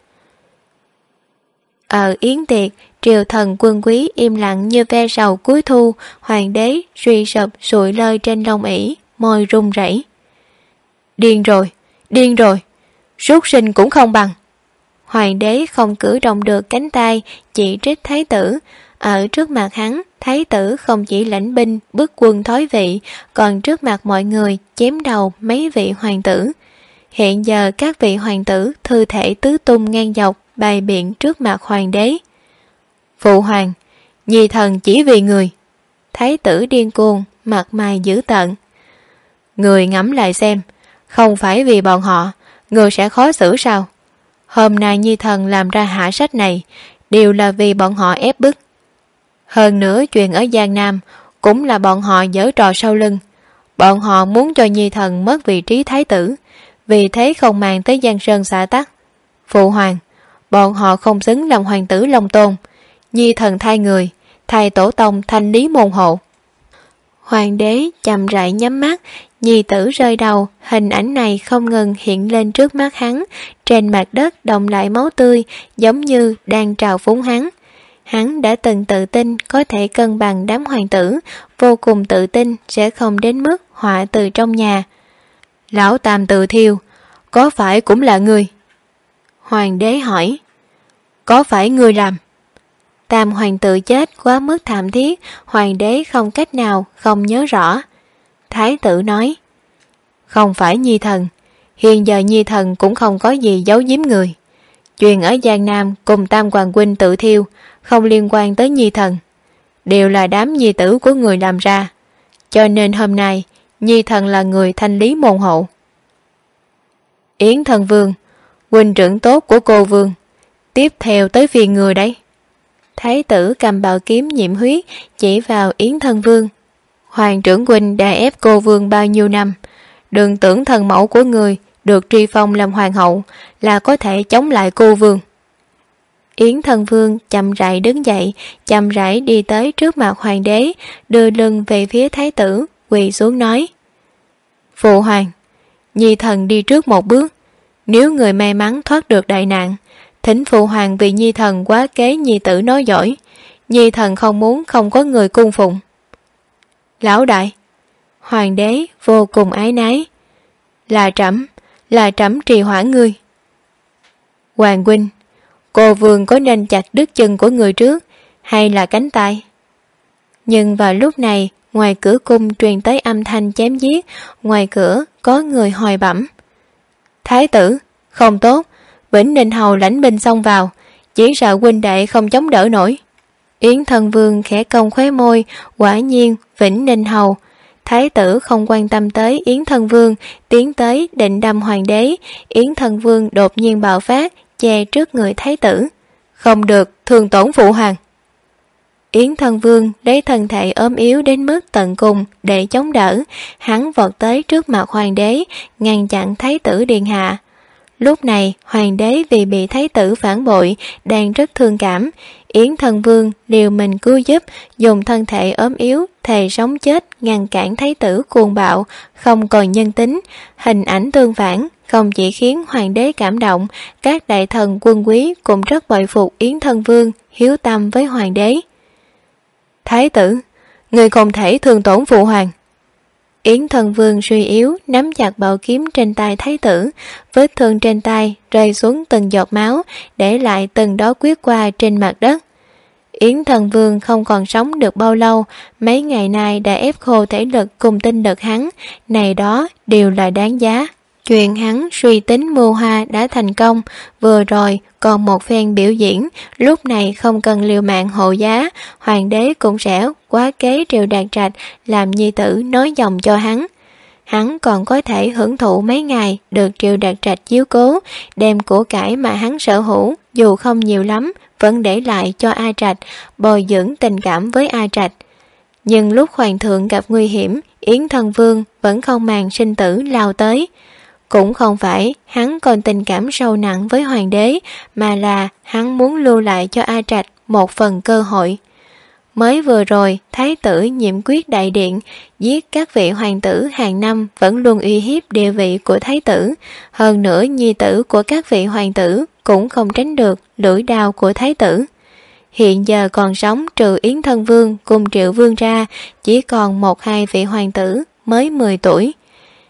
Ở yến tiệc, triều thần quân quý im lặng như ve sầu cuối thu. Hoàng đế suy sụp sụi lơ trên lông ỷ, môi run rẩy. Điên rồi, súc sinh cũng không bằng. Hoàng đế không cử động được cánh tay chỉ trích thái tử. Ở trước mặt hắn, thái tử không chỉ lãnh binh bức quân thoái vị, còn trước mặt mọi người chém đầu mấy vị hoàng tử. Hiện giờ các vị hoàng tử thư thể tứ tung ngang dọc bày biện trước mặt hoàng đế. Phụ hoàng, nhi thần chỉ vì người. Thái tử điên cuồng, mặt mày dữ tợn. Người ngẫm lại xem, không phải vì bọn họ, người sẽ khó xử sao? Hôm nay nhi thần làm ra hạ sách này đều là vì bọn họ ép bức. Hơn nữa chuyện ở Giang Nam cũng là bọn họ giở trò sau lưng. Bọn họ muốn cho nhi thần mất vị trí thái tử, vì thế không màng tới Giang Sơn xã tắc. Phụ hoàng, bọn họ không xứng làm hoàng tử Long Tôn. Nhi thần thay người, thay tổ tông thanh lý môn hộ. Hoàng đế chậm rãi nhắm mắt, nhi tử rơi đầu, hình ảnh này không ngừng hiện lên trước mắt hắn, trên mặt đất đọng lại máu tươi, giống như đang trào phúng hắn. Hắn đã từng tự tin có thể cân bằng đám hoàng tử, vô cùng tự tin sẽ không đến mức họa từ trong nhà. Lão Tam tự thiêu, có phải cũng là ngươi? Hoàng đế hỏi. Có phải ngươi làm? Tam hoàng tử chết quá mức thảm thiết, hoàng đế không cách nào không nhớ rõ. Thái tử nói. Không phải nhi thần, hiện giờ nhi thần cũng không có gì giấu giếm người. Chuyện ở Giang Nam cùng Tam hoàng huynh tự thiêu không liên quan tới nhi thần, đều là đám nhi tử của người làm ra. Cho nên hôm nay nhi thần là người thanh lý môn hộ. Yến thân vương, huynh trưởng tốt của cô vương, tiếp theo tới phiên người đấy. Thái tử cầm bảo kiếm nhiễm huyết chỉ vào Yến thân vương. Hoàng trưởng huynh đã ép cô vương bao nhiêu năm, đừng tưởng thần mẫu của người được truy phong làm hoàng hậu là có thể chống lại cô vương. Yến thân vương chậm rãi đứng dậy, chậm rãi đi tới trước mặt hoàng đế, đưa lưng về phía thái tử, quỳ xuống nói. Phụ hoàng, nhi thần đi trước một bước, nếu người may mắn thoát được đại nạn, thỉnh phụ hoàng vì nhi thần quá kế nhi tử nói giỏi, nhi thần không muốn không có người cung phụng. Lão đại, hoàng đế vô cùng ái nái. Là trẫm trì hoãn ngươi. Hoàng huynh, cô vương có nên chặt đứt chân của người trước hay là cánh tay? Nhưng vào lúc này, ngoài cửa cung truyền tới âm thanh chém giết, ngoài cửa có người hồi bẩm. Thái tử, không tốt, Vĩnh Ninh Hầu lãnh binh xông vào, chỉ sợ huynh đệ không chống đỡ nổi. Yến thân vương khẽ cong khóe môi, quả nhiên Vĩnh Ninh Hầu. Thái tử không quan tâm tới Yến thân vương, tiến tới định đâm hoàng đế. Yến thân vương đột nhiên bạo phát, che trước người thái tử. Không được, thương tổn phụ hoàng. Yến thân vương lấy thân thể ốm yếu đến mức tận cùng để chống đỡ, hắn vọt tới trước mặt hoàng đế, ngăn chặn thái tử điện hạ. Lúc này hoàng đế vì bị thái tử phản bội đang rất thương cảm. Yến thân vương liều mình cứu giúp, dùng thân thể ốm yếu thề sống chết ngăn cản thái tử cuồng bạo, không còn nhân tính. Hình ảnh tương phản không chỉ khiến hoàng đế cảm động, các đại thần quân quý cũng rất bội phục Yến thân vương hiếu tâm với hoàng đế. Thái tử, người không thể thương tổn phụ hoàng. Yến thân vương suy yếu nắm chặt bảo kiếm trên tay thái tử, vết thương trên tay rơi xuống từng giọt máu, để lại từng đó quyết qua trên mặt đất. Yến thân vương không còn sống được bao lâu, mấy ngày nay đã ép khô thể lực cùng tinh lực hắn, này đó đều là đáng giá. Chuyện hắn suy tính mưu hoa đã thành công, vừa rồi còn một phen biểu diễn, lúc này không cần liều mạng hộ giá, hoàng đế cũng sẽ quá kế Triệu Đạt Trạch làm nhi tử nói dòng cho hắn. Hắn còn có thể hưởng thụ mấy ngày được Triệu Đạt Trạch chiếu cố, đem của cải mà hắn sở hữu dù không nhiều lắm vẫn để lại cho A Trạch, bồi dưỡng tình cảm với A Trạch. Nhưng lúc hoàng thượng gặp nguy hiểm, Yến thân vương vẫn không màng sinh tử lao tới. Cũng không phải hắn còn tình cảm sâu nặng với hoàng đế, mà là hắn muốn lưu lại cho A Trạch một phần cơ hội. Mới vừa rồi, thái tử Nhiệm Quyết đại điện giết các vị hoàng tử hàng năm vẫn luôn uy hiếp địa vị của thái tử. Hơn nữa nhi tử của các vị hoàng tử cũng không tránh được lưỡi đao của thái tử. Hiện giờ còn sống trừ Yến thân vương cùng Triệu vương ra, chỉ còn 1-2 vị hoàng tử mới 10 tuổi.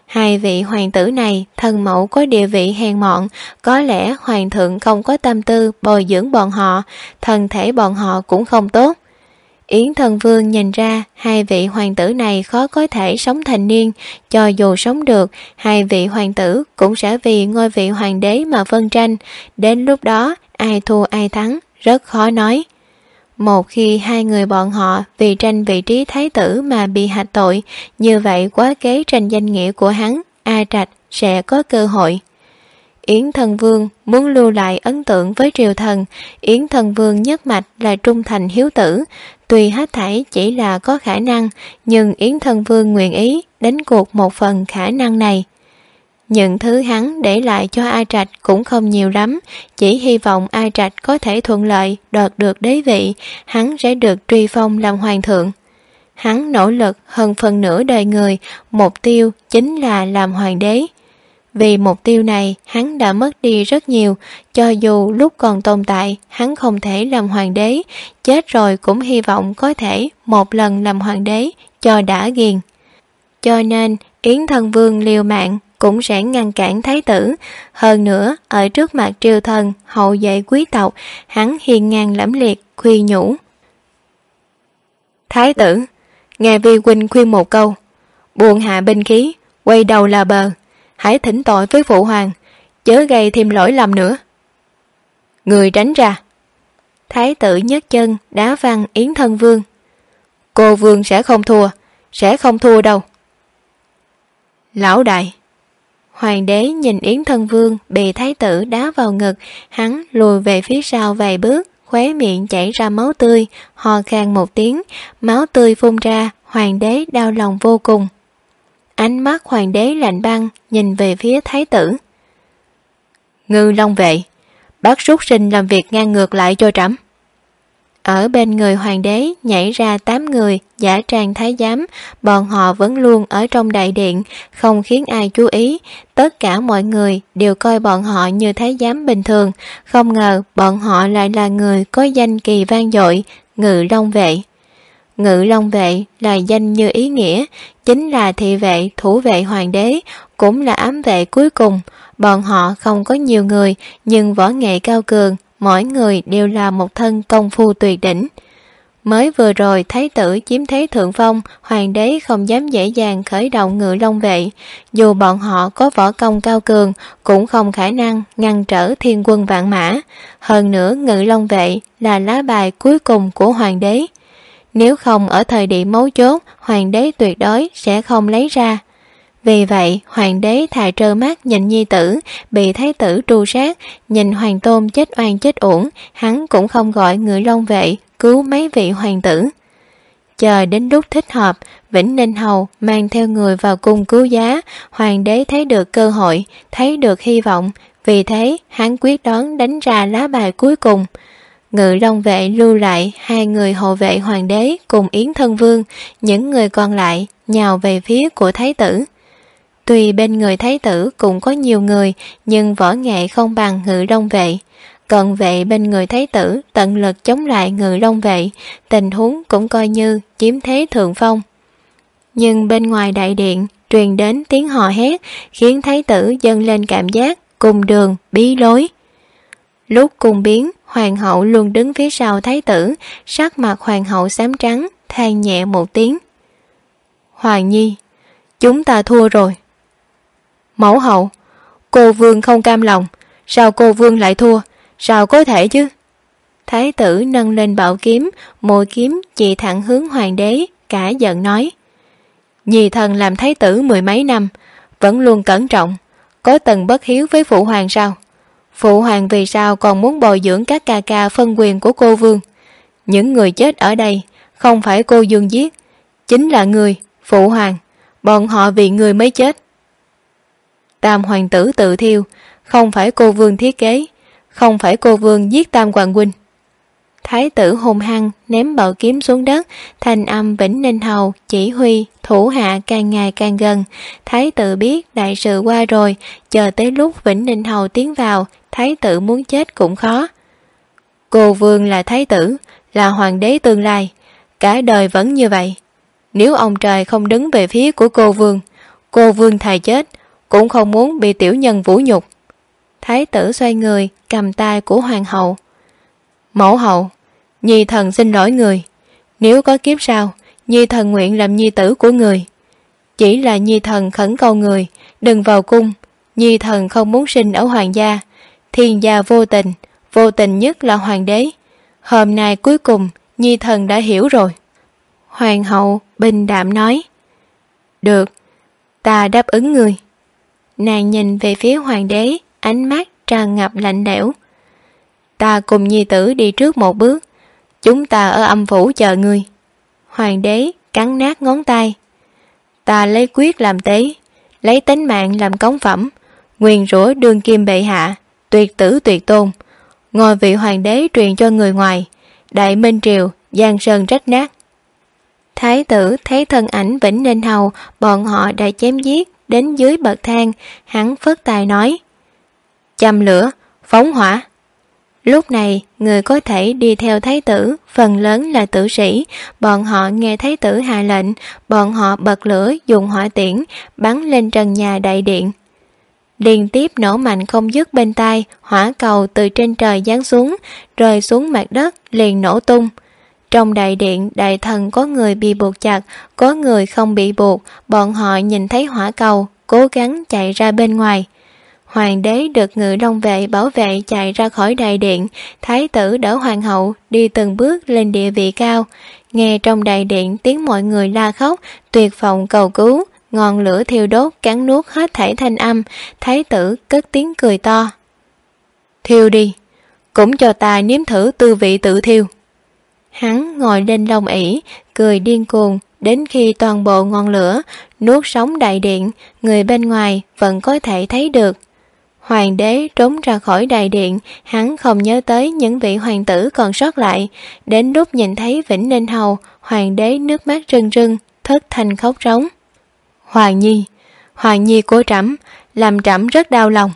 Hai vị hoàng tử này thân mẫu có địa vị hèn mọn, có lẽ hoàng thượng không có tâm tư bồi dưỡng bọn họ, thân thể bọn họ cũng không tốt. Yến Thân Vương nhìn ra hai vị hoàng tử này khó có thể sống thành niên, cho dù sống được, hai vị hoàng tử cũng sẽ vì ngôi vị hoàng đế mà phân tranh, đến lúc đó ai thua ai thắng rất khó nói. Một khi hai người bọn họ vì tranh vị trí thái tử mà bị hạch tội, như vậy quá kế tranh danh nghĩa của hắn, A Trạch sẽ có cơ hội. Yến Thân Vương muốn lưu lại ấn tượng với triều thần. Yến Thân Vương nhất mạch là trung thành hiếu tử, tuy hết thảy chỉ là có khả năng, nhưng Yến Thân Vương nguyện ý đánh cuộc một phần khả năng này. Những thứ hắn để lại cho A Trạch cũng không nhiều lắm, chỉ hy vọng A Trạch có thể thuận lợi đoạt được đế vị, hắn sẽ được truy phong làm hoàng thượng. Hắn nỗ lực hơn phần nửa đời người, mục tiêu chính là làm hoàng đế. Vì mục tiêu này, hắn đã mất đi rất nhiều, cho dù lúc còn tồn tại, hắn không thể làm hoàng đế, chết rồi cũng hy vọng có thể một lần làm hoàng đế, cho đã ghiền. Cho nên, Yến Thân Vương liều mạng cũng sẽ ngăn cản thái tử. Hơn nữa, ở trước mặt triều thần, hậu vệ quý tộc, hắn hiên ngang lẫm liệt, khuyên nhủ. Thái tử, nghe vi huynh khuyên một câu, buông hạ binh khí, quay đầu là bờ, hãy thỉnh tội với phụ hoàng, chớ gây thêm lỗi lầm nữa. Người tránh ra. Thái tử nhấc chân đá văng Yến Thân Vương. Cô vương sẽ không thua đâu. Lão đại. Hoàng đế nhìn Yến Thân Vương bị thái tử đá vào ngực, hắn lùi về phía sau vài bước, khóe miệng chảy ra máu tươi, ho khan một tiếng, máu tươi phun ra, hoàng đế đau lòng vô cùng. Ánh mắt hoàng đế lạnh băng nhìn về phía thái tử. Ngư Long vệ, bắt súc sinh làm việc ngang ngược lại cho trẫm. Ở bên người hoàng đế nhảy ra 8 người giả trang thái giám, bọn họ vẫn luôn ở trong đại điện, không khiến ai chú ý, tất cả mọi người đều coi bọn họ như thái giám bình thường, không ngờ bọn họ lại là người có danh kỳ vang dội, Ngự Long vệ. Ngự Long vệ là danh như ý nghĩa, chính là thị vệ thủ vệ hoàng đế, cũng là ám vệ cuối cùng. Bọn họ không có nhiều người, nhưng võ nghệ cao cường, mỗi người đều là một thân công phu tuyệt đỉnh. Mới vừa rồi thái tử chiếm thế thượng phong, hoàng đế không dám dễ dàng khởi động Ngự Long vệ. Dù bọn họ có võ công cao cường, cũng không khả năng ngăn trở thiên quân vạn mã. Hơn nữa Ngự Long vệ là lá bài cuối cùng của hoàng đế. Nếu không ở thời điểm mấu chốt, hoàng đế tuyệt đối sẽ không lấy ra. Vì vậy, hoàng đế thà trơ mắt nhìn nhi tử bị thái tử tru sát, nhìn hoàng tôn chết oan chết uổng, hắn cũng không gọi Ngự Long vệ cứu mấy vị hoàng tử. Chờ đến lúc thích hợp, Vĩnh Ninh Hầu mang theo người vào cung cứu giá, hoàng đế thấy được cơ hội, thấy được hy vọng, vì thế hắn quyết đoán đánh ra lá bài cuối cùng. Ngự Long vệ lưu lại 2 người hộ vệ hoàng đế cùng Yến Thân Vương, những người còn lại nhào về phía của thái tử. Tuy bên người thái tử cũng có nhiều người, nhưng võ nghệ không bằng Ngự Long vệ. Cận vệ bên người thái tử tận lực chống lại Ngự Long vệ, tình huống cũng coi như chiếm thế thượng phong. Nhưng bên ngoài đại điện truyền đến tiếng hò hét, khiến thái tử dâng lên cảm giác cùng đường bí lối. Lúc cung biến, hoàng hậu luôn đứng phía sau thái tử, sắc mặt hoàng hậu xám trắng, than nhẹ một tiếng. Hoàng nhi, chúng ta thua rồi. Mẫu hậu, cô vương không cam lòng, sao cô vương lại thua, sao có thể chứ? Thái tử nâng lên bảo kiếm, mũi kiếm chỉ thẳng hướng hoàng đế, cả giận nói. Nhi thần làm thái tử 10 mấy năm, vẫn luôn cẩn trọng, có từng bất hiếu với phụ hoàng sao? Phụ hoàng vì sao còn muốn bồi dưỡng các ca ca phân quyền của cô vương? Những người chết ở đây không phải cô dương giết, chính là người, phụ hoàng, bọn họ vì người mới chết. Tam hoàng tử tự thiêu, không phải cô vương thiết kế, không phải cô vương giết Tam hoàng huynh. Thái tử hung hăng ném bảo kiếm xuống đất, thanh âm Vĩnh Ninh Hầu chỉ huy thủ hạ càng ngày càng gần. Thái tử biết đại sự qua rồi, chờ tới lúc Vĩnh Ninh Hầu tiến vào, thái tử muốn chết cũng khó. Cô vương là thái tử, là hoàng đế tương lai, cả đời vẫn như vậy. Nếu ông trời không đứng về phía của cô Cô vương thà chết cũng không muốn bị tiểu nhân vũ nhục. Thái tử xoay người cầm tay của hoàng hậu. Mẫu hậu, nhi thần xin lỗi người. Nếu có kiếp sau, nhi thần nguyện làm nhi tử của người. Chỉ là nhi thần khẩn cầu người đừng vào cung. Nhi thần không muốn sinh ở hoàng gia. Thiên gia vô tình nhất là hoàng đế. Hôm nay cuối cùng nhi thần đã hiểu rồi. Hoàng hậu bình đạm nói. Được, ta đáp ứng người. Nàng nhìn về phía hoàng đế, ánh mắt tràn ngập lạnh lẽo. Ta cùng nhi tử đi trước một bước, chúng ta ở âm phủ chờ ngươi. Hoàng đế cắn nát ngón tay. Ta lấy quyết làm tế, lấy tính mạng làm cống phẩm, nguyền rủa đương kim bệ hạ, tuyệt tử tuyệt tôn. Ngôi vị hoàng đế truyền cho người ngoài, đại minh triều giang sơn rách nát. Thái tử thấy thân ảnh Vĩnh Ninh Hầu bọn họ đã chém giết đến dưới bậc thang, hắn phất tay nói. Châm lửa, phóng hỏa. Lúc này, người có thể đi theo thái tử phần lớn là tử sĩ. Bọn họ nghe thái tử hạ lệnh, bọn họ bật lửa dùng hỏa tiễn bắn lên trần nhà đại điện. Liên tiếp nổ mạnh không dứt bên tai, hỏa cầu từ trên trời giáng xuống, rơi xuống mặt đất liền nổ tung. Trong đại điện, đại thần có người bị buộc chặt, có người không bị buộc. Bọn họ nhìn thấy hỏa cầu, cố gắng chạy ra bên ngoài. Hoàng đế được ngự long vệ bảo vệ chạy ra khỏi đại điện. Thái tử đỡ hoàng hậu đi từng bước lên địa vị cao. Nghe trong đại điện tiếng mọi người la khóc, tuyệt vọng cầu cứu. Ngọn lửa thiêu đốt cắn nuốt hết thảy thanh âm. Thái tử cất tiếng cười to. Thiêu đi, cũng cho ta nếm thử tư vị tự thiêu. Hắn ngồi lên long ỷ, cười điên cuồng đến khi toàn bộ ngọn lửa nuốt sống đại điện, người bên ngoài vẫn có thể thấy được. Hoàng đế trốn ra khỏi đại điện, hắn không nhớ tới những vị hoàng tử còn sót lại. Đến lúc nhìn thấy Vĩnh Ninh Hầu, hoàng đế nước mắt rưng rưng, thất thanh khóc rống. Hoàng nhi của trẫm, làm trẫm rất đau lòng.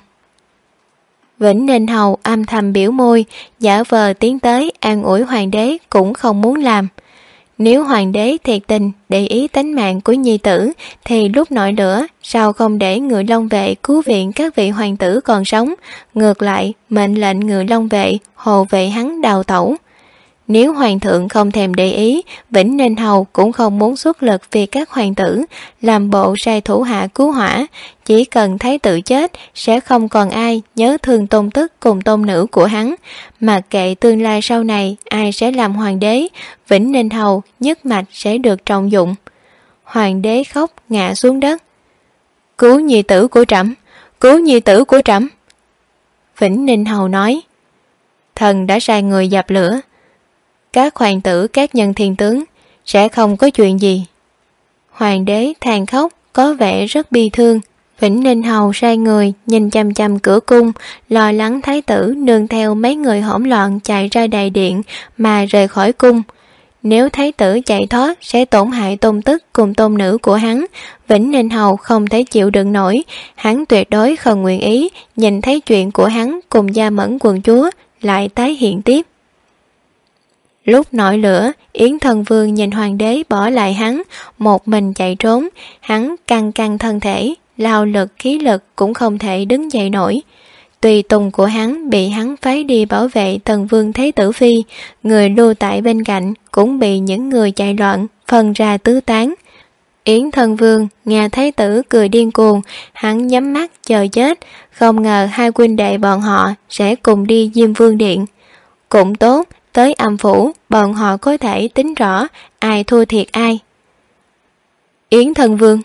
Vĩnh Ninh Hầu âm thầm biểu môi, giả vờ tiến tới an ủi hoàng đế cũng không muốn làm. Nếu hoàng đế thiệt tình để ý tính mạng của nhi tử, thì lúc nổi lửa sao không để ngự long vệ cứu viện các vị hoàng tử còn sống, ngược lại mệnh lệnh ngự long vệ hộ vệ hắn đào tẩu. Nếu hoàng thượng không thèm để ý, Vĩnh Ninh Hầu cũng không muốn xuất lực vì các hoàng tử, làm bộ sai thủ hạ cứu hỏa. Chỉ cần thái tử chết, sẽ không còn ai nhớ thương tôn tức cùng tôn nữ của hắn. Mặc kệ tương lai sau này ai sẽ làm hoàng đế, Vĩnh Ninh Hầu nhất mạch sẽ được trọng dụng. Hoàng đế khóc ngã xuống đất. Cứu nhi tử của trẫm, cứu nhi tử của trẫm. Vĩnh Ninh Hầu nói. Thần đã sai người dập lửa. Các hoàng tử, các nhân thiên tướng sẽ không có chuyện gì. Hoàng đế than khóc, có vẻ rất bi thương. Vĩnh Ninh Hầu sai người nhìn chăm chăm cửa cung, lo lắng thái tử nương theo mấy người hỗn loạn chạy ra đại điện mà rời khỏi cung. Nếu thái tử chạy thoát sẽ tổn hại tôn tức cùng tôn nữ của hắn. Vĩnh Ninh Hầu không thể chịu đựng nổi, hắn tuyệt đối không nguyện ý nhìn thấy chuyện của hắn cùng Gia Mẫn quận chúa lại tái hiện tiếp. Lúc nổi lửa, Yến Thân Vương nhìn hoàng đế bỏ lại hắn, một mình chạy trốn. Hắn căng căng thân thể, lao lực khí lực cũng không thể đứng dậy nổi. Tùy tùng của hắn bị hắn phái đi bảo vệ Tần Vương Thế Tử Phi, người lưu tại bên cạnh cũng bị những người chạy loạn phân ra tứ tán. Yến Thân Vương nghe thái tử cười điên cuồng, hắn nhắm mắt chờ chết, không ngờ hai huynh đệ bọn họ sẽ cùng đi Diêm Vương Điện. Cũng tốt, tới âm phủ bọn họ có thể tính rõ ai thua thiệt ai. Yến Thân Vương,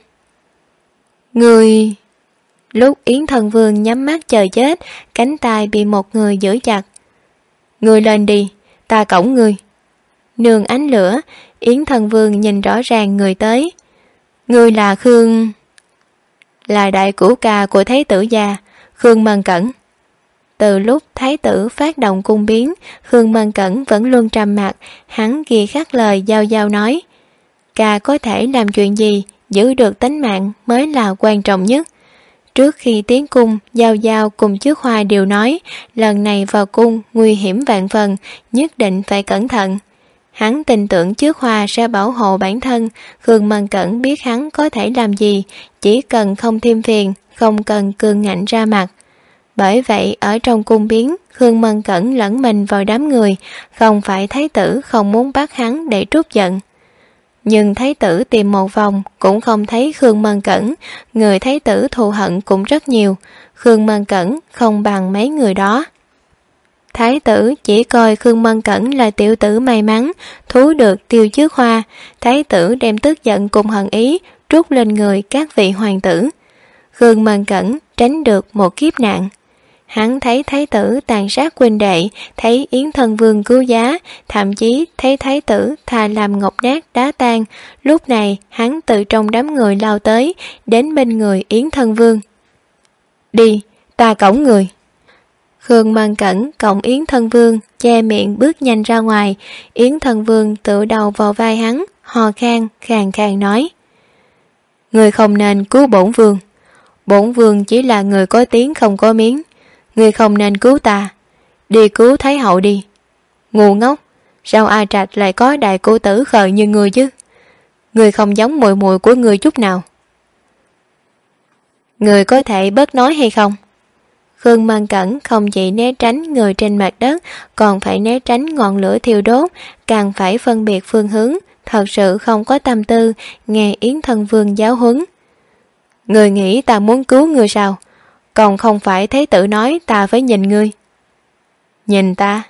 người... Lúc Yến Thân Vương nhắm mắt chờ chết, cánh tay bị một người giữ chặt. Người lên đi, ta cõng người. Nương ánh lửa, Yến Thân Vương nhìn rõ ràng người tới. Người là Khương... Là đại cửu ca của Thái tử gia, Khương Mân Cẩn. Từ lúc thái tử phát động cung biến, Khương Mân Cẩn vẫn luôn trầm mặc, hắn ghi khắc lời giao giao nói. Ca có thể làm chuyện gì, giữ được tính mạng mới là quan trọng nhất. Trước khi tiến cung, Giao Giao cùng Trước Hoa đều nói, lần này vào cung nguy hiểm vạn phần, nhất định phải cẩn thận. Hắn tin tưởng Trước Hoa sẽ bảo hộ bản thân. Khương Mân Cẩn biết hắn có thể làm gì, chỉ cần không thêm phiền, không cần cường ngạnh ra mặt. Bởi vậy ở trong cung biến, Khương Mân Cẩn lẫn mình vào đám người, không phải thái tử không muốn bắt hắn để trút giận. Nhưng thái tử tìm một vòng cũng không thấy Khương Mân Cẩn, người thái tử thù hận cũng rất nhiều, Khương Mân Cẩn không bằng mấy người đó. Thái tử chỉ coi Khương Mân Cẩn là tiểu tử may mắn, thú được Tiêu Trước Hoa, thái tử đem tức giận cùng hận ý trút lên người các vị hoàng tử. Khương Mân Cẩn tránh được một kiếp nạn. Hắn thấy thái tử tàn sát huynh đệ, thấy Yến Thân Vương cứu giá, thậm chí thấy thái tử thà làm ngọc nát đá tan. Lúc này hắn từ trong đám người lao tới, đến bên người Yến Thân Vương. Đi, ta cõng người. Khương Mân Cẩn cõng Yến Thân Vương, che miệng bước nhanh ra ngoài. Yến Thân Vương tựa đầu vào vai hắn, hò khan, khàn khàn nói: Người không nên cứu bổn vương. Bổn vương chỉ là người có tiếng không có miếng. Người không nên cứu ta, đi cứu Thái hậu đi. Ngu ngốc, sao A Trạch lại có đại cô tử khờ như người chứ? Người không giống muội muội của người chút nào. Người có thể bớt nói hay không? Khương Mân Cẩn không chỉ né tránh người trên mặt đất, còn phải né tránh ngọn lửa thiêu đốt, càng phải phân biệt phương hướng, thật sự không có tâm tư nghe Yến Thân Vương giáo huấn. Người nghĩ ta muốn cứu người sao? Còn không phải thái tử nói ta phải nhìn ngươi. Nhìn ta?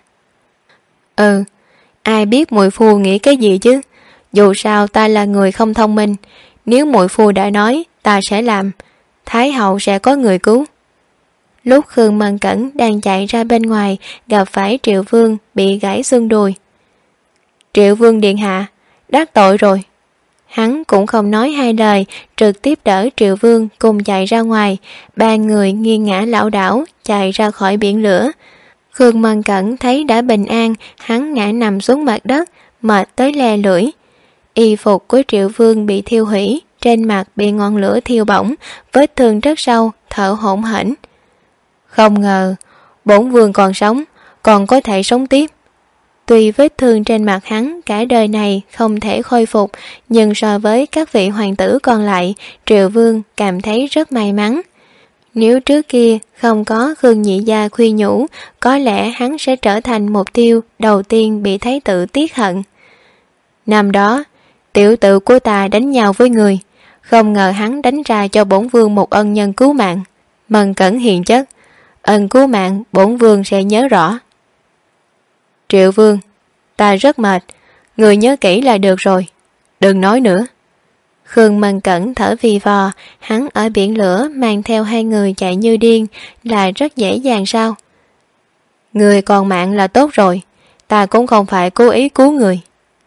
Ừ, ai biết muội phu nghĩ cái gì chứ? Dù sao ta là người không thông minh, nếu muội phu đã nói ta sẽ làm, Thái hậu sẽ có người cứu. Lúc Khương Mân Cẩn đang chạy ra bên ngoài, gặp phải Triệu Vương bị gãy xương đùi. Triệu Vương điện hạ, đắc tội rồi. Hắn cũng không nói hai lời, trực tiếp đỡ Triệu Vương cùng chạy ra ngoài. Ba người nghiêng ngã lảo đảo chạy ra khỏi biển lửa. Khương Mân Cẩn thấy đã bình an, hắn ngã nằm xuống mặt đất, mệt tới le lưỡi. Y phục của Triệu Vương bị thiêu hủy, trên mặt bị ngọn lửa thiêu bỏng, vết thương rất sâu, thở hổn hển. Không ngờ bổn vương còn sống, còn có thể sống tiếp. Tuy vết thương trên mặt hắn cả đời này không thể khôi phục, nhưng so với các vị hoàng tử còn lại, Triệu Vương cảm thấy rất may mắn. Nếu trước kia không có Khương nhị gia khuyên nhủ, có lẽ hắn sẽ trở thành mục tiêu đầu tiên bị thái tử tiếc hận. Năm đó, tiểu tử của ta đánh nhau với người, không ngờ hắn đánh ra cho bổn vương một ân nhân cứu mạng. Mân Cẩn hiền chất, ân cứu mạng bổn vương sẽ nhớ rõ. Triệu Vương, ta rất mệt, người nhớ kỹ là được rồi, đừng nói nữa. Khương Mân Cẩn thở phì phò, hắn ở biển lửa mang theo hai người chạy như điên là rất dễ dàng sao? Người còn mạng là tốt rồi, ta cũng không phải cố ý cứu người.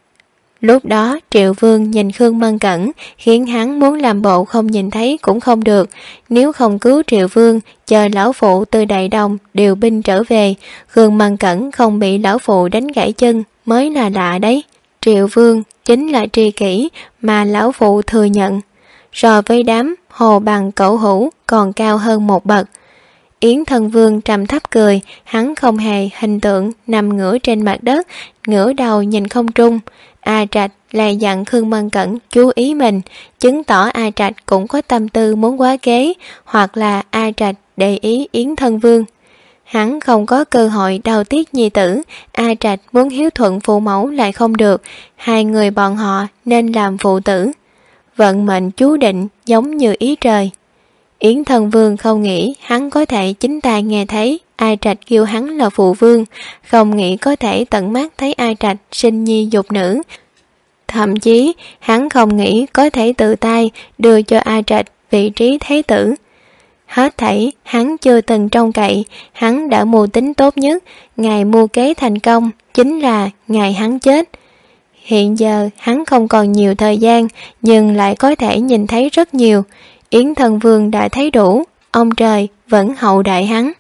Lúc đó Triệu Vương nhìn Khương Mân Cẩn, khiến hắn muốn làm bộ không nhìn thấy cũng không được. Nếu không cứu Triệu Vương, chờ lão phụ từ Đại Đông điều binh trở về, Khương Mân Cẩn không bị lão phụ đánh gãy chân mới là lạ đấy. Triệu Vương chính là tri kỷ mà lão phụ thừa nhận, so với đám hồ bằng cẩu hữu còn cao hơn một bậc. Yến Thân Vương trầm thấp cười, hắn không hề hình tượng nằm ngửa trên mặt đất, ngửa đầu nhìn không trung. A Trạch lại dặn Khương Mân Cẩn chú ý mình, chứng tỏ A Trạch cũng có tâm tư muốn quá kế, hoặc là A Trạch để ý Yến Thân Vương. Hắn không có cơ hội đau tiếc nhi tử, A Trạch muốn hiếu thuận phụ mẫu lại không được, hai người bọn họ nên làm phụ tử. Vận mệnh chú định giống như ý trời. Yến Thân Vương không nghĩ hắn có thể chính tai nghe thấy A Trạch kêu hắn là phụ vương, không nghĩ có thể tận mắt thấy A Trạch sinh nhi dục nữ. Thậm chí hắn không nghĩ có thể tự tay đưa cho A Trạch vị trí thế tử. Hết thảy hắn chưa từng trông cậy, hắn đã mưu tính tốt nhất, ngày mưu kế thành công chính là ngày hắn chết. Hiện giờ hắn không còn nhiều thời gian, nhưng lại có thể nhìn thấy rất nhiều. Yến Thân Vương đã thấy đủ, ông trời vẫn hậu đại hắn.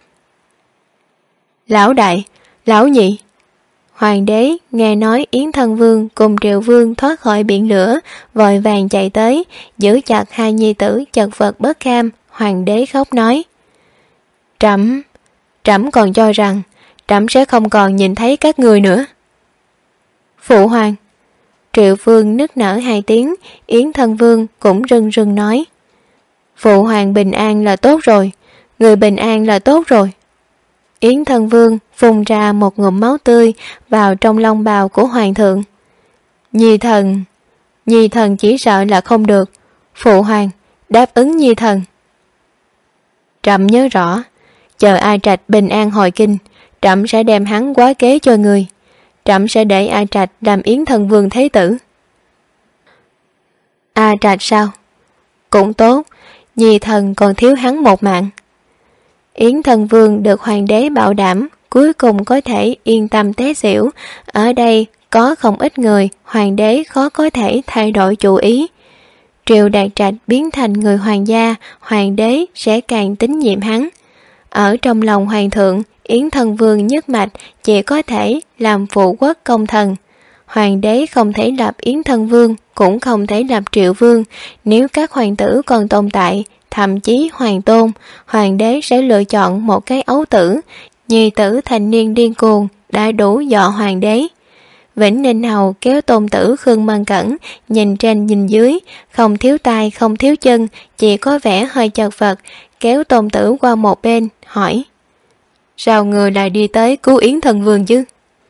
Lão đại, lão nhị. Hoàng đế nghe nói Yến Thân Vương cùng Triệu Vương thoát khỏi biển lửa, vội vàng chạy tới, giữ chặt hai nhi tử chật vật bất kham. Hoàng đế khóc nói: Trẫm còn cho rằng trẫm sẽ không còn nhìn thấy các người nữa. Phụ hoàng. Triệu Vương nức nở 2 tiếng, Yến Thân Vương cũng rưng rưng nói: Phụ hoàng bình an là tốt rồi, người bình an là tốt rồi. Yến Thân Vương phun ra một ngụm máu tươi vào trong lông bào của hoàng thượng. Nhi thần chỉ sợ là không được. Phụ hoàng, đáp ứng Nhi thần. Trẫm nhớ rõ, chờ A Trạch bình an hồi kinh, trẫm sẽ đem hắn quá kế cho người. Trẫm sẽ để A Trạch làm Yến Thân Vương thế tử. A Trạch sao? Cũng tốt, Nhi thần còn thiếu hắn một mạng. Yến Thân Vương được hoàng đế bảo đảm cuối cùng có thể yên tâm té xỉu. Ở đây có không ít người hoàng đế khó có thể thay đổi chủ ý. Triệu Đạt Trạch biến thành người hoàng gia, hoàng đế sẽ càng tín nhiệm hắn. Ở trong lòng hoàng thượng, Yến Thân Vương nhất mạch chỉ có thể làm phụ quốc công thần. Hoàng đế không thể lập Yến Thân Vương, cũng không thể lập Triệu Vương. Nếu các hoàng tử còn tồn tại, thậm chí hoàng tôn, hoàng đế sẽ lựa chọn một cái ấu tử. Nhi tử thành niên điên cuồng đã đủ dọa hoàng đế. Vĩnh Ninh Hầu kéo tôn tử Khương Mân Cẩn, nhìn trên nhìn dưới, không thiếu tay không thiếu chân, chỉ có vẻ hơi chật vật, kéo tôn tử qua một bên, hỏi: Sao người lại đi tới cứu Yến Thân Vương chứ?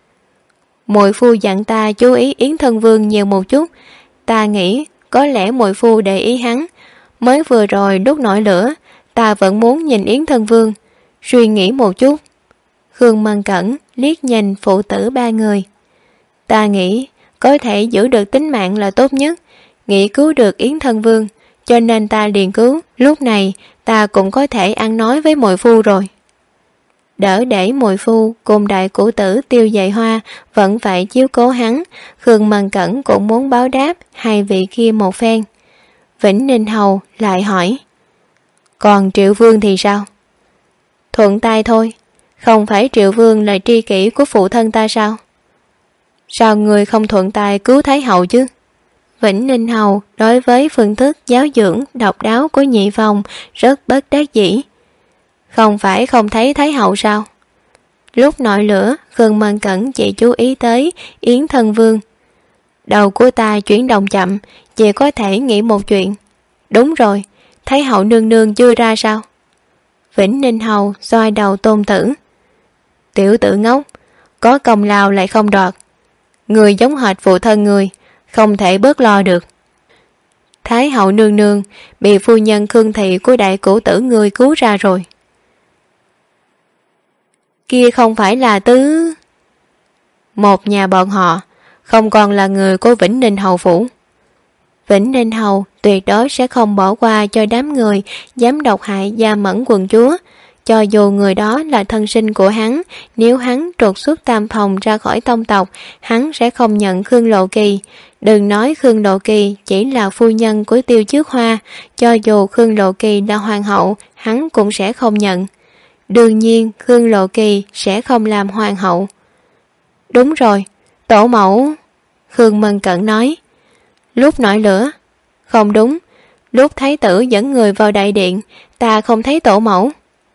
Muội phu dặn ta chú ý Yến Thân Vương nhiều một chút, ta nghĩ có lẽ muội phu để ý hắn. Mới vừa rồi đốt nổi lửa, ta vẫn muốn nhìn Yến Thân Vương, suy nghĩ một chút. Khương Mân Cẩn liếc nhìn phụ tử 3 người. Ta nghĩ có thể giữ được tính mạng là tốt nhất, nghĩ cứu được Yến Thân Vương, cho nên ta liền cứu. Lúc này ta cũng có thể ăn nói với muội phu rồi. Đỡ để muội phu cùng đại cửu tử Tiêu Dày Hoa vẫn phải chiếu cố hắn, Khương Mân Cẩn cũng muốn báo đáp hai vị kia một phen. Vĩnh Ninh Hầu lại hỏi: Còn Triệu Vương thì sao? Thuận tay thôi, không phải Triệu Vương là tri kỷ của phụ thân ta sao? Sao người không thuận tay cứu Thái hậu chứ? Vĩnh Ninh Hầu đối với phương thức giáo dưỡng độc đáo của Nhị Phong rất bất đắc dĩ. Không phải không thấy Thái hậu sao? Lúc nổi lửa, Khương Mân Cẩn chỉ chú ý tới Yến Thân Vương. Đầu của ta chuyển động chậm, chỉ có thể nghĩ một chuyện. Đúng rồi, Thái hậu nương nương chưa ra sao? Vĩnh Ninh Hầu xoay đầu tôn tử. Tiểu tử ngốc, có công lao lại không đoạt. Người giống hệt phụ thân người, không thể bớt lo được. Thái hậu nương nương bị phu nhân Khương thị của đại cửu tử người cứu ra rồi. Kia không phải là tứ... Một nhà bọn họ không còn là người của Vĩnh Ninh Hầu phủ. Vĩnh Ninh Hầu tuyệt đối sẽ không bỏ qua cho đám người dám độc hại Gia Mẫn quận chúa. Cho dù người đó là thân sinh của hắn, nếu hắn trục xuất Tam Phòng ra khỏi tông tộc, hắn sẽ không nhận Khương Lộ Kỳ. Đừng nói Khương Lộ Kỳ chỉ là phu nhân của Tiêu Trước Hoa, cho dù Khương Lộ Kỳ là hoàng hậu, hắn cũng sẽ không nhận. Đương nhiên Khương Lộ Kỳ sẽ không làm hoàng hậu. Đúng rồi, tổ mẫu... Khương Mân Cẩn nói. Lúc nổi lửa. Không đúng, lúc thái tử dẫn người vào đại điện, ta không thấy tổ mẫu.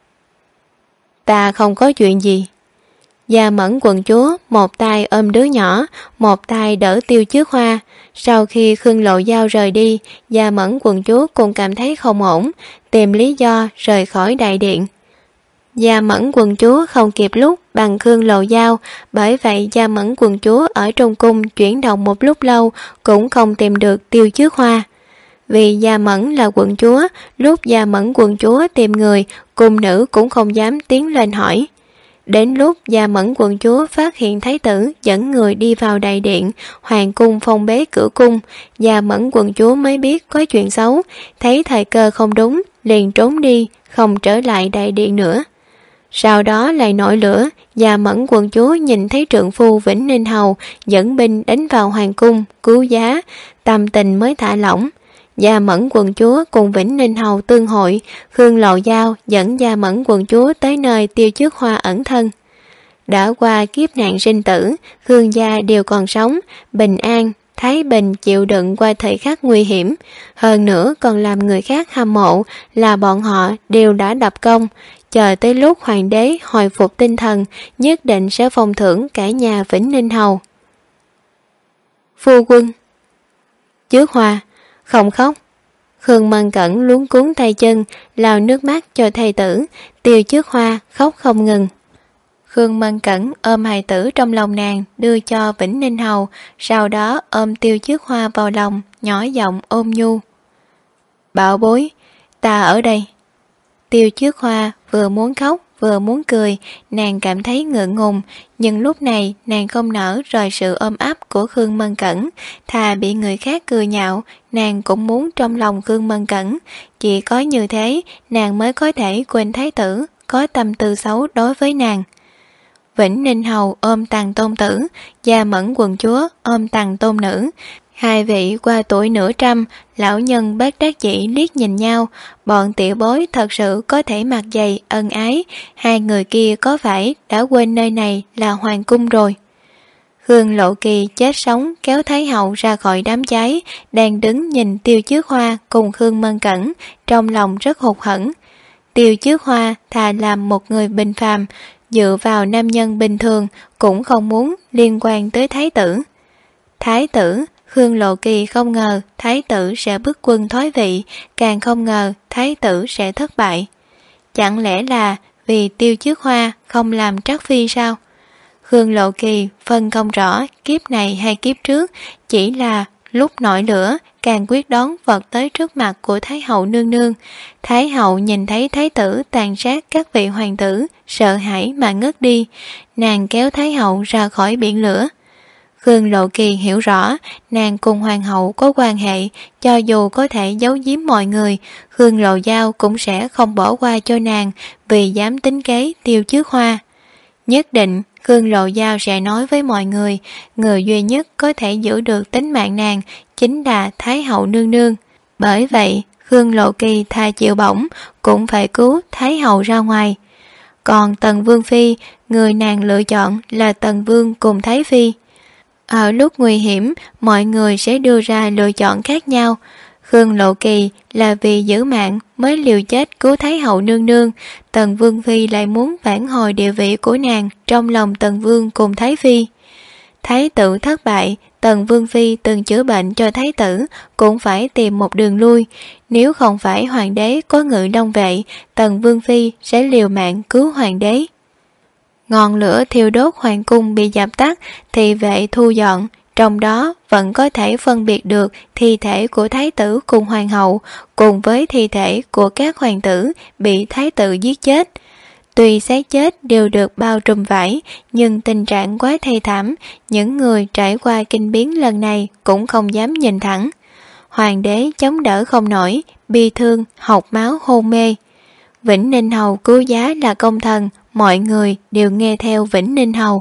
Ta không có chuyện gì. Gia Mẫn quận chúa một tay ôm đứa nhỏ, một tay đỡ Tiêu Trước Hoa. Sau khi Khương Lộ Giao rời đi, Gia Mẫn quận chúa cũng cảm thấy không ổn, tìm lý do rời khỏi đại điện. Gia Mẫn quận chúa không kịp lúc bằng Khương Lộ Giao, bởi vậy Gia Mẫn quận chúa ở trong cung chuyển động một lúc lâu cũng không tìm được Tiêu Trước Hoa. Vì Gia Mẫn là quận chúa, lúc Gia Mẫn quận chúa tìm người, cung nữ cũng không dám tiến lên hỏi. Đến lúc Gia Mẫn quận chúa phát hiện thái tử dẫn người đi vào đại điện, hoàng cung phong bế cửa cung, Gia Mẫn quận chúa mới biết có chuyện xấu, thấy thời cơ không đúng, liền trốn đi, không trở lại đại điện nữa. Sau đó lại nổi lửa, Gia Mẫn quận chúa nhìn thấy trượng phu Vĩnh Ninh Hầu dẫn binh đánh vào hoàng cung, cứu giá, tâm tình mới thả lỏng. Gia Mẫn quận chúa cùng Vĩnh Ninh Hầu tương hội, Khương Lộ Giao dẫn Gia Mẫn quận chúa tới nơi Tiêu Trước Hoa ẩn thân. Đã qua kiếp nạn sinh tử, Khương gia đều còn sống, bình an, thái bình chịu đựng qua thời khắc nguy hiểm. Hơn nữa còn làm người khác hâm mộ là bọn họ đều đã đập công. Chờ tới lúc hoàng đế hồi phục tinh thần, nhất định sẽ phong thưởng cả nhà Vĩnh Ninh Hầu. Phu quân. Trước Hoa, không khóc. Khương Mân Cẩn luống cuống tay chân, lau nước mắt cho thầy tử. Tiêu Trước Hoa khóc không ngừng. Khương Mân Cẩn ôm hài tử trong lòng nàng đưa cho Vĩnh Ninh Hầu, sau đó ôm Tiêu Trước Hoa vào lòng, nhỏ giọng ôm nhu. Bảo bối, ta ở đây. Tiêu Trước Hoa vừa muốn khóc vừa muốn cười, nàng cảm thấy ngượng ngùng, nhưng lúc này nàng không nỡ rời sự ôm ấp của Khương Mân Cẩn, thà bị người khác cười nhạo, nàng cũng muốn trong lòng Khương Mân Cẩn. Chỉ có như thế, nàng mới có thể quên thái tử có tâm tư xấu đối với nàng. Vĩnh Ninh Hầu ôm Tằng tôn tử, Gia Mẫn quận chúa ôm Tằng tôn nữ. Hai vị qua tuổi nửa trăm, lão nhân bất đắc dĩ liếc nhìn nhau, bọn tiểu bối thật sự có thể mặt dày ân ái, hai người kia có phải đã quên nơi này là hoàng cung rồi. Khương Lộ Kỳ chết sống kéo Thái hậu ra khỏi đám cháy, đang đứng nhìn Tiêu Trước Hoa cùng Khương Mân Cẩn, trong lòng rất hụt hẫng. Tiêu Trước Hoa thà làm một người bình phàm, dựa vào nam nhân bình thường, cũng không muốn liên quan tới thái tử. Thái tử, Khương Lộ Kỳ không ngờ thái tử sẽ bức quân thoái vị, càng không ngờ thái tử sẽ thất bại. Chẳng lẽ là vì Tiêu Trước Hoa không làm trắc phi sao? Khương Lộ Kỳ phân không rõ kiếp này hay kiếp trước, chỉ là lúc nổi lửa càng quyết đoán vọt tới trước mặt của Thái hậu nương nương. Thái hậu nhìn thấy thái tử tàn sát các vị hoàng tử, sợ hãi mà ngất đi, nàng kéo Thái hậu ra khỏi biển lửa. Khương Lộ Kỳ hiểu rõ, nàng cùng hoàng hậu có quan hệ, cho dù có thể giấu giếm mọi người, Khương Lộ Giao cũng sẽ không bỏ qua cho nàng vì dám tính kế Tiêu Trước Hoa. Nhất định Khương Lộ Giao sẽ nói với mọi người, người duy nhất có thể giữ được tính mạng nàng chính là Thái hậu nương nương. Bởi vậy, Khương Lộ Kỳ thà chịu bổng cũng phải cứu Thái hậu ra ngoài. Còn Tần Vương Phi, người nàng lựa chọn là Tần Vương cùng Thái Phi. Ở lúc nguy hiểm, mọi người sẽ đưa ra lựa chọn khác nhau. Khương Lộ Kỳ là vì giữ mạng mới liều chết cứu Thái hậu nương nương, Tần Vương Phi lại muốn vãn hồi địa vị của nàng trong lòng Tần Vương cùng Thái Phi. Thái tử thất bại, Tần Vương Phi từng chữa bệnh cho thái tử, cũng phải tìm một đường lui. Nếu không phải hoàng đế có Ngự Long vệ, Tần Vương Phi sẽ liều mạng cứu hoàng đế. Ngọn lửa thiêu đốt hoàng cung bị dập tắt, thị vệ thu dọn, trong đó vẫn có thể phân biệt được thi thể của thái tử cùng hoàng hậu, cùng với thi thể của các hoàng tử bị thái tử giết chết. Tuy xác chết đều được bao trùm vải, nhưng tình trạng quá thê thảm, những người trải qua kinh biến lần này cũng không dám nhìn thẳng. Hoàng đế chống đỡ không nổi, bi thương, hộc máu hôn mê. Vĩnh Ninh Hầu cứu giá là công thần, mọi người đều nghe theo Vĩnh Ninh Hầu.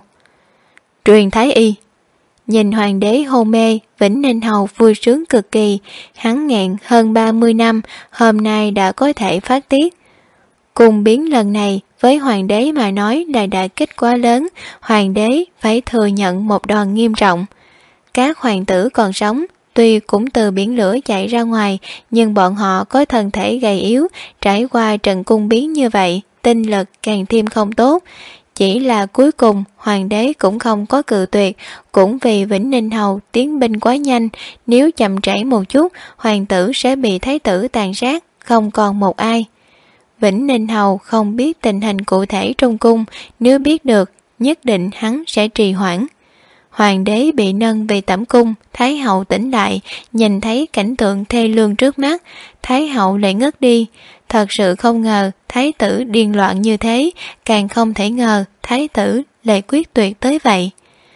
Truyền Thái y. Nhìn hoàng đế hôn mê, Vĩnh Ninh Hầu vui sướng cực kỳ, hắn nghẹn hơn 30 năm, hôm nay đã có thể phát tiết. Cùng biến lần này với hoàng đế mà nói là đả kích quá lớn, hoàng đế phải thừa nhận một đòn nghiêm trọng. Các hoàng tử còn sống, tuy cũng từ biển lửa chạy ra ngoài, nhưng bọn họ có thân thể gầy yếu, trải qua trận cung biến như vậy, tinh lực càng thêm không tốt. Chỉ là cuối cùng hoàng đế cũng không có cự tuyệt, cũng vì Vĩnh Ninh Hầu tiến binh quá nhanh, nếu chậm trễ một chút, hoàng tử sẽ bị thái tử tàn sát, không còn một ai. Vĩnh Ninh Hầu không biết tình hình cụ thể trong cung, nếu biết được, nhất định hắn sẽ trì hoãn. Hoàng đế bị nâng về tẩm cung, Thái hậu tỉnh lại, nhìn thấy cảnh tượng thê lương trước mắt, Thái hậu lại ngất đi. Thật sự không ngờ thái tử điên loạn như thế, càng không thể ngờ thái tử lại quyết tuyệt tới vậy.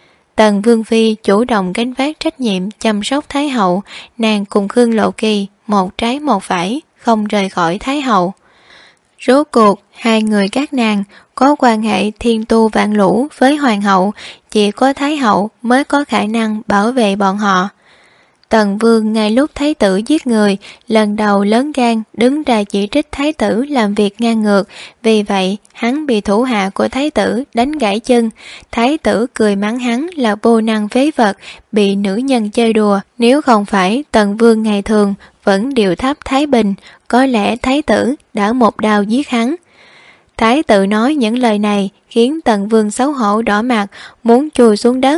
Tần Vương Phi chủ động gánh vác trách nhiệm chăm sóc Thái hậu, nàng cùng Khương Lộ Kỳ một trái một phải, không rời khỏi Thái hậu. Rốt cuộc, hai người các nàng có quan hệ thiên tu vạn lũ với hoàng hậu, chỉ có Thái hậu mới có khả năng bảo vệ bọn họ. Tần Vương ngay lúc thái tử giết người, lần đầu lớn gan đứng ra chỉ trích thái tử làm việc ngang ngược, vì vậy hắn bị thủ hạ của thái tử đánh gãy chân. Thái tử cười mắng hắn là vô năng phế vật, bị nữ nhân chơi đùa. Nếu không phải Tần Vương ngày thường vẫn điệu thấp thái bình, có lẽ thái tử đã một đao giết hắn. Thái tử nói những lời này khiến Tần Vương xấu hổ đỏ mặt, muốn chui xuống đất.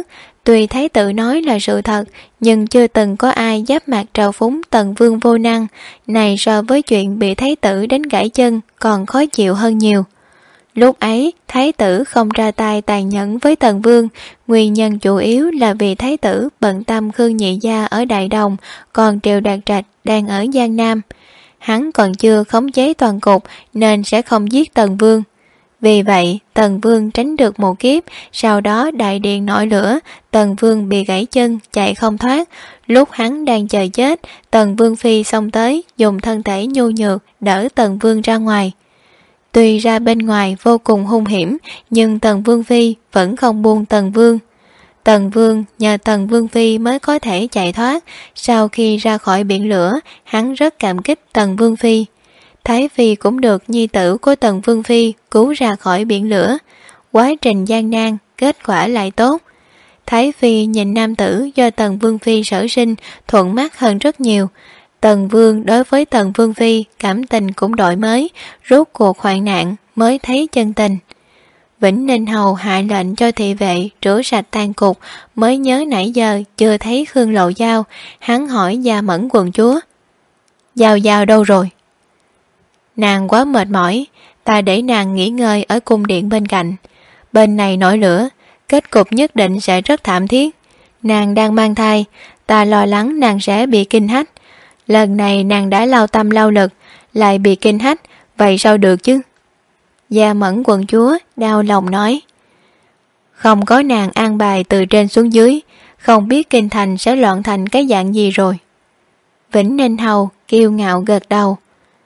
Tuy thái tử nói là sự thật, nhưng chưa từng có ai giáp mặt trào phúng Tần Vương vô năng, này so với chuyện bị thái tử đánh gãy chân còn khó chịu hơn nhiều. Lúc ấy, thái tử không ra tay tàn nhẫn với Tần Vương, nguyên nhân chủ yếu là vì thái tử bận tâm Khương Nhị Gia ở Đại Đồng, còn Triệu Đạt Trạch đang ở Giang Nam. Hắn còn chưa khống chế toàn cục nên sẽ không giết Tần Vương. Vì vậy, Tần Vương tránh được một kiếp, sau đó đại điện nổi lửa, Tần Vương bị gãy chân, chạy không thoát. Lúc hắn đang chờ chết, Tần Vương Phi xông tới, dùng thân thể nhu nhược, đỡ Tần Vương ra ngoài. Tuy ra bên ngoài vô cùng hung hiểm, nhưng Tần Vương Phi vẫn không buông Tần Vương. Tần Vương nhờ Tần Vương Phi mới có thể chạy thoát. Sau khi ra khỏi biển lửa, hắn rất cảm kích Tần Vương Phi. Thái Phi cũng được nhi tử của Tần Vương Phi cứu ra khỏi biển lửa. Quá trình gian nan, kết quả lại tốt. Thái Phi nhìn nam tử do Tần Vương Phi sở sinh thuận mắt hơn rất nhiều. Tần Vương đối với Tần Vương Phi cảm tình cũng đổi mới, rốt cuộc hoạn nạn mới thấy chân tình. Vĩnh Ninh Hầu hạ lệnh cho thị vệ rửa sạch tàn cục, mới nhớ nãy giờ chưa thấy Khương Lộ Giao. Hắn hỏi Gia Mẫn quận chúa: Giao Giao đâu rồi? Nàng quá mệt mỏi, ta để nàng nghỉ ngơi ở cung điện bên cạnh. Bên này nổi lửa, kết cục nhất định sẽ rất thảm thiết. Nàng đang mang thai, ta lo lắng nàng sẽ bị kinh hách. Lần này nàng đã lao tâm lao lực, lại bị kinh hách, vậy sao được chứ? Gia Mẫn quận chúa đau lòng nói: Không có nàng an bài từ trên xuống dưới, không biết kinh thành sẽ loạn thành cái dạng gì rồi. Vĩnh Ninh Hầu kiêu ngạo gật đầu: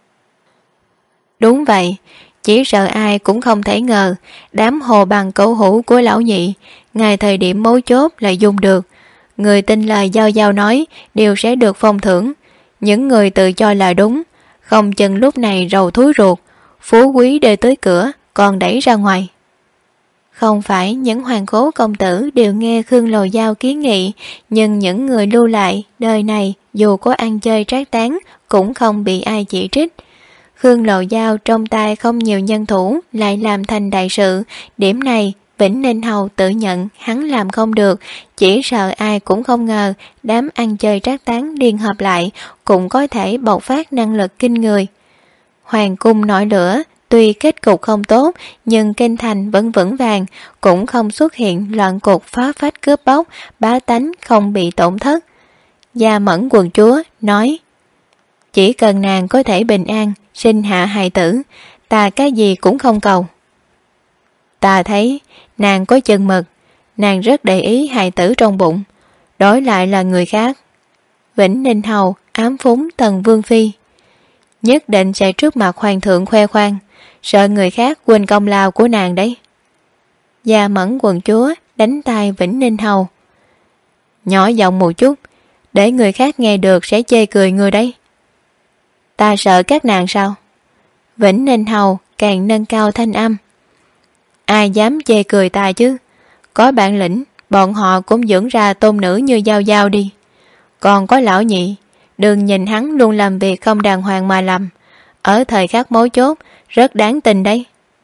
Đúng vậy, chỉ sợ ai cũng không thể ngờ đám hồ bằng cẩu hữu của lão nhị ngay thời điểm mấu chốt lại dùng được. Người tin lời Giao Giao nói đều sẽ được phong thưởng. Những người tự cho là đúng, không chừng lúc này rầu thúi ruột, phú quý đều tới cửa còn đẩy ra ngoài. Không phải những hoàng cố công tử đều nghe Khương Lồ Giao kiến nghị, nhưng những người lưu lại đời này dù có ăn chơi trác tán cũng không bị ai chỉ trích. Khương Lồ Giao trong tay không nhiều nhân thủ lại làm thành đại sự, điểm này Vĩnh Ninh Hầu tự nhận hắn làm không được, chỉ sợ ai cũng không ngờ đám ăn chơi trác tán liên hợp lại cũng có thể bộc phát năng lực kinh người. Hoàng cung nổi lửa, tuy kết cục không tốt nhưng kinh thành vẫn vững vàng, cũng không xuất hiện loạn cục phá phách cướp bóc, bá tánh không bị tổn thất. Gia Mẫn quận chúa nói: Chỉ cần nàng có thể bình an sinh hạ hài tử, ta cái gì cũng không cầu. Ta thấy nàng có chừng mực, nàng rất để ý hài tử trong bụng, đổi lại là người khác. Vĩnh Ninh Hầu ám phúng Tần Vương Phi: Nhất định sẽ trước mặt hoàng thượng khoe khoang, sợ người khác quên công lao của nàng đấy. Gia Mẫn quận chúa đánh tay Vĩnh Ninh Hầu: Nhỏ giọng một chút, để người khác nghe được sẽ chê cười người đấy. Ta sợ các nàng sao? Vĩnh Ninh Hầu càng nâng cao thanh âm: Ai dám chê cười ta chứ? Có bản lĩnh bọn họ cũng dưỡng ra tôn nữ như Giao Giao đi. Còn có lão nhị, đừng nhìn hắn luôn làm việc không đàng hoàng mà làm, ở thời khắc mấu chốt rất đáng tin đấy.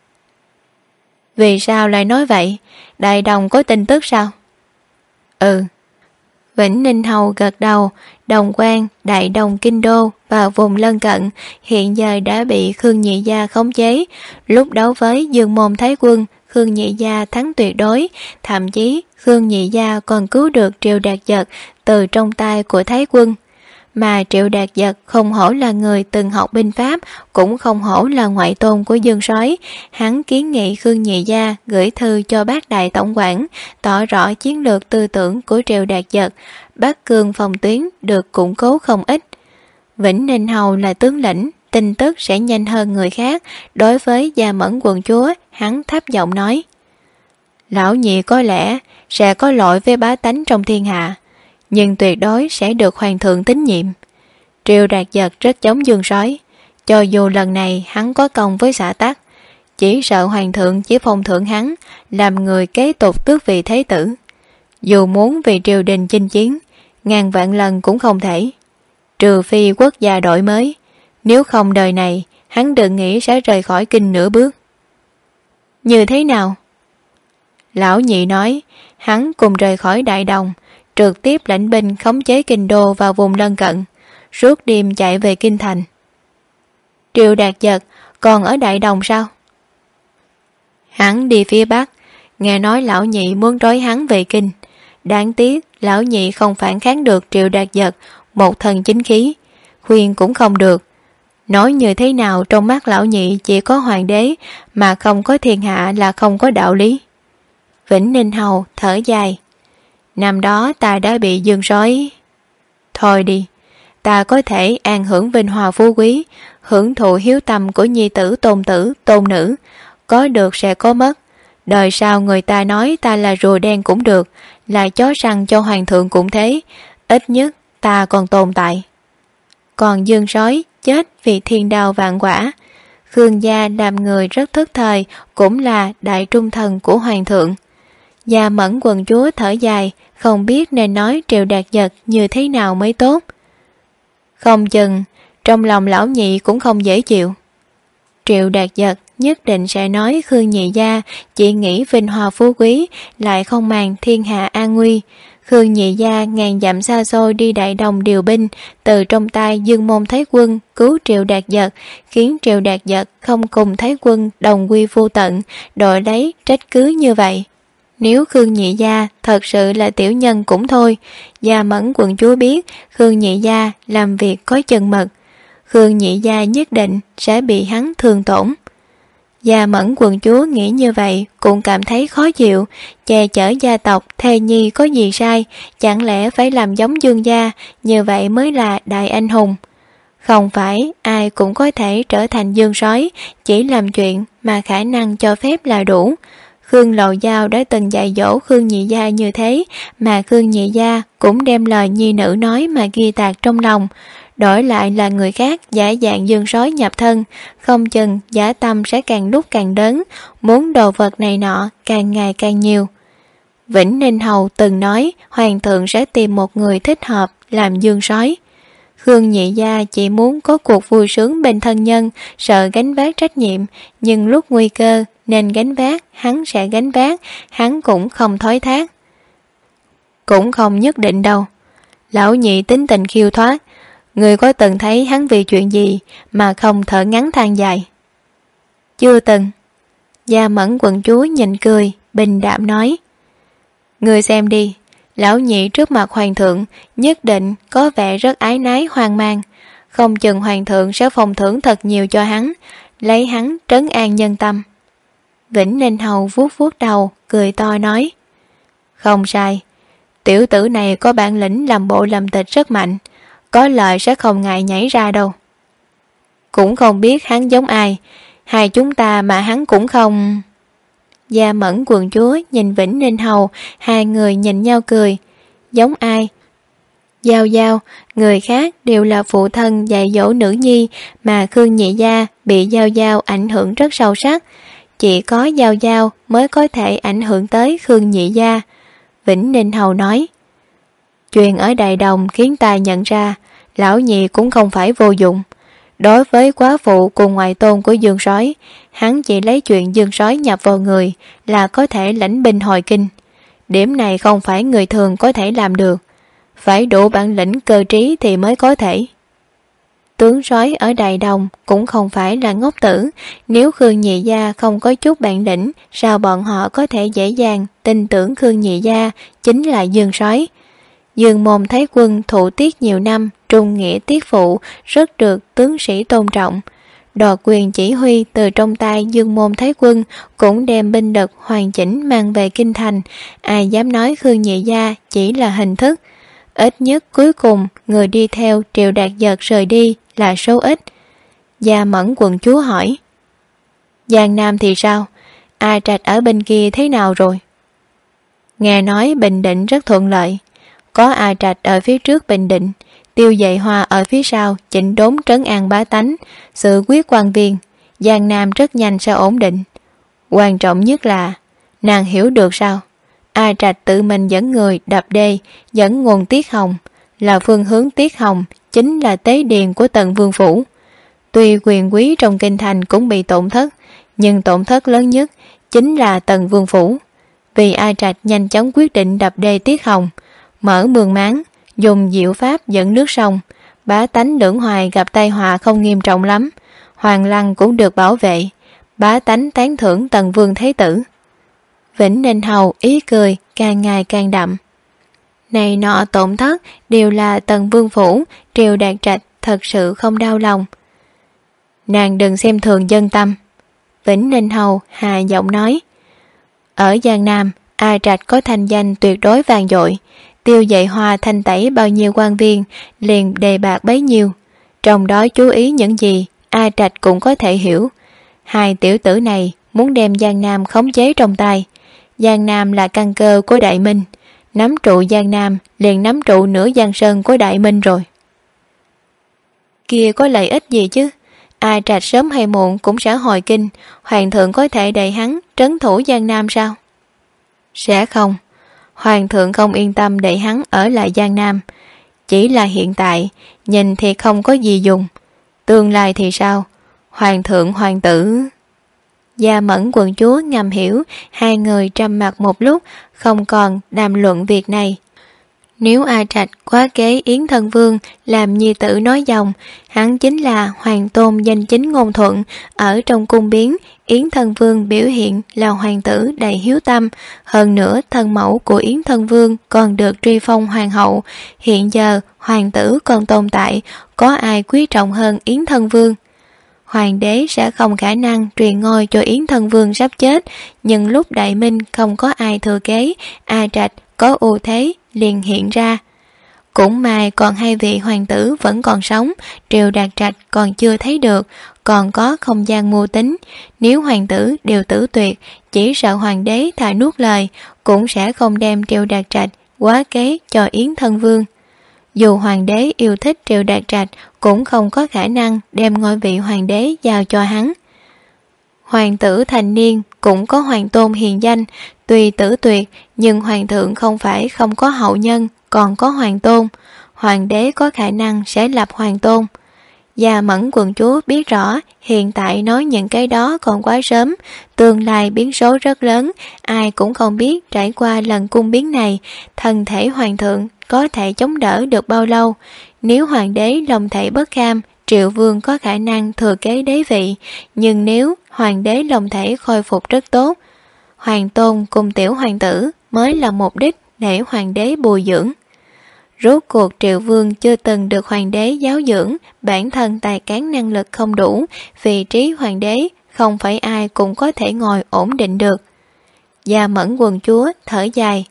Vì sao lại nói vậy? Đại Đồng có tin tức sao? Ừ. Vĩnh Ninh Hầu gật đầu. Đồng Quan, Đại Đồng Kinh Đô và vùng lân cận hiện giờ đã bị Khương Nhị Gia khống chế. Lúc đấu với Dương Môn Thái Quân, Khương Nhị Gia thắng tuyệt đối, thậm chí Khương Nhị Gia còn cứu được Triệu Đạt Dật từ trong tay của Thái Quân. Mà Triệu Đạt Dật không hổ là người từng học binh pháp, cũng không hổ là ngoại tôn của Dương Soái. Hắn kiến nghị Khương Nhị Gia gửi thư cho bác đại tổng quản, tỏ rõ chiến lược tư tưởng của Triệu Đạt Dật. Bắc Cương phòng tuyến được củng cố không ít. Vĩnh Ninh Hầu là tướng lĩnh, tin tức sẽ nhanh hơn người khác. Đối với Gia Mẫn quận chúa, hắn thấp giọng nói: Lão nhị có lẽ sẽ có lỗi với bá tánh trong thiên hạ, nhưng tuyệt đối sẽ được hoàng thượng tín nhiệm. Triệu Đạt Dật rất giống Dương Soái, cho dù lần này hắn có công với xã tắc, chỉ sợ hoàng thượng chỉ phong thưởng hắn làm người kế tục tước vị thế tử. Dù muốn vì triều đình chinh chiến, ngàn vạn lần cũng không thể, trừ phi quốc gia đổi mới, nếu không đời này hắn đừng nghĩ sẽ rời khỏi kinh nửa bước. Như thế nào? Lão nhị nói hắn cùng rời khỏi Đại Đồng, trực tiếp lãnh binh khống chế kinh đô vào vùng lân cận, suốt đêm chạy về kinh thành. Triệu Đạt Giật còn ở Đại Đồng sao? Hắn đi phía Bắc, nghe nói lão nhị muốn trói hắn về kinh. Đáng tiếc lão nhị không phản kháng được Triệu Đạt Giật, một thần chính khí, khuyên cũng không được. Nói như thế nào trong mắt lão nhị chỉ có hoàng đế mà không có thiên hạ là không có đạo lý. Vĩnh Ninh Hầu thở dài. Năm đó ta đã bị Dương Sói. Thôi đi, ta có thể an hưởng vinh hoa phú quý, hưởng thụ hiếu tâm của nhi tử, tôn nữ, có được sẽ có mất. Đời sau người ta nói ta là rùa đen cũng được, là chó săn cho hoàng thượng cũng thế, ít nhất ta còn tồn tại. Còn Dương Sói chết vì thiên đao vạn quả. Khương gia làm người rất thức thời, cũng là đại trung thần của hoàng thượng. Gia Mẫn quận chúa thở dài, không biết nên nói Triệu Đạt Giật như thế nào mới tốt. Không chừng trong lòng lão nhị cũng không dễ chịu. Triệu Đạt Giật nhất định sẽ nói Khương nhị gia chỉ nghĩ vinh hoa phú quý, lại không màng thiên hạ an nguy. Khương nhị gia ngàn dặm xa xôi đi Đại Đồng điều binh, từ trong tay Dương Môn Thái Quân cứu Triệu Đạt Giật, khiến Triệu Đạt Giật không cùng Thái Quân đồng quy vô tận, đổi lấy trách cứ như vậy. Nếu Khương nhị gia thật sự là tiểu nhân cũng thôi. Gia Mẫn quận chúa biết Khương nhị gia làm việc có chừng mực, Khương nhị gia nhất định sẽ bị hắn thương tổn. Gia Mẫn quận chúa nghĩ như vậy cũng cảm thấy khó chịu. Che chở gia tộc thê nhi có gì sai, chẳng lẽ phải làm giống Dương gia, như vậy mới là đại anh hùng. Không phải ai cũng có thể trở thành Dương Sói, chỉ làm chuyện mà khả năng cho phép là đủ. Khương Lầu Giao đã từng dạy dỗ Khương nhị gia như thế, mà Khương nhị gia cũng đem lời nhi nữ nói mà ghi tạc trong lòng. Đổi lại là người khác giả dạng Dương Sói nhập thân, không chừng giả tâm sẽ càng lúc càng lớn, muốn đồ vật này nọ càng ngày càng nhiều. Vĩnh Ninh Hầu từng nói hoàng thượng sẽ tìm một người thích hợp làm Dương Sói. Khương nhị gia chỉ muốn có cuộc vui sướng bên thân nhân, sợ gánh vác trách nhiệm, nhưng lúc nguy cơ nên gánh vác, hắn sẽ gánh vác, hắn cũng không thối thác. Cũng không nhất định đâu. Lão nhị tính tình khiêu thoát, người có từng thấy hắn vì chuyện gì mà không thở ngắn than dài? Chưa từng. Gia Mẫn quận chúa nhìn cười, bình đạm nói. Người xem đi, lão nhị trước mặt hoàng thượng nhất định có vẻ rất ái nái hoang mang, không chừng hoàng thượng sẽ phong thưởng thật nhiều cho hắn, lấy hắn trấn an nhân tâm. Vĩnh Ninh Hầu vuốt vuốt đầu, cười to nói. Không sai, tiểu tử này có bản lĩnh làm bộ làm tịch rất mạnh, có lợi sẽ không ngại nhảy ra đâu. Cũng không biết hắn giống ai, hai chúng ta mà hắn cũng không. Gia Mẫn quận chúa nhìn Vĩnh Ninh Hầu, hai người nhìn nhau cười. Giống ai? Giao Giao, người khác đều là phụ thân dạy dỗ nữ nhi, mà Khương nhị gia bị Giao Giao ảnh hưởng rất sâu sắc. Chỉ có Giao Giao mới có thể ảnh hưởng tới Khương nhị gia. Vĩnh Ninh Hầu nói. Chuyện ở Đại Đồng khiến ta nhận ra lão nhị cũng không phải vô dụng. Đối với quá phụ cùng ngoại tôn của Dương Sói, hắn chỉ lấy chuyện Dương Sói nhập vào người là có thể lãnh binh hồi kinh. Điểm này không phải người thường có thể làm được, phải đủ bản lĩnh cơ trí thì mới có thể. Tướng Sói ở Đại Đồng cũng không phải là ngốc tử, nếu Khương nhị gia không có chút bản lĩnh, sao bọn họ có thể dễ dàng tin tưởng Khương nhị gia chính là Dương Sói. Dương Môn Thái Quân thụ tiết nhiều năm, trung nghĩa tiết phụ, rất được tướng sĩ tôn trọng. Đoạt quyền chỉ huy từ trong tay Dương Môn Thái Quân, cũng đem binh lực hoàn chỉnh mang về kinh thành. Ai dám nói Khương nhị gia chỉ là hình thức? Ít nhất cuối cùng người đi theo Triệu Đạt Giật rời đi là số ít. Gia Mẫn quận chúa hỏi. Giang Nam thì sao? A Trạch ở bên kia thế nào rồi? Nghe nói Bình Định rất thuận lợi, có A Trạch ở phía trước Bình Định, Tiêu Dạy Hoa ở phía sau chỉnh đốn trấn an bá tánh, sự quyết quan viên, Giang Nam rất nhanh sẽ ổn định. Quan trọng nhất là nàng hiểu được sao? A Trạch tự mình dẫn người đập đê, dẫn nguồn Tiết Hồng, là phương hướng Tiết Hồng chính là tế điền của Tần Vương phủ. Tuy quyền quý trong kinh thành cũng bị tổn thất, nhưng tổn thất lớn nhất chính là Tần Vương phủ. vì A Trạch nhanh chóng quyết định đập đê Tiết Hồng, mở mương máng, dùng diệu pháp dẫn nước sông. Bá tánh Lưỡng Hoài gặp tai họa không nghiêm trọng lắm, Hoàng Lăng cũng được bảo vệ. Bá tánh tán thưởng Tần Vương Thế Tử. Vĩnh Ninh Hầu ý cười càng ngày càng đậm. Này nọ tổn thất đều là Tần Vương phủ, Triều Đạt Trạch thật sự không đau lòng. Nàng đừng xem thường dân tâm. Vĩnh Ninh Hầu hạ giọng nói. Ở Giang Nam, A Trạch có thanh danh tuyệt đối vang dội. Tiêu Dạy Hoa thanh tẩy bao nhiêu quan viên, liền đề bạc bấy nhiêu. Trong đó chú ý những gì, A Trạch cũng có thể hiểu. Hai tiểu tử này muốn đem Giang Nam khống chế trong tay. Giang Nam là căn cơ của Đại Minh. Nắm trụ Giang Nam liền nắm trụ nửa Giang Sơn của Đại Minh rồi. Kia có lợi ích gì chứ? A Trạch sớm hay muộn cũng sẽ hồi kinh. Hoàng thượng có thể đẩy hắn trấn thủ Giang Nam sao? Sẽ không. Hoàng thượng không yên tâm để hắn ở lại Giang Nam. Chỉ là hiện tại, nhìn thì không có gì dùng. Tương lai thì sao? Hoàng thượng hoàng tử... Gia Mẫn quận chúa ngầm hiểu. Hai người trầm mặc một lúc, không còn đàm luận việc này. Nếu A Trạch quá kế Yến Thân Vương làm nhi tử nói dòng, hắn chính là hoàng tôn danh chính ngôn thuận. Ở trong cung biến, Yến Thân Vương biểu hiện là hoàng tử đầy hiếu tâm. Hơn nữa thân mẫu của Yến Thân Vương còn được truy phong hoàng hậu. Hiện giờ hoàng tử còn tồn tại, có ai quý trọng hơn Yến Thân Vương? Hoàng đế sẽ không khả năng truyền ngôi cho Yến Thân Vương sắp chết. Nhưng lúc Đại Minh không có ai thừa kế, A Trạch có ưu thế liền hiện ra. Cũng may còn hai vị hoàng tử vẫn còn sống, Triều Đạt Trạch còn chưa thấy được, còn có không gian mưu tính. Nếu hoàng tử đều tử tuyệt, chỉ sợ hoàng đế thà nuốt lời, cũng sẽ không đem Triều Đạt Trạch quá kế cho Yến Thân Vương. Dù hoàng đế yêu thích Triều Đạt Trạch, cũng không có khả năng đem ngôi vị hoàng đế giao cho hắn. Hoàng tử thành niên cũng có hoàng tôn hiền danh, tuy tử tuyệt nhưng hoàng thượng không phải không có hậu nhân, còn có hoàng tôn. Hoàng đế có khả năng sẽ lập hoàng tôn. Gia Mẫn quận chúa biết rõ hiện tại nói những cái đó còn quá sớm, tương lai biến số rất lớn, ai cũng không biết trải qua lần cung biến này thân thể hoàng thượng có thể chống đỡ được bao lâu. Nếu hoàng đế lòng thể bất kham, Triệu Vương có khả năng thừa kế đế vị, nhưng nếu hoàng đế lòng thể khôi phục rất tốt, hoàng tôn cùng tiểu hoàng tử mới là mục đích để hoàng đế bồi dưỡng. Rốt cuộc Triệu Vương chưa từng được hoàng đế giáo dưỡng, bản thân tài cán năng lực không đủ, vị trí hoàng đế không phải ai cũng có thể ngồi ổn định được. Gia Mẫn quận chúa thở dài.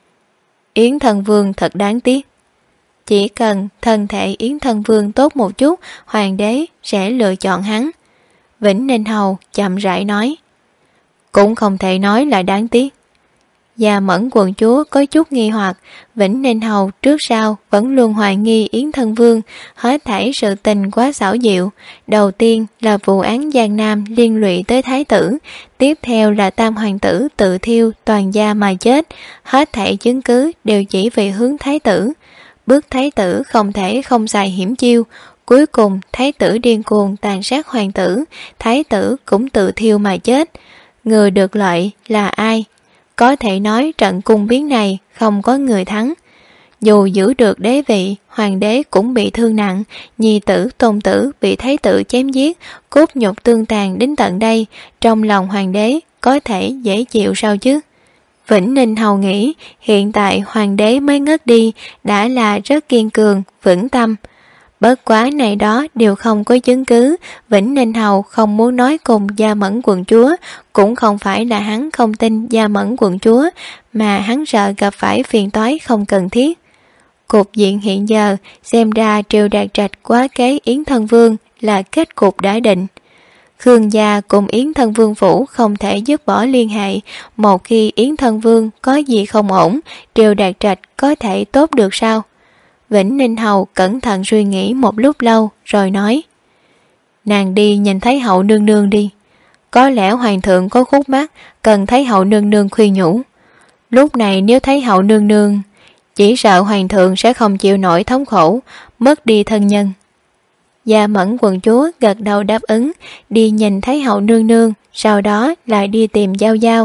Yến Thân Vương thật đáng tiếc. Chỉ cần thân thể Yến Thân Vương tốt một chút, hoàng đế sẽ lựa chọn hắn. Vĩnh Ninh Hầu chậm rãi nói. Cũng không thể nói là đáng tiếc. Gia Mẫn quận chúa có chút nghi hoặc. Vĩnh Ninh Hầu trước sau vẫn luôn hoài nghi Yến Thân Vương, hết thảy sự tình quá xảo diệu. Đầu tiên là vụ án Giang Nam liên lụy tới thái tử, tiếp theo là tam hoàng tử tự thiêu toàn gia mà chết. Hết thảy chứng cứ đều chỉ vì hướng thái tử. Bước thái tử không thể không xài hiểm chiêu. Cuối cùng thái tử điên cuồng tàn sát hoàng tử, thái tử cũng tự thiêu mà chết. Người được lợi là ai? Có thể nói trận cung biến này không có người thắng. Dù giữ được đế vị, hoàng đế cũng bị thương nặng, nhi tử tôn tử bị thái tử chém giết, cốt nhục tương tàn đến tận đây, trong lòng hoàng đế có thể dễ chịu sao chứ? Vĩnh Ninh Hầu nghĩ hiện tại hoàng đế mới ngất đi đã là rất kiên cường, vững tâm. Bất quá này đó đều không có chứng cứ. Vĩnh Ninh Hầu không muốn nói cùng Gia Mẫn quận chúa, cũng không phải là hắn không tin Gia Mẫn quận chúa, mà hắn sợ gặp phải phiền toái không cần thiết. Cục diện hiện giờ xem ra Triều Đạt Trạch quá kế Yến Thân Vương là kết cục đã định. Khương gia cùng Yến Thân Vương phủ không thể dứt bỏ liên hệ. Một khi Yến Thân Vương có gì không ổn, Triều Đạt Trạch có thể tốt được sao? Vĩnh Ninh Hầu cẩn thận suy nghĩ một lúc lâu rồi nói. Nàng đi nhìn Thái hậu nương nương đi. Có lẽ hoàng thượng có khúc mắc, cần Thái hậu nương nương khuyên nhủ. Lúc này nếu Thái hậu nương nương, chỉ sợ hoàng thượng sẽ không chịu nổi thống khổ, mất đi thân nhân. Gia Mẫn quận chúa gật đầu đáp ứng, đi nhìn Thái hậu nương nương, sau đó lại đi tìm Giao Giao.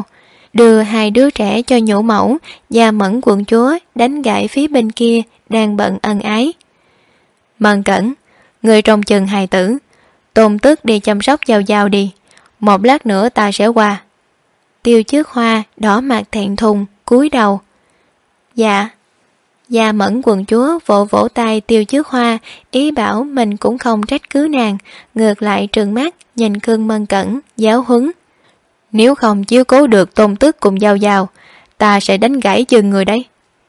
đưa hai đứa trẻ cho nhũ mẫu và Mẫn quận chúa đánh gãy phía bên kia đang bận ân ái. Mân Cẩn, người trông chừng hài tử, Tôn Tức đi chăm sóc Giao Giao đi, một lát nữa ta sẽ qua. Tiêu Trước Hoa đỏ mặt thẹn thùng cúi đầu. Dạ. Và Mẫn quận chúa vỗ vỗ tay Tiêu Trước Hoa, ý bảo mình cũng không trách cứ nàng, ngược lại trừng mắt nhìn Khương Mân Cẩn giáo huấn. Nếu không chiếu cố được Tôn Tức cùng Giao Giao, ta sẽ đánh gãy chân người đấy.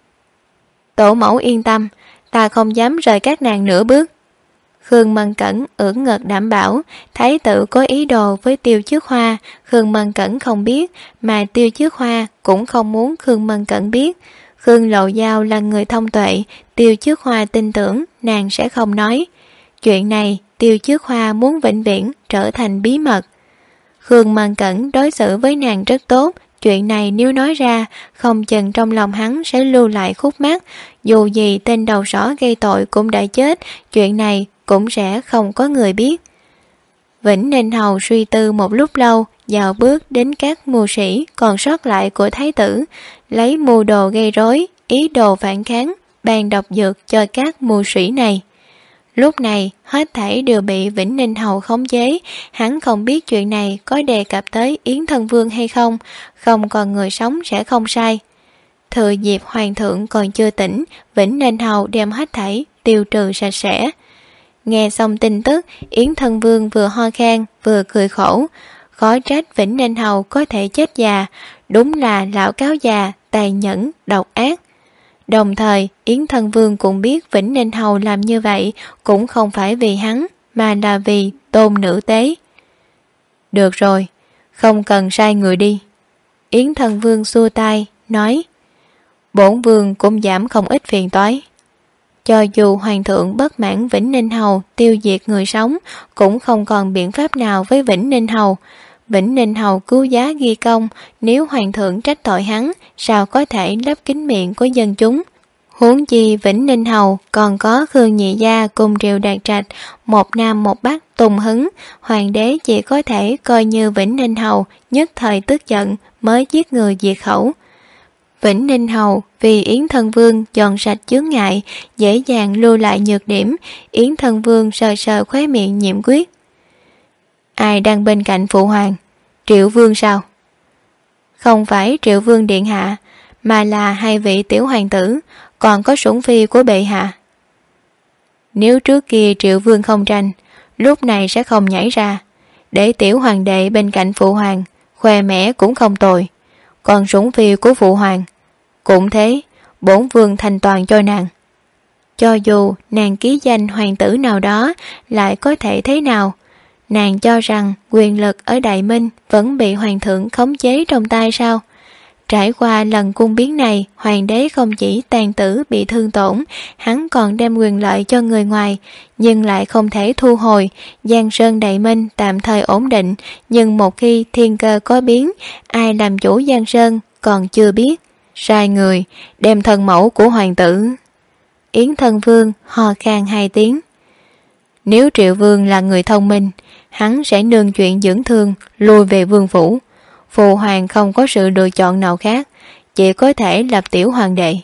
Tổ mẫu yên tâm, ta không dám rời các nàng nửa bước. Khương Mân Cẩn ưỡn ngực đảm bảo. Thái tử có ý đồ với Tiêu Trước Hoa, Khương Mân Cẩn không biết, mà Tiêu Trước Hoa cũng không muốn Khương Mân Cẩn biết. Khương Lộ Giao là người thông tuệ, Tiêu Trước Hoa tin tưởng nàng sẽ không nói. Chuyện này Tiêu Trước Hoa muốn vĩnh viễn trở thành bí mật. Khương Mân Cẩn đối xử với nàng rất tốt, chuyện này nếu nói ra, không chừng trong lòng hắn sẽ lưu lại khúc mắc. Dù gì tên đầu sỏ gây tội cũng đã chết, chuyện này cũng sẽ không có người biết. Vĩnh Ninh Hầu suy tư một lúc lâu, dạo bước đến các mưu sĩ còn sót lại của thái tử, lấy mưu đồ gây rối, ý đồ phản kháng, ban độc dược cho các mưu sĩ này. Lúc này hết thảy đều bị Vĩnh Ninh Hầu khống chế, hắn không biết chuyện này có đề cập tới Yến Thân Vương hay không, không còn người sống sẽ không sai. Thừa dịp hoàng thượng còn chưa tỉnh, Vĩnh Ninh Hầu đem hết thảy tiêu trừ sạch sẽ. Nghe xong tin tức, Yến Thân Vương vừa ho khan vừa cười khổ, khó trách Vĩnh Ninh Hầu có thể chết già, đúng là lão cáo già tàn nhẫn độc ác. Đồng thời Yến Thân Vương cũng biết Vĩnh Ninh Hầu làm như vậy cũng không phải vì hắn, mà là vì Tôn nữ tế. Được rồi, không cần sai người đi. Yến Thân Vương xua tay nói, bổn vương cũng giảm không ít phiền toái. Cho dù hoàng thượng bất mãn Vĩnh Ninh Hầu tiêu diệt người sống, cũng không còn biện pháp nào với Vĩnh Ninh Hầu. Vĩnh Ninh Hầu cứu giá ghi công, nếu hoàng thượng trách tội hắn, sao có thể lấp kín miệng của dân chúng. Huống chi Vĩnh Ninh Hầu còn có Khương Nhị Gia cùng Triệu Đạt Trạch, một nam một bắc tùng hứng, hoàng đế chỉ có thể coi như Vĩnh Ninh Hầu nhất thời tức giận mới giết người diệt khẩu. Vĩnh Ninh Hầu vì Yến Thân Vương dọn sạch chướng ngại, dễ dàng lưu lại nhược điểm. Yến Thân Vương sờ sờ khóe miệng nhiệm quyết. Ai đang bên cạnh phụ hoàng? Triệu Vương sao? Không phải Triệu Vương điện hạ, mà là hai vị tiểu hoàng tử, còn có sủng phi của bệ hạ. Nếu trước kia Triệu Vương không tranh, lúc này sẽ không nhảy ra, để tiểu hoàng đệ bên cạnh phụ hoàng, khoe mẽ cũng không tồi. Còn sủng phi của phụ hoàng cũng thế, bổn vương thành toàn cho nàng. Cho dù nàng ký danh hoàng tử nào đó, lại có thể thế nào? Nàng cho rằng quyền lực ở Đại Minh vẫn bị hoàng thượng khống chế trong tay sao? Trải qua lần cung biến này, hoàng đế không chỉ tàn tử bị thương tổn, hắn còn đem quyền lợi cho người ngoài, nhưng lại không thể thu hồi. Giang Sơn Đại Minh tạm thời ổn định, nhưng một khi thiên cơ có biến, ai làm chủ Giang Sơn còn chưa biết. Sai người đem thân mẫu của hoàng tử. Yến Thân Vương ho khan 2 tiếng. Nếu Triệu Vương là người thông minh, hắn sẽ nương chuyện dưỡng thương lui về vương phủ. Phụ hoàng không có sự lựa chọn nào khác, chỉ có thể lập tiểu hoàng đệ.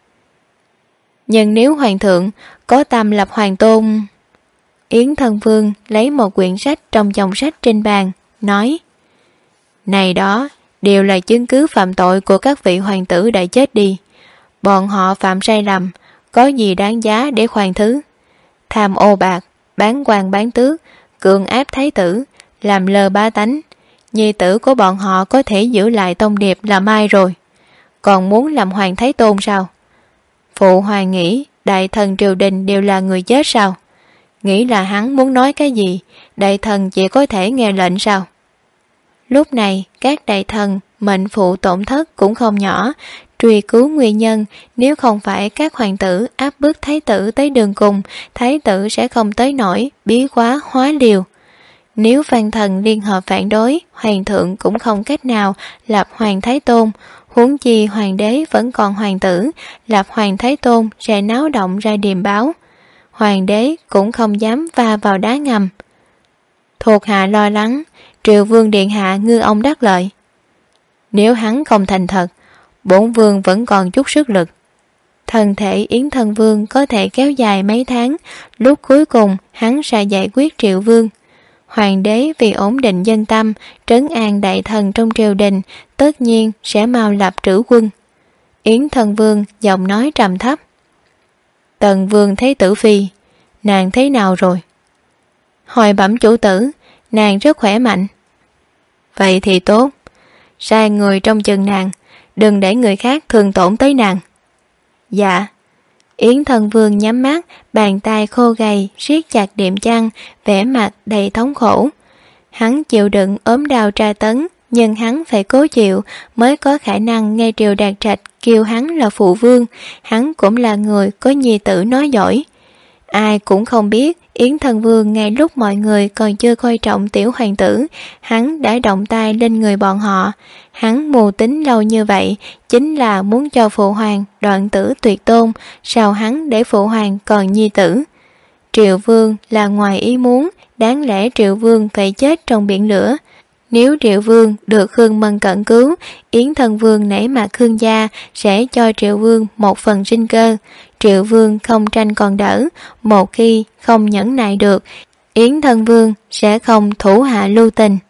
Nhưng nếu hoàng thượng có tâm lập hoàng tôn... Yến Thân Vương lấy một quyển sách trong chồng sách trên bàn, nói, này đó đều là chứng cứ phạm tội của các vị hoàng tử đã chết đi. Bọn họ phạm sai lầm, có gì đáng giá để khoan thứ? Tham ô bạc, bán quan bán tước, cưỡng áp thái tử, làm lơ bá tánh. Nhi tử của bọn họ có thể giữ lại tông điệp là mai rồi, còn muốn làm hoàng thái tôn sao? Phụ hoàng nghĩ đại thần triều đình đều là người chết sao? Nghĩ là hắn muốn nói cái gì, đại thần chỉ có thể nghe lệnh sao? Lúc này các đại thần mệnh phụ tổn thất cũng không nhỏ, truy cứu nguyên nhân. Nếu không phải các hoàng tử áp bức thái tử tới đường cùng, thái tử sẽ không tới nổi bí quá hóa liều. Nếu văn thần liên hợp phản đối, hoàng thượng cũng không cách nào lập hoàng thái tôn. Huống chi hoàng đế vẫn còn hoàng tử, lập hoàng thái tôn sẽ náo động ra điềm báo. Hoàng đế cũng không dám va vào đá ngầm. Thuộc hạ lo lắng, Triệu Vương điện hạ ngư ông đắc lợi. Nếu hắn không thành thật, bổn vương vẫn còn chút sức lực. Thân thể Yến Thân Vương có thể kéo dài mấy tháng, lúc cuối cùng hắn sẽ giải quyết Triệu Vương. Hoàng đế vì ổn định dân tâm, trấn an đại thần trong triều đình, tất nhiên sẽ mau lập trữ quân. Yến Thân Vương giọng nói trầm thấp. Tần Vương thấy tử phi, nàng thế nào rồi? Hồi bẩm chủ tử, nàng rất khỏe mạnh. Vậy thì tốt, sai người trong chừng nàng, đừng để người khác thương tổn tới nàng. Dạ. Yến Thân Vương nhắm mắt, bàn tay khô gầy siết chặt đệm chăn, vẻ mặt đầy thống khổ. Hắn chịu đựng ốm đau tra tấn, nhưng hắn phải cố chịu mới có khả năng nghe Triều Đạt Trạch kêu hắn là phụ vương. Hắn cũng là người có nhi tử nói giỏi. Ai cũng không biết Yến Thân Vương ngay lúc mọi người còn chưa coi trọng tiểu hoàng tử, hắn đã động tay lên người bọn họ. Hắn mù tính lâu như vậy chính là muốn cho phụ hoàng đoạn tử tuyệt tôn, sao hắn để phụ hoàng còn nhi tử. Triệu Vương là ngoài ý muốn, đáng lẽ Triệu Vương phải chết trong biển lửa. Nếu Triệu Vương được Khương Mân Cận cứu, Yến Thân Vương nể mặt Khương gia sẽ cho Triệu Vương một phần sinh cơ. Triệu Vương không tranh còn đỡ, một khi không nhẫn nại được, Yến Thân Vương sẽ không thủ hạ lưu tình.